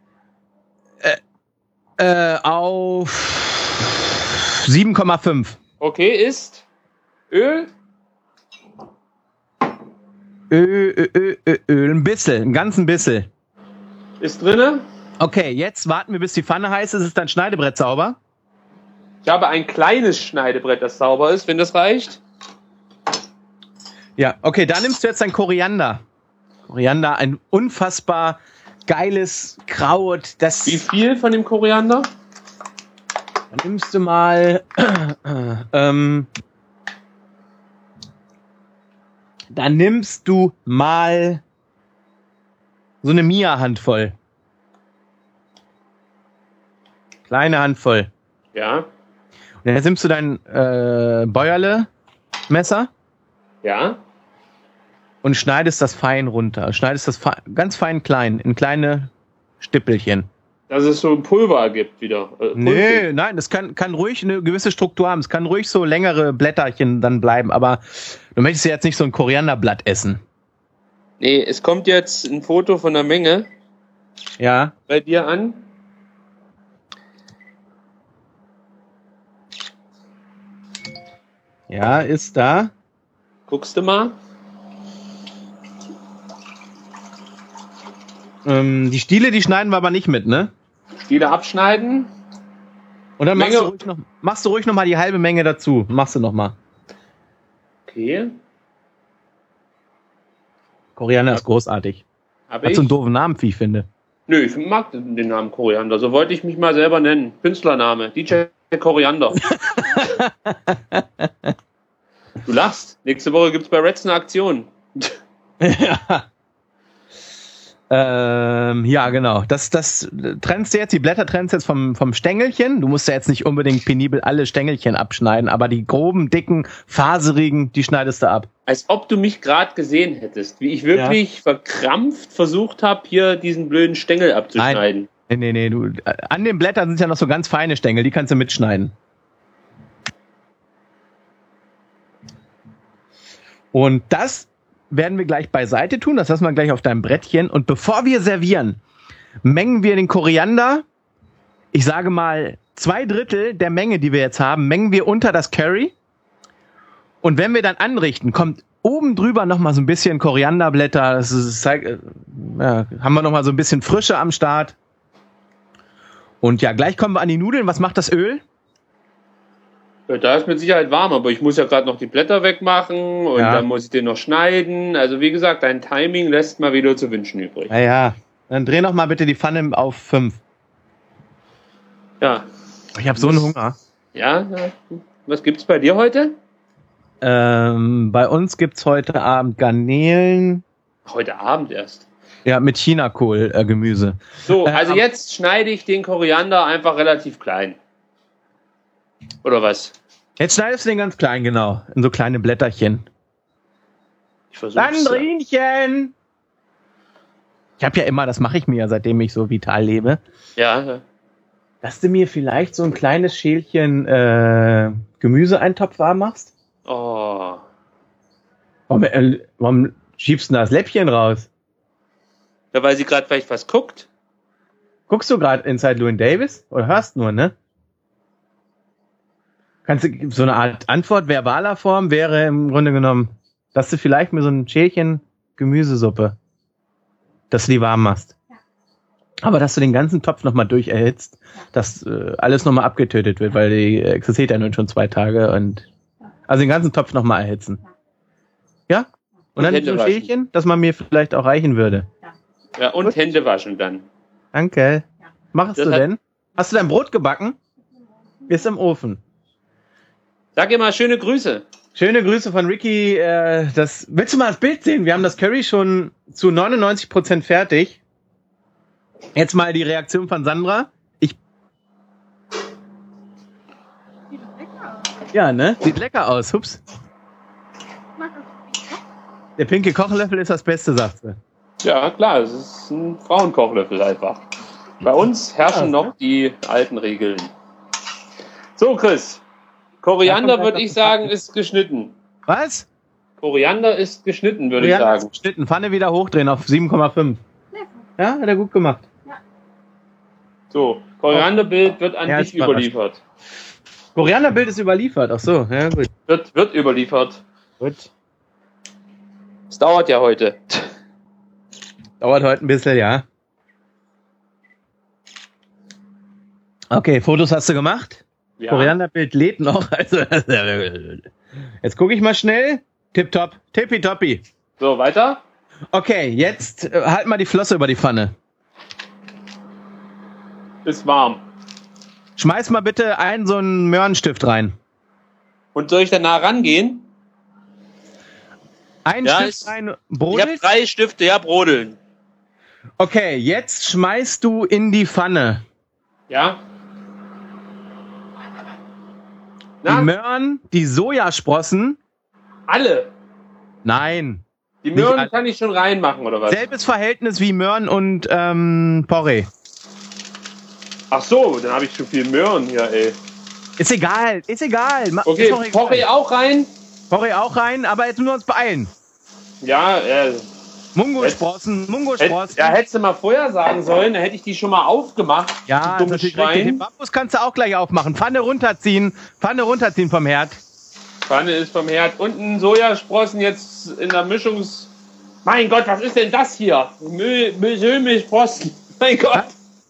Äh, auf sieben Komma fünf. Okay, ist Öl. Öl, Öl, Öl, Öl, Öl, ein bisschen, ein ganzen bisschen. Ist drinne. Okay, jetzt warten wir, bis die Pfanne heiß ist. Ist dein Schneidebrett sauber? Ich habe ein kleines Schneidebrett, das sauber ist, wenn das reicht. Ja, okay, da nimmst du jetzt dein Koriander. Koriander, ein unfassbar geiles Kraut. Das Wie viel von dem Koriander? Dann nimmst du mal, ähm, dann nimmst du mal so eine Mia-Handvoll. Kleine Handvoll. Ja, Und jetzt nimmst du dein äh, Bäuerle-Messer ja. und schneidest das fein runter. Schneidest das fe ganz fein klein, in kleine Stippelchen. Dass es so ein Pulver ergibt wieder. Äh, nee, nein, das kann, kann ruhig eine gewisse Struktur haben. Es kann ruhig so längere Blätterchen dann bleiben, aber du möchtest ja jetzt nicht so ein Korianderblatt essen. Nee, es kommt jetzt ein Foto von der Menge. Ja. Bei dir an. Ja, ist da. Guckst du mal? Ähm, die Stiele, die schneiden wir aber nicht mit, ne? Stiele abschneiden. Und dann machst Menge- du, ruhig noch, machst du ruhig noch mal die halbe Menge dazu. Machst du noch mal. Okay. Koriander ist großartig. Hab Hat ich? so einen doofen Namen, wie ich finde. Nö, ich mag den den Namen Koriander. So wollte ich mich mal selber nennen. Künstlername. D J Koriander. Du lachst. Nächste Woche gibt's bei Reds eine Aktion. ja. Ähm, ja, genau. Das, das trennst du jetzt, die Blätter trennst du jetzt vom, vom Stängelchen. Du musst ja jetzt nicht unbedingt penibel alle Stängelchen abschneiden, aber die groben, dicken, faserigen, die schneidest du ab. Als ob du mich gerade gesehen hättest, wie ich wirklich ja. verkrampft versucht habe, hier diesen blöden Stängel abzuschneiden. Nein, nee, nee, du, an den Blättern sind ja noch so ganz feine Stängel, die kannst du mitschneiden. Und das werden wir gleich beiseite tun. Das lassen wir gleich auf deinem Brettchen. Und bevor wir servieren, mengen wir den Koriander, ich sage mal, zwei Drittel der Menge, die wir jetzt haben, mengen wir unter das Curry. Und wenn wir dann anrichten, kommt oben drüber nochmal so ein bisschen Korianderblätter. Das ist, äh, ja, haben wir nochmal so ein bisschen Frische am Start. Und ja, gleich kommen wir an die Nudeln. Was macht das Öl? Ja, da ist mit Sicherheit warm, aber ich muss ja gerade noch die Blätter wegmachen und Ja. dann muss ich den noch schneiden. Also wie gesagt, dein Timing lässt mal wieder zu wünschen übrig. Ja, ja. Dann dreh noch mal bitte die Pfanne auf fünf. Ja. Ich habe so einen Hunger. Ja, ja. Was gibt's bei dir heute? Ähm, bei uns gibt's heute Abend Garnelen. Heute Abend erst. Ja, mit Chinakohl-Gemüse. So, Äh, also am- jetzt schneide ich den Koriander einfach relativ klein. Oder was? Jetzt schneidest du den ganz klein, genau. In so kleine Blätterchen. Ich versuch's. Sandrinchen! Ich habe ja immer, das mache ich mir ja, seitdem ich so vital lebe, Ja, ja. dass du mir vielleicht so ein kleines Schälchen äh, Gemüseeintopf warm machst. Oh. Warum, äh, warum schiebst du denn das Läppchen raus? Ja, weil sie gerade vielleicht was guckt. Guckst du gerade Inside Llewyn Davis? Oder hörst nur, ne? Kannst du, so eine Art Antwort verbaler Form wäre im Grunde genommen, dass du vielleicht mir so ein Schälchen Gemüsesuppe, dass du die warm machst. Ja. Aber dass du den ganzen Topf nochmal durcherhitzt, dass äh, alles nochmal abgetötet wird, weil die existiert ja nun schon zwei Tage und also den ganzen Topf nochmal erhitzen. Ja? Und dann Hände so ein waschen. Schälchen, das man mir vielleicht auch reichen würde. Ja, und Gut. Hände waschen dann. Danke. Machst Das du hat- denn? Hast du dein Brot gebacken? Ist im Ofen. Sag ihr mal schöne Grüße. Schöne Grüße von Ricky. Äh, das, willst du mal das Bild sehen? Wir haben das Curry schon zu neunundneunzig Prozent fertig. Jetzt mal die Reaktion von Sandra. Ich. Ja, ne? Sieht lecker aus. Hups. Der pinke Kochlöffel ist das Beste, sagt sie. Ja, klar, es ist ein Frauenkochlöffel einfach. Bei uns herrschen Ja, noch die alten Regeln. So, Chris. Koriander, Ja, würde ich sagen, ist geschnitten. Was? Koriander ist geschnitten, würde ich Koriander ist sagen. geschnitten. Pfanne wieder hochdrehen auf sieben Komma fünf. Ja, hat er gut gemacht. So, Korianderbild wird an Ja, dich ist überrascht. überliefert. Korianderbild ist überliefert. Ach so, ja gut. Wird, wird überliefert. Gut. Es dauert ja heute. Dauert heute ein bisschen, ja. Okay, Fotos hast du gemacht? Ja. Korianderbild lädt noch. Also, jetzt gucke ich mal schnell. Tipptopp, tippitoppi. So, weiter. Okay, jetzt äh, halt mal die Flosse über die Pfanne. Ist warm. Schmeiß mal bitte einen so einen Möhrenstift rein. Und soll ich da nah rangehen? Einen Ja, Stift ist- rein, Ich habe brodelt. drei Stifte, ja, brodeln. Okay, jetzt schmeißt du in die Pfanne Ja? die Na, Möhren, die Sojasprossen. alle. Nein, Die Möhren kann ich schon reinmachen, oder was? Selbes Verhältnis wie Möhren und ähm, Porree. Ach so, dann habe ich zu viel Möhren hier, ey. Ist egal, ist egal. Ma okay, ist Porree auch rein? Porree auch rein, aber jetzt müssen wir uns beeilen. Ja, äh... Mungo-Sprossen, Mungo-Sprossen. Ja, hättest du mal vorher sagen sollen, dann hätte ich die schon mal aufgemacht. Ja, das ist natürlich richtig. Den Bambus kannst du auch gleich aufmachen. Pfanne runterziehen, Pfanne runterziehen vom Herd. Pfanne ist vom Herd. Unten Sojasprossen jetzt in der Mischungs... Mein Gott, was ist denn das hier? Müll, Müll, Müllsprossen. Mein Gott.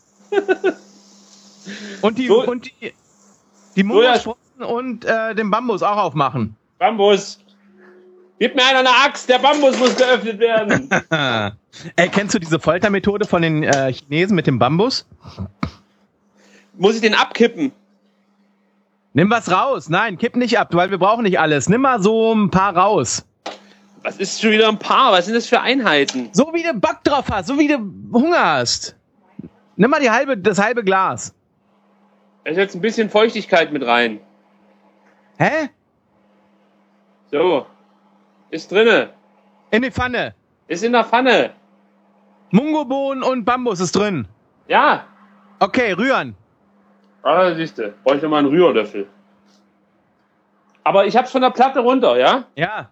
Und die, so, und die, die Mungo-Sprossen und äh, den Bambus auch aufmachen. Bambus. Gib mir einer eine Axt, der Bambus muss geöffnet werden. Ey, kennst du diese Foltermethode von den äh, Chinesen mit dem Bambus? Muss ich den abkippen? Nimm was raus. Nein, kipp nicht ab, weil wir brauchen nicht alles. Nimm mal so ein paar raus. Was ist schon wieder ein paar? Was sind das für Einheiten? So wie du Bock drauf hast, so wie du Hunger hast. Nimm mal die halbe, das halbe Glas. Da ist jetzt ein bisschen Feuchtigkeit mit rein. Hä? So. Ist drinne. In die Pfanne. Ist in der Pfanne. Mungobohnen und Bambus ist drin. Ja. Okay, rühren. Ah, siehst du. Brauche ich nochmal einen Rührlöffel. Aber ich hab's von der Platte runter, ja? Ja.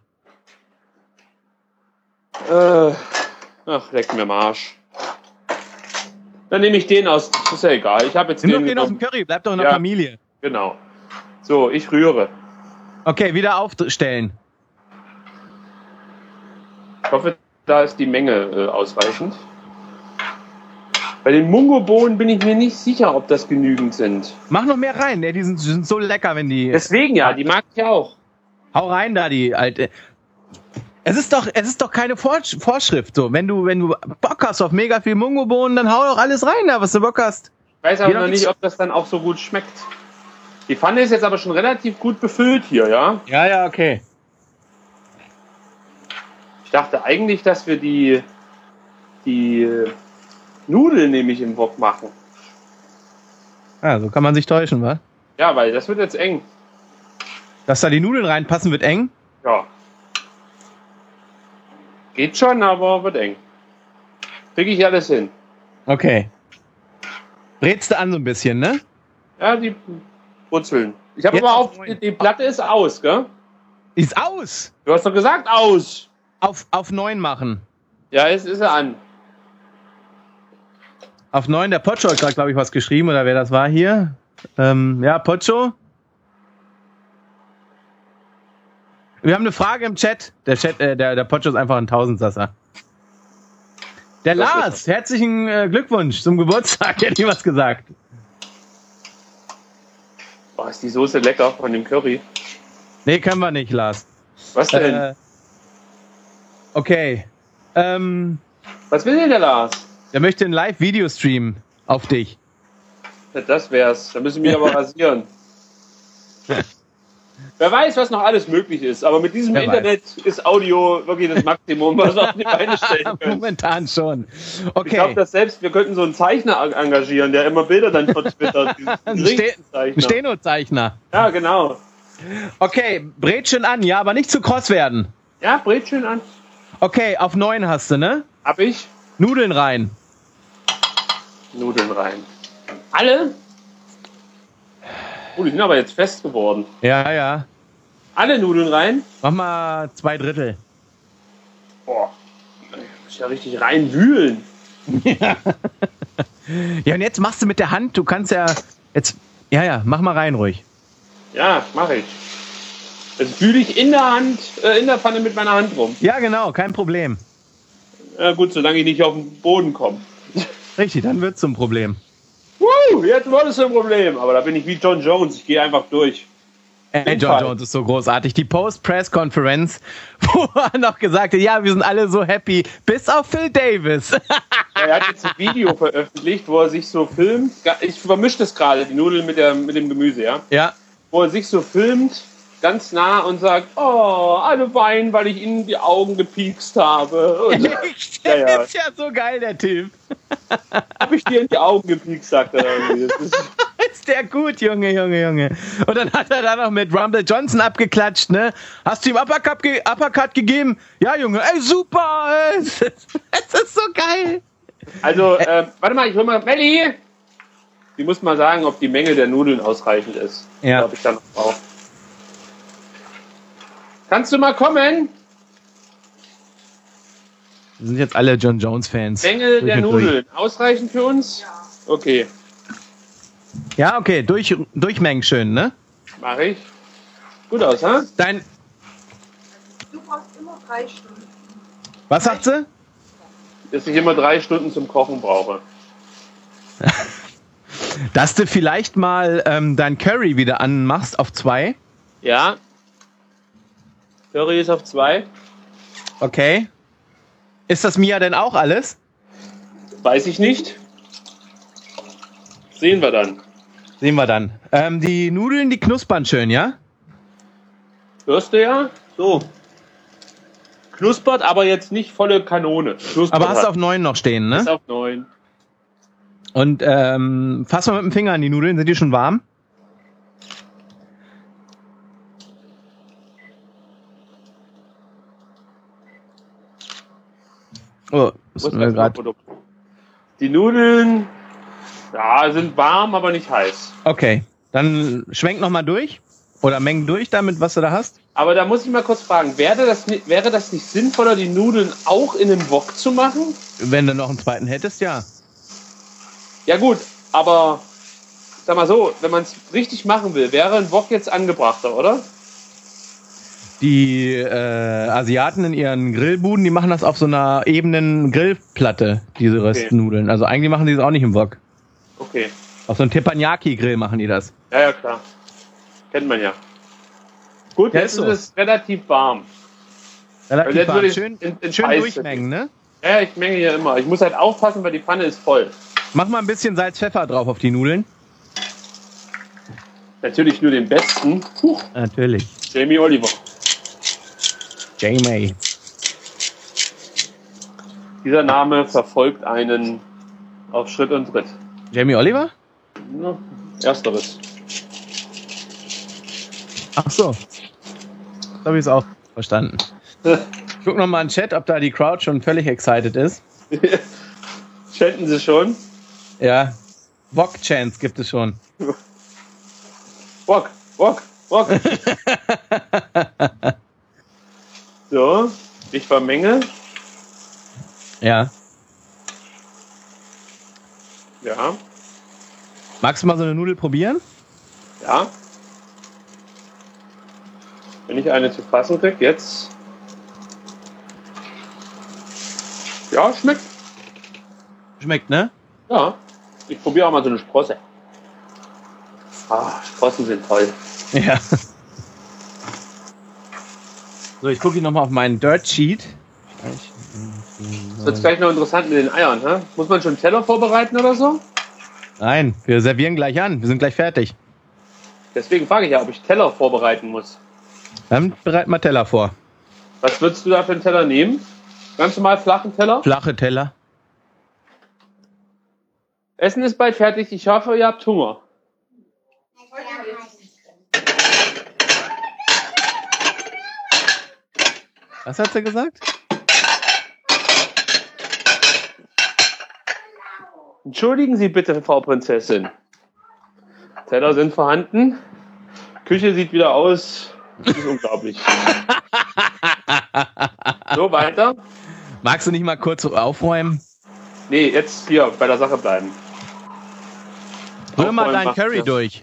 Äh, ach, leck mir am Arsch. Dann nehme ich den aus. Ist ja egal. Ich habe jetzt Nimm den. Nimm doch den aus dem Curry. Bleib doch in der ja, Familie. Genau. So, ich rühre. Okay, wieder aufstellen. Ich hoffe, da ist die Menge äh, ausreichend. Bei den Mungobohnen bin ich mir nicht sicher, ob das genügend sind. Mach noch mehr rein, ey, die sind, die sind so lecker, wenn die... Deswegen ja, die mag ich auch. Hau rein da, die alte... Es ist doch, es ist doch keine Vorsch Vorschrift so. Wenn du, wenn du Bock hast auf mega viel Mungobohnen, dann hau doch alles rein da, was du Bock hast. Ich weiß aber noch nicht, ob das dann auch so gut schmeckt. Die Pfanne ist jetzt aber schon relativ gut befüllt hier, ja? Ja, ja, okay. Ich dachte eigentlich, dass wir die, die Nudeln nämlich im Wok machen. Ja, so kann man sich täuschen, wa? Ja, weil das wird jetzt eng. Dass da die Nudeln reinpassen, wird eng? Ja. Geht schon, aber wird eng. Kriege ich alles hin. Okay. Brätst du an so ein bisschen, ne? Ja, die brutzeln. Ich habe aber auf, die, die Platte ist aus, gell? Ist aus? Du hast doch gesagt aus. Auf, auf neun machen. Ja, jetzt ist er an. Auf neun, der Pocho hat gerade, glaube ich, was geschrieben, oder wer das war hier. Ähm, ja, Pocho. Wir haben eine Frage im Chat. Der Chat, äh, der, der Pocho ist einfach ein Tausendsasser. Der das Lars, herzlichen äh, Glückwunsch zum Geburtstag, hätte ich was gesagt. Boah, ist die Soße lecker von dem Curry. Nee, können wir nicht, Lars. Was denn? Äh, okay. Ähm, was will denn der Lars? Der möchte einen Live-Video-Stream auf dich. Ja, das wär's. Da müssen wir aber rasieren. Wer weiß, was noch alles möglich ist. Aber mit diesem Wer Internet weiß. ist Audio wirklich das Maximum, was wir auf die Beine stellen können. Momentan schon. Okay. Ich glaube, dass selbst wir könnten so einen Zeichner engagieren, der immer Bilder dann vertwittert. Ein Ste Steno-Zeichner. Ja, genau. Okay, Brötchen an, ja, aber nicht zu kross werden. Ja, Brötchen an. Okay, auf neun hast du, ne? Hab ich. Nudeln rein. Nudeln rein. Alle? Oh, die sind aber jetzt fest geworden. Ja, ja. Alle Nudeln rein? Mach mal zwei Drittel. Boah, ich muss ja richtig reinwühlen. Ja. Ja, und jetzt machst du mit der Hand, du kannst ja jetzt, ja, ja, mach mal rein ruhig. Ja, mach ich. Jetzt fühle ich in der Hand, äh, in der Pfanne mit meiner Hand rum. Ja, genau, kein Problem. Ja gut, solange ich nicht auf den Boden komme. Richtig, dann wird's zum Problem. Woo, jetzt wurde es ein Problem. Aber da bin ich wie John Jones, ich gehe einfach durch. Ey, John Fall. Jones ist so großartig. Die Post-Press-Conference, wo er noch gesagt hat, ja, wir sind alle so happy, bis auf Phil Davis. Ja, er hat jetzt ein Video veröffentlicht, wo er sich so filmt. Ich vermische das gerade, die Nudeln mit, der, mit dem Gemüse, ja? Ja. Wo er sich so filmt, ganz nah und sagt, oh, alle weinen, weil ich ihnen die Augen gepiekst habe. Und Echt? Der ja, ja. ist ja so geil, der Typ. Hab ich dir in die Augen gepiekst, sagt er irgendwie. Das ist, ist der gut, Junge, Junge, Junge. Und dann hat er da noch mit Rumble Johnson abgeklatscht, ne? Hast du ihm Uppercut, ge- Uppercut gegeben? Ja, Junge, ey, super! Es ist so geil! Also, äh, warte mal, ich hol mal Melli! Die muss mal sagen, ob die Menge der Nudeln ausreichend ist. Ja. Ob ich da noch brauche. Kannst du mal kommen? Wir sind jetzt alle John Jones-Fans. Menge Durch der und durch. Nudeln. Ausreichend für uns? Ja. Okay, Ja, okay, durch, durchmengen schön, ne? mache ich. Gut aus, ha? Dein, Du brauchst immer drei Stunden. was sagt sie? Dass ich immer drei Stunden zum Kochen brauche. Dass du vielleicht mal ähm, dein Curry wieder anmachst auf zwei. Ja. Curry ist auf zwei. Okay. Ist das Mia denn auch alles? Weiß ich nicht. Sehen wir dann. Sehen wir dann. Ähm, die Nudeln, die knuspern schön, ja? Hörst du ja? So. Knuspert, aber jetzt nicht volle Kanone. Knuspert Aber hast halt. du auf neun noch stehen, ne? Ist auf neun. Und ähm, fass mal mit dem Finger an die Nudeln. Sind die schon warm? Oh, das Wo ist ist mir das grad. Produkt? Die Nudeln, ja, sind warm, aber nicht heiß. Okay, dann schwenk noch mal durch. Oder mengen durch damit, was du da hast. Aber da muss ich mal kurz fragen, wäre das, ni- wäre das nicht sinnvoller, die Nudeln auch in einem Wok zu machen? Wenn du noch einen zweiten hättest, ja. Ja gut, aber sag mal so, wenn man es richtig machen will, wäre ein Wok jetzt angebrachter, oder? Die äh, Asiaten in ihren Grillbuden, die machen das auf so einer ebenen Grillplatte, diese Röstnudeln. Also eigentlich machen die das auch nicht im Wok. Okay, Auf so einem Teppanyaki-Grill machen die das. ja, ja, klar. Kennt man ja. Gut, Ja, jetzt ist so. ist es relativ warm. Relativ jetzt warm. würde ich Schön, in- in schön Scheiß durchmengen, ne? Ja, ich menge hier immer. Ich muss halt aufpassen, weil die Pfanne ist voll. Mach mal ein bisschen Salz, Pfeffer drauf auf die Nudeln. Natürlich nur den besten. Puh, Natürlich. Jamie Oliver. Jamie. Dieser Name verfolgt einen auf Schritt und Tritt. Jamie Oliver? Ja, ersteres. Ach so. So habe ich es auch verstanden. Ich guck noch mal in den Chat, ob da die Crowd schon völlig excited ist. Schänden Sie schon? Ja. Wok-Chance gibt es schon. Wok, Wok, Wok. So, ich vermenge. Ja. Ja, Magst du mal so eine Nudel probieren? ja. Wenn ich eine zu fassen kriege, jetzt. Ja, schmeckt. Schmeckt, ne? Ja. Ich probiere auch mal so eine Sprosse. Ah, Sprossen sind toll. Ja. So, ich gucke hier nochmal auf meinen Dirt Sheet. Das wird gleich noch interessant mit den Eiern, hä? Muss man schon einen Teller vorbereiten oder so? Nein, wir servieren gleich an. Wir sind gleich fertig. Deswegen frage ich ja, ob ich Teller vorbereiten muss. Dann bereiten wir Teller vor. Was würdest du da für einen Teller nehmen? Ganz normal flachen Teller? Flache Teller. Essen ist bald fertig. Ich hoffe, ihr habt Hunger. Was hat sie gesagt? Entschuldigen Sie bitte, Frau Prinzessin. Teller sind vorhanden. Küche sieht wieder aus. Das ist unglaublich. So, weiter. Magst du nicht mal kurz aufräumen? Nee, jetzt hier bei der Sache bleiben. Rühr mal Aufräumen dein macht Curry ja. durch.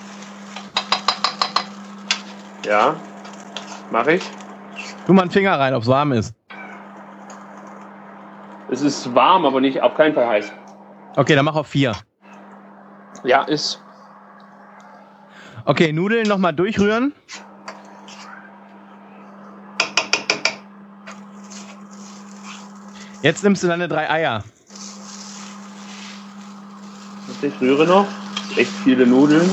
Ja, mache ich. Tu mal einen Finger rein, ob es warm ist. Es ist warm, aber nicht auf keinen Fall heiß. Okay, dann mach auf vier. Ja, ist. Okay, Nudeln nochmal durchrühren. Jetzt nimmst du deine drei Eier. Ich rühre noch. Echt viele Nudeln.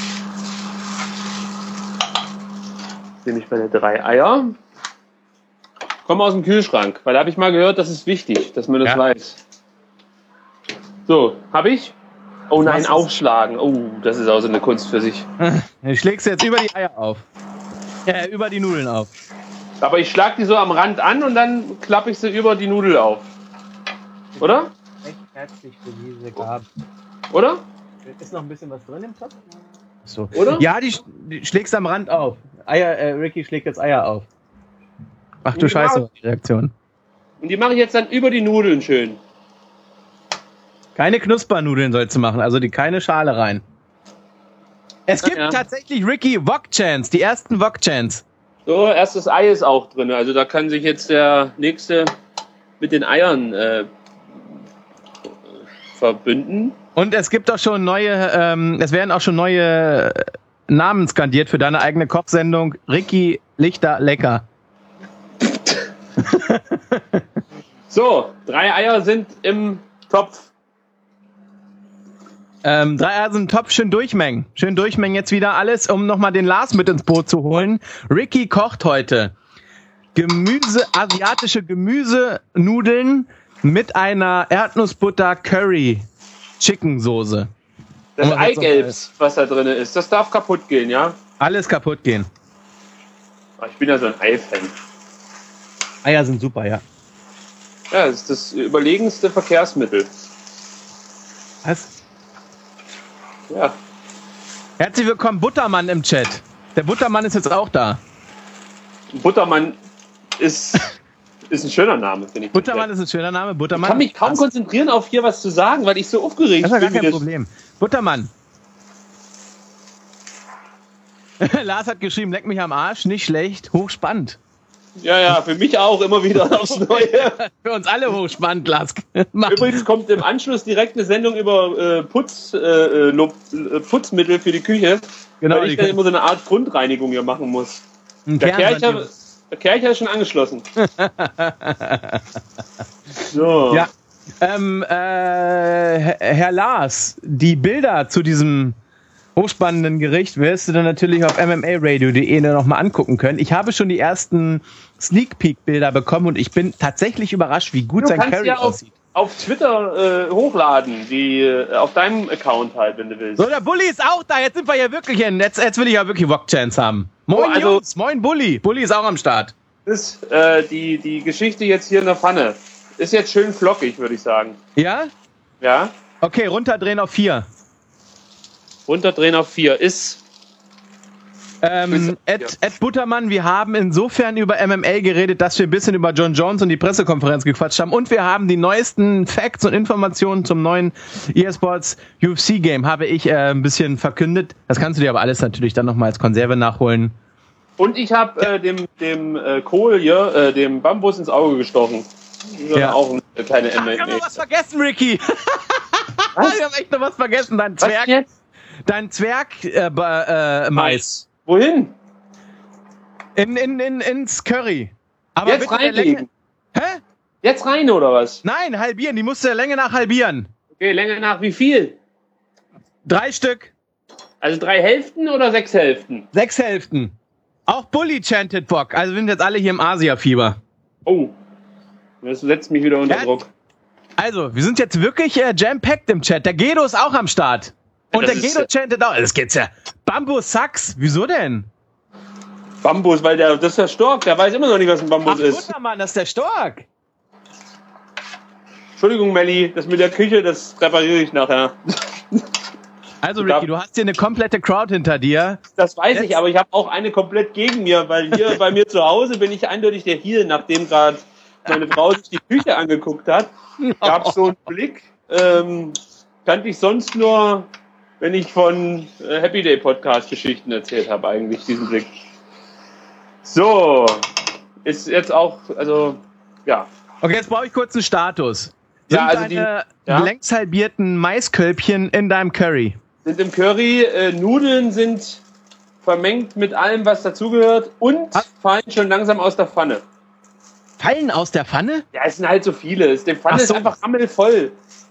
Nehme ich meine drei Eier. Komm aus dem Kühlschrank, weil da habe ich mal gehört, das ist wichtig, dass man das Ja. weiß. So, habe ich. Oh nein, aufschlagen. Oh, das ist auch so eine Kunst für sich. Du schlägst jetzt über die Eier auf. Ja, über die Nudeln auf. Aber ich schlag die so am Rand an und dann klappe ich sie über die Nudel auf. Oder? Recht herzlich für diese Gabe. Oder? Ist noch ein bisschen was drin im Topf? So. Oder? Ja, die, die schlägst am Rand auf. Eier, äh, Ricky schlägt jetzt Eier auf. Ach du Scheiße, die Reaktion. Und die mache ich jetzt dann über die Nudeln schön. Keine Knuspernudeln sollst du machen, also die keine Schale rein. Es gibt ja. tatsächlich, Ricky, Wok-Chants, die ersten Wok-Chants. So, erstes Ei ist auch drin. Also da kann sich jetzt der Nächste mit den Eiern äh, verbünden. Und es gibt auch schon neue, ähm, es werden auch schon neue Namen skandiert für deine eigene Kochsendung. Ricky Lichter Lecker. So, drei Eier sind im Topf. Ähm, drei Eier sind im Topf, schön durchmengen. Schön durchmengen jetzt wieder alles, um nochmal den Lars mit ins Boot zu holen. Ricky kocht heute Gemüse, asiatische Gemüsenudeln mit einer Erdnussbutter Curry Chicken Soße. Das Oh, Eigelbs, was da drin ist, das darf kaputt gehen, ja? Alles kaputt gehen. Ich bin ja so ein Ei-Fan. Eier sind super, ja. Ja, das ist das überlegenste Verkehrsmittel. Was? Ja. Herzlich willkommen, Buttermann im Chat. Der Buttermann ist jetzt auch da. Buttermann ist, ist ein schöner Name, finde ich. Buttermann ist ein schöner Name. Buttermann. Ich kann mich kaum konzentrieren, auf hier was zu sagen, weil ich so aufgeregt Das ist ja bin. gar kein das Problem. Buttermann. Lars hat geschrieben, leck mich am Arsch, nicht schlecht, hochspannend. Ja, ja, für mich auch immer wieder aufs Neue. Für uns alle hochspannend, Lars. Übrigens kommt im Anschluss direkt eine Sendung über äh, Putz, äh, Lob, äh, Putzmittel für die Küche, Genau, weil ich dann immer so eine Art Grundreinigung hier machen muss. Der Kercher, der Kercher ist schon angeschlossen. So. Ja, ähm, äh, Herr Lars, die Bilder zu diesem hochspannenden Gericht wirst du dann natürlich auf m m a radio punkt d e nochmal angucken können. Ich habe schon die ersten Sneak Peek Bilder bekommen und ich bin tatsächlich überrascht, wie gut Du sein kannst Curry ja auf, aussieht. auf Twitter äh, hochladen, die äh, auf deinem Account halt, wenn du willst. So, der Bulli ist auch da. Jetzt sind wir ja wirklich hin. Jetzt, jetzt will ich ja wirklich Wok-Chance haben. Moin, Oh, also- Jungs. Moin, Bulli. Bulli ist auch am Start. Das ist äh, die, die Geschichte jetzt hier in der Pfanne. Ist jetzt schön flockig, würde ich sagen. Ja? Ja? Okay, runterdrehen auf vier. Runterdrehen auf vier. Ist Ähm, Ed, Ed Buttermann, wir haben insofern über M M A geredet, dass wir ein bisschen über John Jones und die Pressekonferenz gequatscht haben und wir haben die neuesten Facts und Informationen zum neuen E A Sports U F C Game, habe ich äh, ein bisschen verkündet. Das kannst du dir aber alles natürlich dann nochmal als Konserve nachholen. Und ich habe äh, dem, dem äh, Kohl hier, äh, dem Bambus ins Auge gestochen. Ja. Ja. Auch eine kleine M Ach, M A. wir haben noch was vergessen, Ricky. Was? Wir haben echt noch was vergessen. Dein Was Zwerg, jetzt? dein Zwerg äh, äh, Mais. Wohin? In, in, in, ins Curry. Aber Jetzt bitte der reinlegen. Länge. Hä? Jetzt rein, oder was? Nein, halbieren. Die musst du der Länge nach halbieren. Okay, Länge nach wie viel? Drei Stück. Also drei Hälften oder sechs Hälften? Sechs Hälften. Auch Bully chanted Bock. Also wir sind jetzt alle hier im Asia-Fieber. Oh. Das setzt mich wieder unter Ja. Druck. Also, wir sind jetzt wirklich äh, jam-packed im Chat. Der Gedo ist auch am Start. Und Das der ist- Gedo chantet auch. Das geht's ja. Bambus Sachs. Wieso denn? Bambus, weil der, das ist der Stork, der weiß immer noch nicht, was ein Bambus Ach, ist. Buttermann, das ist der Stork. Entschuldigung, Melli, das mit der Küche, das repariere ich nachher. Also, Ricky, du hast hier eine komplette Crowd hinter dir. Das weiß Jetzt- ich, aber ich habe auch eine komplett gegen mir, weil hier bei mir zu Hause bin ich eindeutig der Heel, nachdem gerade meine Frau sich die Küche angeguckt hat. Gab es so einen Blick, ähm, kannte ich sonst nur, wenn ich von äh, Happy Day Podcast Geschichten erzählt habe, eigentlich diesen Blick. So, ist jetzt auch, also, ja. Okay, jetzt brauche ich kurz einen Status. Sind Ja, also die- deine ja. längs halbierten Maiskölbchen in deinem Curry? Sind im Curry, äh, Nudeln sind vermengt mit allem, was dazugehört und Ah. fallen schon langsam aus der Pfanne. Fallen aus der Pfanne? Ja, es sind halt so viele. Es- Die Pfanne Ach so. ist einfach rammelvoll.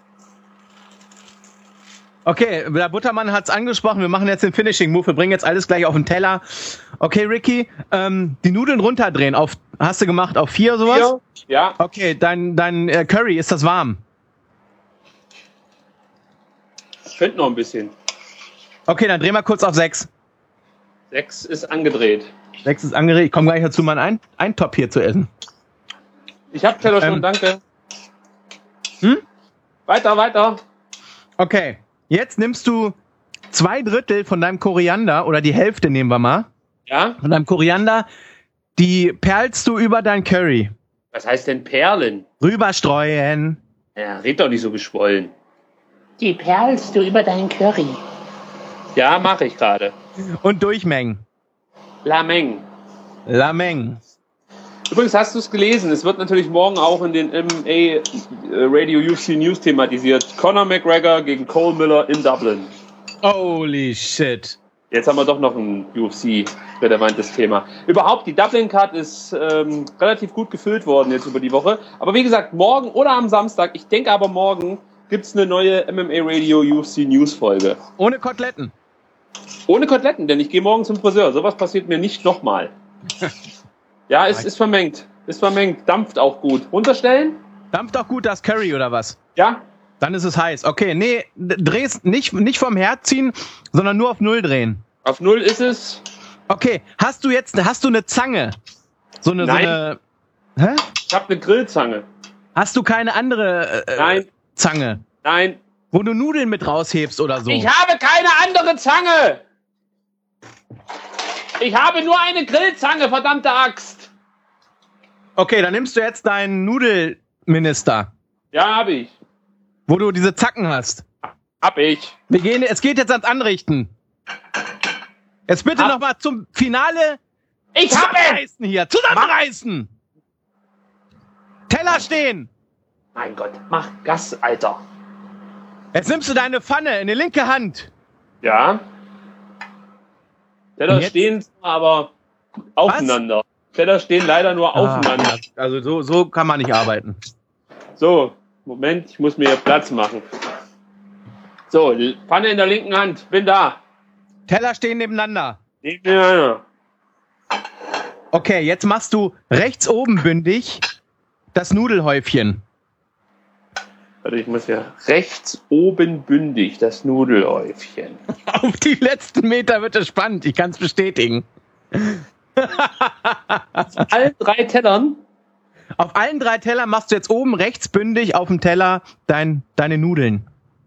Okay, der Buttermann hat's angesprochen. Wir machen jetzt den Finishing-Move. Wir bringen jetzt alles gleich auf den Teller. Okay, Ricky, ähm, die Nudeln runterdrehen. Auf, hast du gemacht auf vier sowas? Hier, ja, Okay, dein, dein äh, Curry, ist das warm? könnte noch ein bisschen. Okay, dann drehen wir kurz auf sechs. Sechs ist angedreht. sechs ist angedreht. Ich komme gleich dazu, mal einen Eintopf hier zu essen. Ich hab Teller schon, Ähm. danke. Hm? Weiter, weiter. Okay, jetzt nimmst du zwei Drittel von deinem Koriander, oder die Hälfte nehmen wir mal, Ja? von deinem Koriander, die perlst du über dein Curry. Was heißt denn Perlen? Rüberstreuen. Ja, red doch nicht so geschwollen. Die perlst du über deinen Curry. Ja, mache ich gerade. Und durchmengen. Lameng. Lameng. Übrigens, hast du es gelesen? Es wird natürlich morgen auch in den M M A äh, Radio U F C News thematisiert. Conor McGregor gegen Cole Miller in Dublin. Holy shit. Jetzt haben wir doch noch ein U F C-relevantes Thema. Überhaupt, die Dublin-Card ist ähm, relativ gut gefüllt worden jetzt über die Woche. Aber wie gesagt, morgen oder am Samstag, ich denke aber morgen, gibt es eine neue M M A Radio U F C News-Folge. Ohne Koteletten. Ohne Koteletten, denn ich gehe morgen zum Friseur. Sowas passiert mir nicht nochmal. Ja, es ist vermengt. Ist vermengt. Dampft auch gut. Runterstellen? Dampft auch gut das Curry oder was? Ja. Dann ist es heiß. Okay, nee, drehst nicht, nicht vom Herd ziehen, sondern nur auf Null drehen. Auf Null ist es. Okay, hast du jetzt, hast du eine Zange? So eine, Nein. so eine, hä? Ich habe eine Grillzange. Hast du keine andere äh, Nein. Zange, Nein. wo du Nudeln mit raushebst oder so? Ich habe keine andere Zange. Ich habe nur eine Grillzange, verdammte Axt. Okay, dann nimmst du jetzt deinen Nudelminister, Ja, habe ich. wo du diese Zacken hast. Hab ich. Wir gehen, es geht jetzt ans Anrichten. Jetzt bitte Hab- nochmal zum Finale Ich habe es. zusammenreißen hier. Zusammenreißen! Teller stehen! Mein Gott, mach Gas, Alter. Jetzt nimmst du deine Pfanne in die linke Hand. Ja. Teller Und jetzt? stehen aber aufeinander. Teller stehen leider nur aufeinander. Ah, also so, so kann man nicht arbeiten. So, Moment, ich muss mir hier Platz machen. So, Pfanne in der linken Hand. Bin da. Teller stehen nebeneinander. Nebeneinander. Okay, jetzt machst du rechts oben bündig das Nudelhäufchen. Warte, ich muss ja rechts oben bündig das Nudelhäufchen. Auf die letzten Meter wird es spannend, ich kann es bestätigen. Allen drei Tellern. Auf allen drei Tellern machst du jetzt oben rechts bündig auf dem Teller dein, deine Nudeln.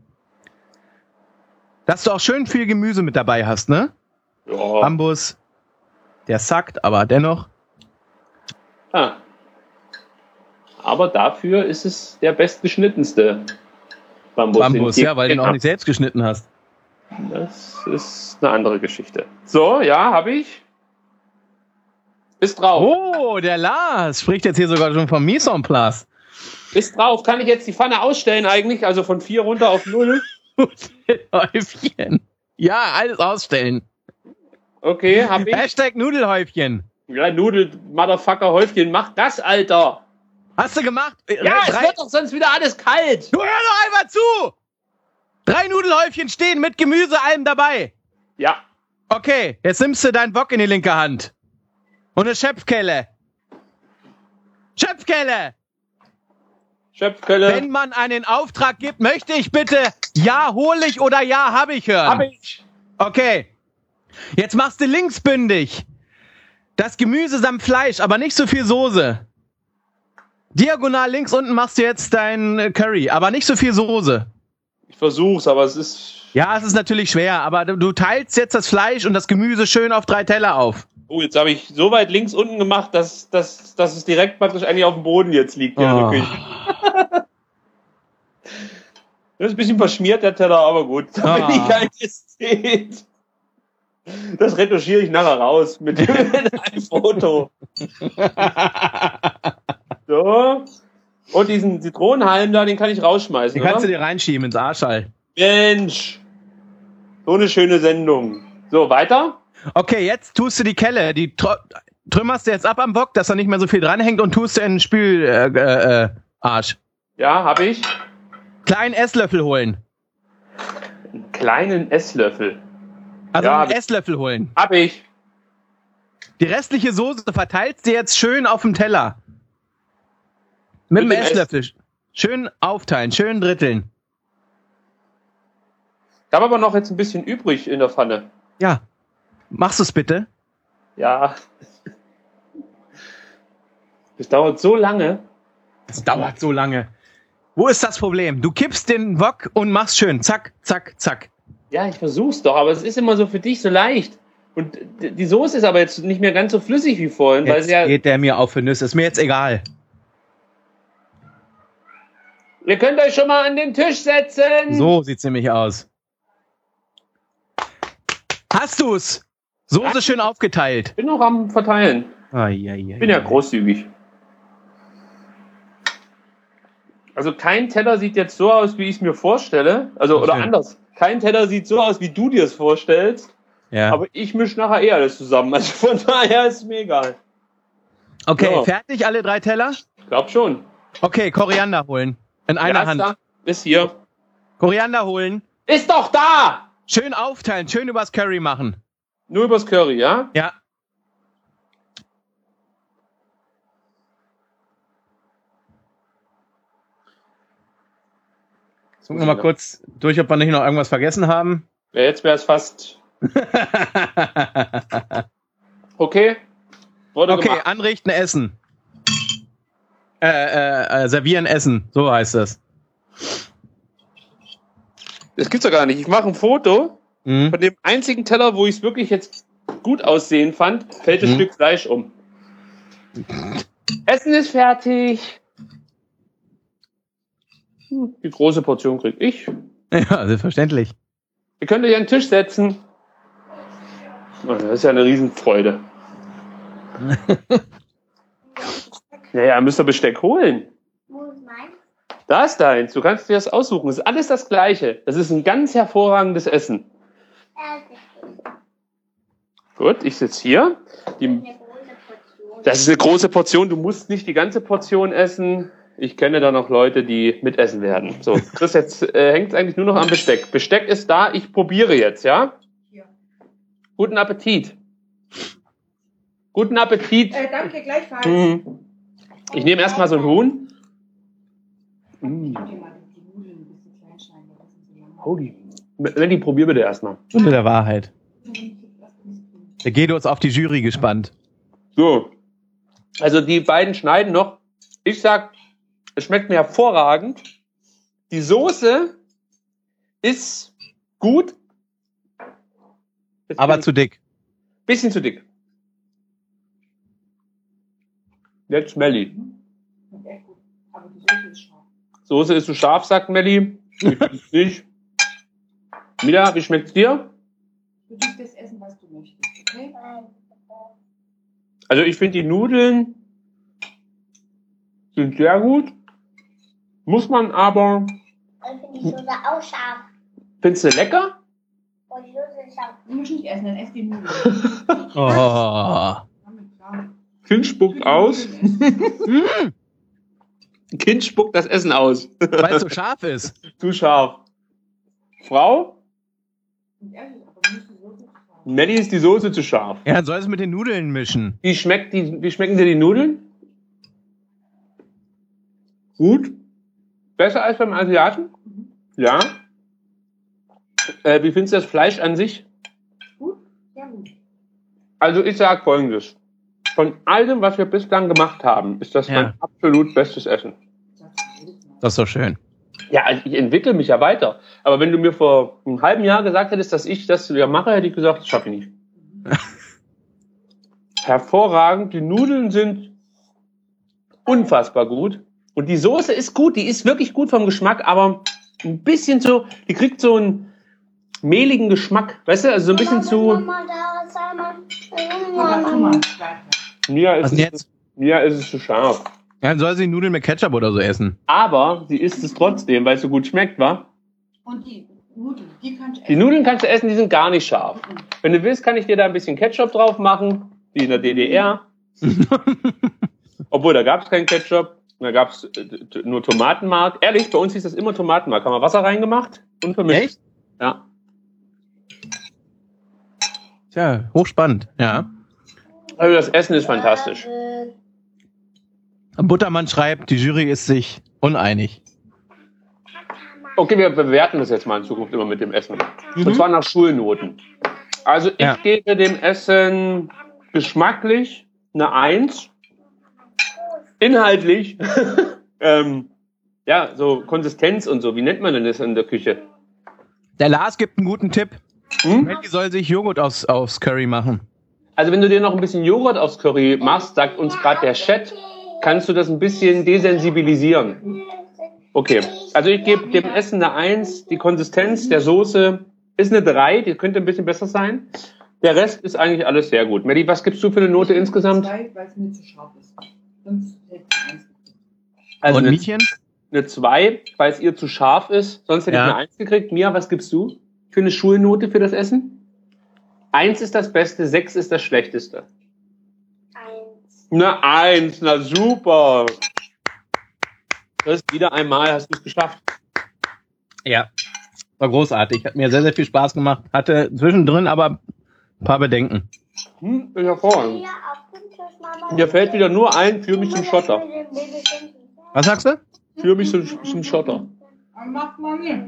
Dass du auch schön viel Gemüse mit dabei hast, ne? Ja. Bambus, der sackt, aber dennoch. Ah. Aber dafür ist es der bestgeschnittenste Bambus. Bambus, den ich ja, weil du ihn auch nicht selbst geschnitten hast. Das ist eine andere Geschichte. So, ja, habe ich. Ist drauf. Oh, der Lars spricht jetzt hier sogar schon vom Mise en place. Ist drauf. Kann ich jetzt die Pfanne ausstellen eigentlich? Also von vier runter auf null? Nudelhäufchen. Ja, alles ausstellen. Okay, hab ich. Hashtag Nudelhäufchen. Ja, Nudel, Motherfucker, Häufchen, mach das, Alter. Hast du gemacht? Ja, es Drei, wird doch sonst wieder alles kalt. du hör doch einmal zu! Drei Nudelhäufchen stehen mit Gemüse, allem dabei. Ja, Okay, jetzt nimmst du deinen Bock in die linke Hand. Und eine Schöpfkelle. Schöpfkelle! Schöpfquelle. Wenn man einen Auftrag gibt, möchte ich bitte ja, hol ich oder ja, hab ich hören. Hab ich. Okay. Jetzt machst du linksbündig das Gemüse samt Fleisch, aber nicht so viel Soße. Diagonal links unten machst du jetzt dein Curry, aber nicht so viel Soße. Ich versuch's, aber es ist... Ja, es ist natürlich schwer, aber du teilst jetzt das Fleisch und das Gemüse schön auf drei Teller auf. Oh, jetzt habe ich so weit links unten gemacht, dass, dass, dass es direkt praktisch eigentlich auf dem Boden jetzt liegt. Ja, Oh. in der Küche. Das ist ein bisschen verschmiert, der Teller, aber gut. Ah. Wenn ich keines seht. Das retuschiere ich nachher raus mit einem Foto. So. Und diesen Zitronenhalm da, den kann ich rausschmeißen, Den kannst du oder? dir reinschieben ins Arschall. Mensch. So eine schöne Sendung. So, weiter. Okay, jetzt tust du die Kelle, die tr- trümmerst du jetzt ab am Bock, dass da nicht mehr so viel dranhängt und tust du in den Spül äh, äh, äh, Arsch. Ja, habe ich. Kleinen Esslöffel holen. Einen kleinen Esslöffel. Also Ja, einen Esslöffel holen. Hab ich. Die restliche Soße verteilst du jetzt schön auf dem Teller. Mit, Mit dem dem Esslöffel. Schön aufteilen, schön dritteln. habe aber noch jetzt ein bisschen übrig in der Pfanne. Ja. Machst du es bitte? Ja. Das dauert so lange. Es dauert so lange. Wo ist das Problem? Du kippst den Wok und machst schön. Zack, zack, zack. Ja, ich versuch's doch, aber es ist immer so für dich so leicht. Und die Soße ist aber jetzt nicht mehr ganz so flüssig wie vorhin. Weil Jetzt sie ja, geht der mir auf für Nüsse. Ist mir jetzt egal. ihr könnt euch schon mal an den Tisch setzen. So sieht's nämlich aus. Hast du's? Soße schön aufgeteilt. Ich bin noch am Verteilen. Ah, ja, ja, Ich bin ja großzügig. Also kein Teller sieht jetzt so aus, wie ich es mir vorstelle. Also, oder Schön. anders. Kein Teller sieht so aus, wie du dir es vorstellst. Ja. Aber ich mische nachher eh alles zusammen. Also von daher ist es mir egal. Okay, Ja. fertig alle drei Teller? Ich glaube schon. Okay, Koriander holen. In einer Ja, Hand. ist da. Ist hier. Koriander holen. Ist doch da! Schön aufteilen, schön übers Curry machen. Nur übers Curry, ja? Ja. Jetzt gucken wir mal kurz durch, ob wir nicht noch irgendwas vergessen haben. Ja, jetzt wäre es fast. Okay. Wurde Okay, gemacht. anrichten, essen. Äh, äh, äh, servieren, essen. So heißt das. Das gibt's doch gar nicht. Ich mache ein Foto Mhm. von dem einzigen Teller, wo ich es wirklich jetzt gut aussehen fand, fällt das Mhm. Stück Fleisch um. Essen ist fertig. Hm, Die große Portion krieg ich. Ja, selbstverständlich. Ihr könnt euch an den Tisch setzen. Oh, das ist ja eine Riesenfreude. Naja, müsst ihr Besteck holen. Wo ist meins? Da ist deins. Du kannst dir das aussuchen. Das ist alles das Gleiche. Das ist ein ganz hervorragendes Essen. Gut, ich sitze hier. Die, Eine große Portion. das ist eine große Portion. Du musst nicht die ganze Portion essen. Ich kenne da noch Leute, die mitessen werden. So, Chris, jetzt äh, hängt es eigentlich nur noch am Besteck. Besteck ist da. Ich probiere jetzt, ja? Hier. Guten Appetit. Guten Appetit. Äh, danke, gleichfalls. Mhm. Ich nehme erstmal so ein Huhn. Mm. Ich hab dir mal die Nudeln ein bisschen klein schneiden, weil das sind so lang. Holy. Melli, probier bitte erstmal. Stunde der Wahrheit. Der Guido ist auf die Jury gespannt. So. Also die beiden schneiden noch. Ich sag, es schmeckt mir hervorragend. Die Soße ist gut. Jetzt Aber bin ich zu dick. bisschen zu dick. Jetzt Melli. Und echt gut. Aber die Soße ist scharf. Soße ist zu scharf, sagt Melli. Ich find's nicht. Mila, wie schmeckt's dir? Du darfst das essen, was du möchtest, okay? Also ich finde die Nudeln sind sehr gut. Muss man aber. Ich finde die Soße auch scharf. Findest du lecker? Und die Soße ist scharf. Du musst nicht essen, dann ess die Nudeln. Oh. Damit klar. Kind spuckt aus. Kind spuckt das Essen aus. Weil es so scharf ist. Zu scharf. Frau? Und ehrlich, aber nicht die Soße ist scharf. Melli ist die Soße zu scharf. Ja, dann soll es mit den Nudeln mischen. Wie, schmeckt die, wie schmecken dir die Nudeln? Gut. Besser als beim Asiaten? Ja. Äh, wie findest du das Fleisch an sich? Gut? Sehr gut. Also ich sage Folgendes. Von allem, was wir bislang gemacht haben, ist das Ja. mein absolut bestes Essen. Das ist doch schön. Ja, also ich entwickle mich ja weiter. Aber wenn du mir vor einem halben Jahr gesagt hättest, dass ich das ja mache, hätte ich gesagt, das schaffe ich nicht. Hervorragend. Die Nudeln sind unfassbar gut. Und die Soße ist gut. Die ist wirklich gut vom Geschmack, aber ein bisschen so, die kriegt so einen mehligen Geschmack. Weißt du, also so ein bisschen zu, Mama, da, sag mal. Aber tu mal. Weiter. mir Was ist, denn es, jetzt? mir ist es zu scharf. Ja, dann soll sie Nudeln mit Ketchup oder so essen. Aber sie isst es trotzdem, weil es so gut schmeckt, wa? Und die Nudeln, die kannst du essen. Die Nudeln kannst du essen, die sind gar nicht scharf. Wenn du willst, kann ich dir da ein bisschen Ketchup drauf machen, wie in der D D R. Obwohl, da gab es keinen Ketchup, da gab es nur Tomatenmark. Ehrlich, bei uns hieß das immer Tomatenmark. Haben wir Wasser reingemacht und vermischt. Echt? Ja. Tja, hochspannend. Ja. Also das Essen ist fantastisch. Buttermann schreibt, die Jury ist sich uneinig. Okay, wir bewerten das jetzt mal in Zukunft immer mit dem Essen. Mhm. Und zwar nach Schulnoten. Also ich Ja. gebe dem Essen geschmacklich eine Eins. Inhaltlich, ähm, ja, so Konsistenz und so. Wie nennt man denn das in der Küche? Der Lars gibt einen guten Tipp. Hm? Maggie soll sich Joghurt aufs, aufs Curry machen. Also wenn du dir noch ein bisschen Joghurt aufs Curry machst, sagt uns gerade der Chat, kannst du das ein bisschen desensibilisieren. Okay, also ich gebe dem Essen eine Eins. Die Konsistenz der Soße ist eine drei, die könnte ein bisschen besser sein. Der Rest ist eigentlich alles sehr gut. Maddie, was gibst du für eine Note insgesamt? Zwei, weil es mir zu scharf ist. Sonst hätte ich eins. Also Und eine, Mietchen? eine zwei, weil es ihr zu scharf ist. Sonst hätte Ja. ich eine Eins gekriegt. Mia, was gibst du für eine Schulnote für das Essen? Eins ist das Beste, sechs ist das Schlechteste. Eins. Eine Eins, na super. Chris, wieder einmal hast du es geschafft. Ja. War großartig. Hat mir sehr, sehr viel Spaß gemacht. Hatte zwischendrin aber ein paar Bedenken. Hm, ist hervorragend. Hier auf dem Tisch, Mama. Mir fällt wieder nur ein, führ mich zum Schotter. Was sagst du? Führ mich zum, zum Schotter. Aber macht mal nicht.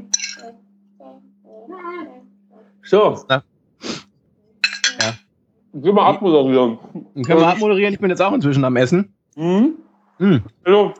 So. Na. Ja. Geh mal abmoderieren. Dann können wir abmoderieren. Ich bin jetzt auch inzwischen am Essen. Hm? Hm. Also,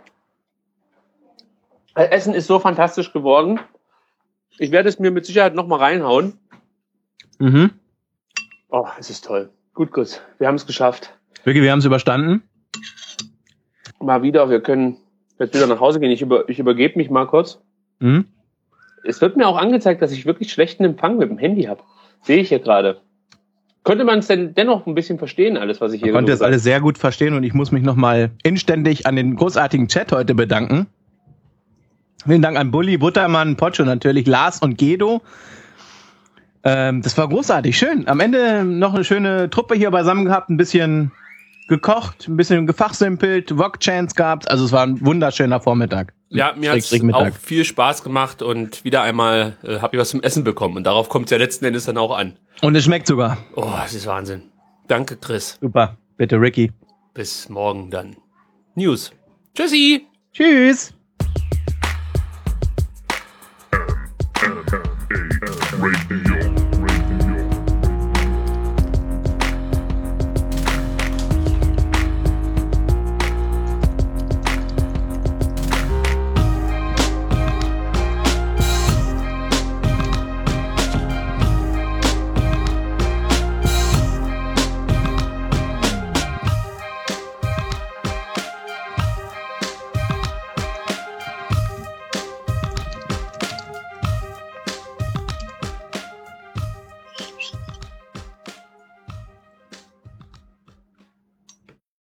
das Essen ist so fantastisch geworden. Ich werde es mir mit Sicherheit noch mal reinhauen. Mhm. Oh, es ist toll. Gut, Chris. Wir haben es geschafft. Vicky, wir haben es überstanden. Mal wieder. Wir können jetzt wieder nach Hause gehen. Ich, über, ich übergebe mich mal kurz. Mhm. Es wird mir auch angezeigt, dass ich wirklich schlechten Empfang mit dem Handy habe. Sehe ich hier gerade. Könnte man es denn dennoch ein bisschen verstehen, alles, was ich hier Ich konnte so das alles sehr gut verstehen und ich muss mich nochmal inständig an den großartigen Chat heute bedanken. Vielen Dank an Bulli, Buttermann, Pocho natürlich, Lars und Gedo. Ähm, das war großartig, schön. Am Ende noch eine schöne Truppe hier beisammen gehabt, ein bisschen gekocht, ein bisschen gefachsimpelt, Wok-Chance gehabt. Also es war ein wunderschöner Vormittag. Ja, mir hat es auch viel Spaß gemacht und wieder einmal äh, habe ich was zum Essen bekommen. Und darauf kommt es ja letzten Endes dann auch an. Und es schmeckt sogar. Oh, das ist Wahnsinn. Danke, Chris. Super, bitte Ricky. Bis morgen dann. News. Tschüssi. Tschüss. Radio.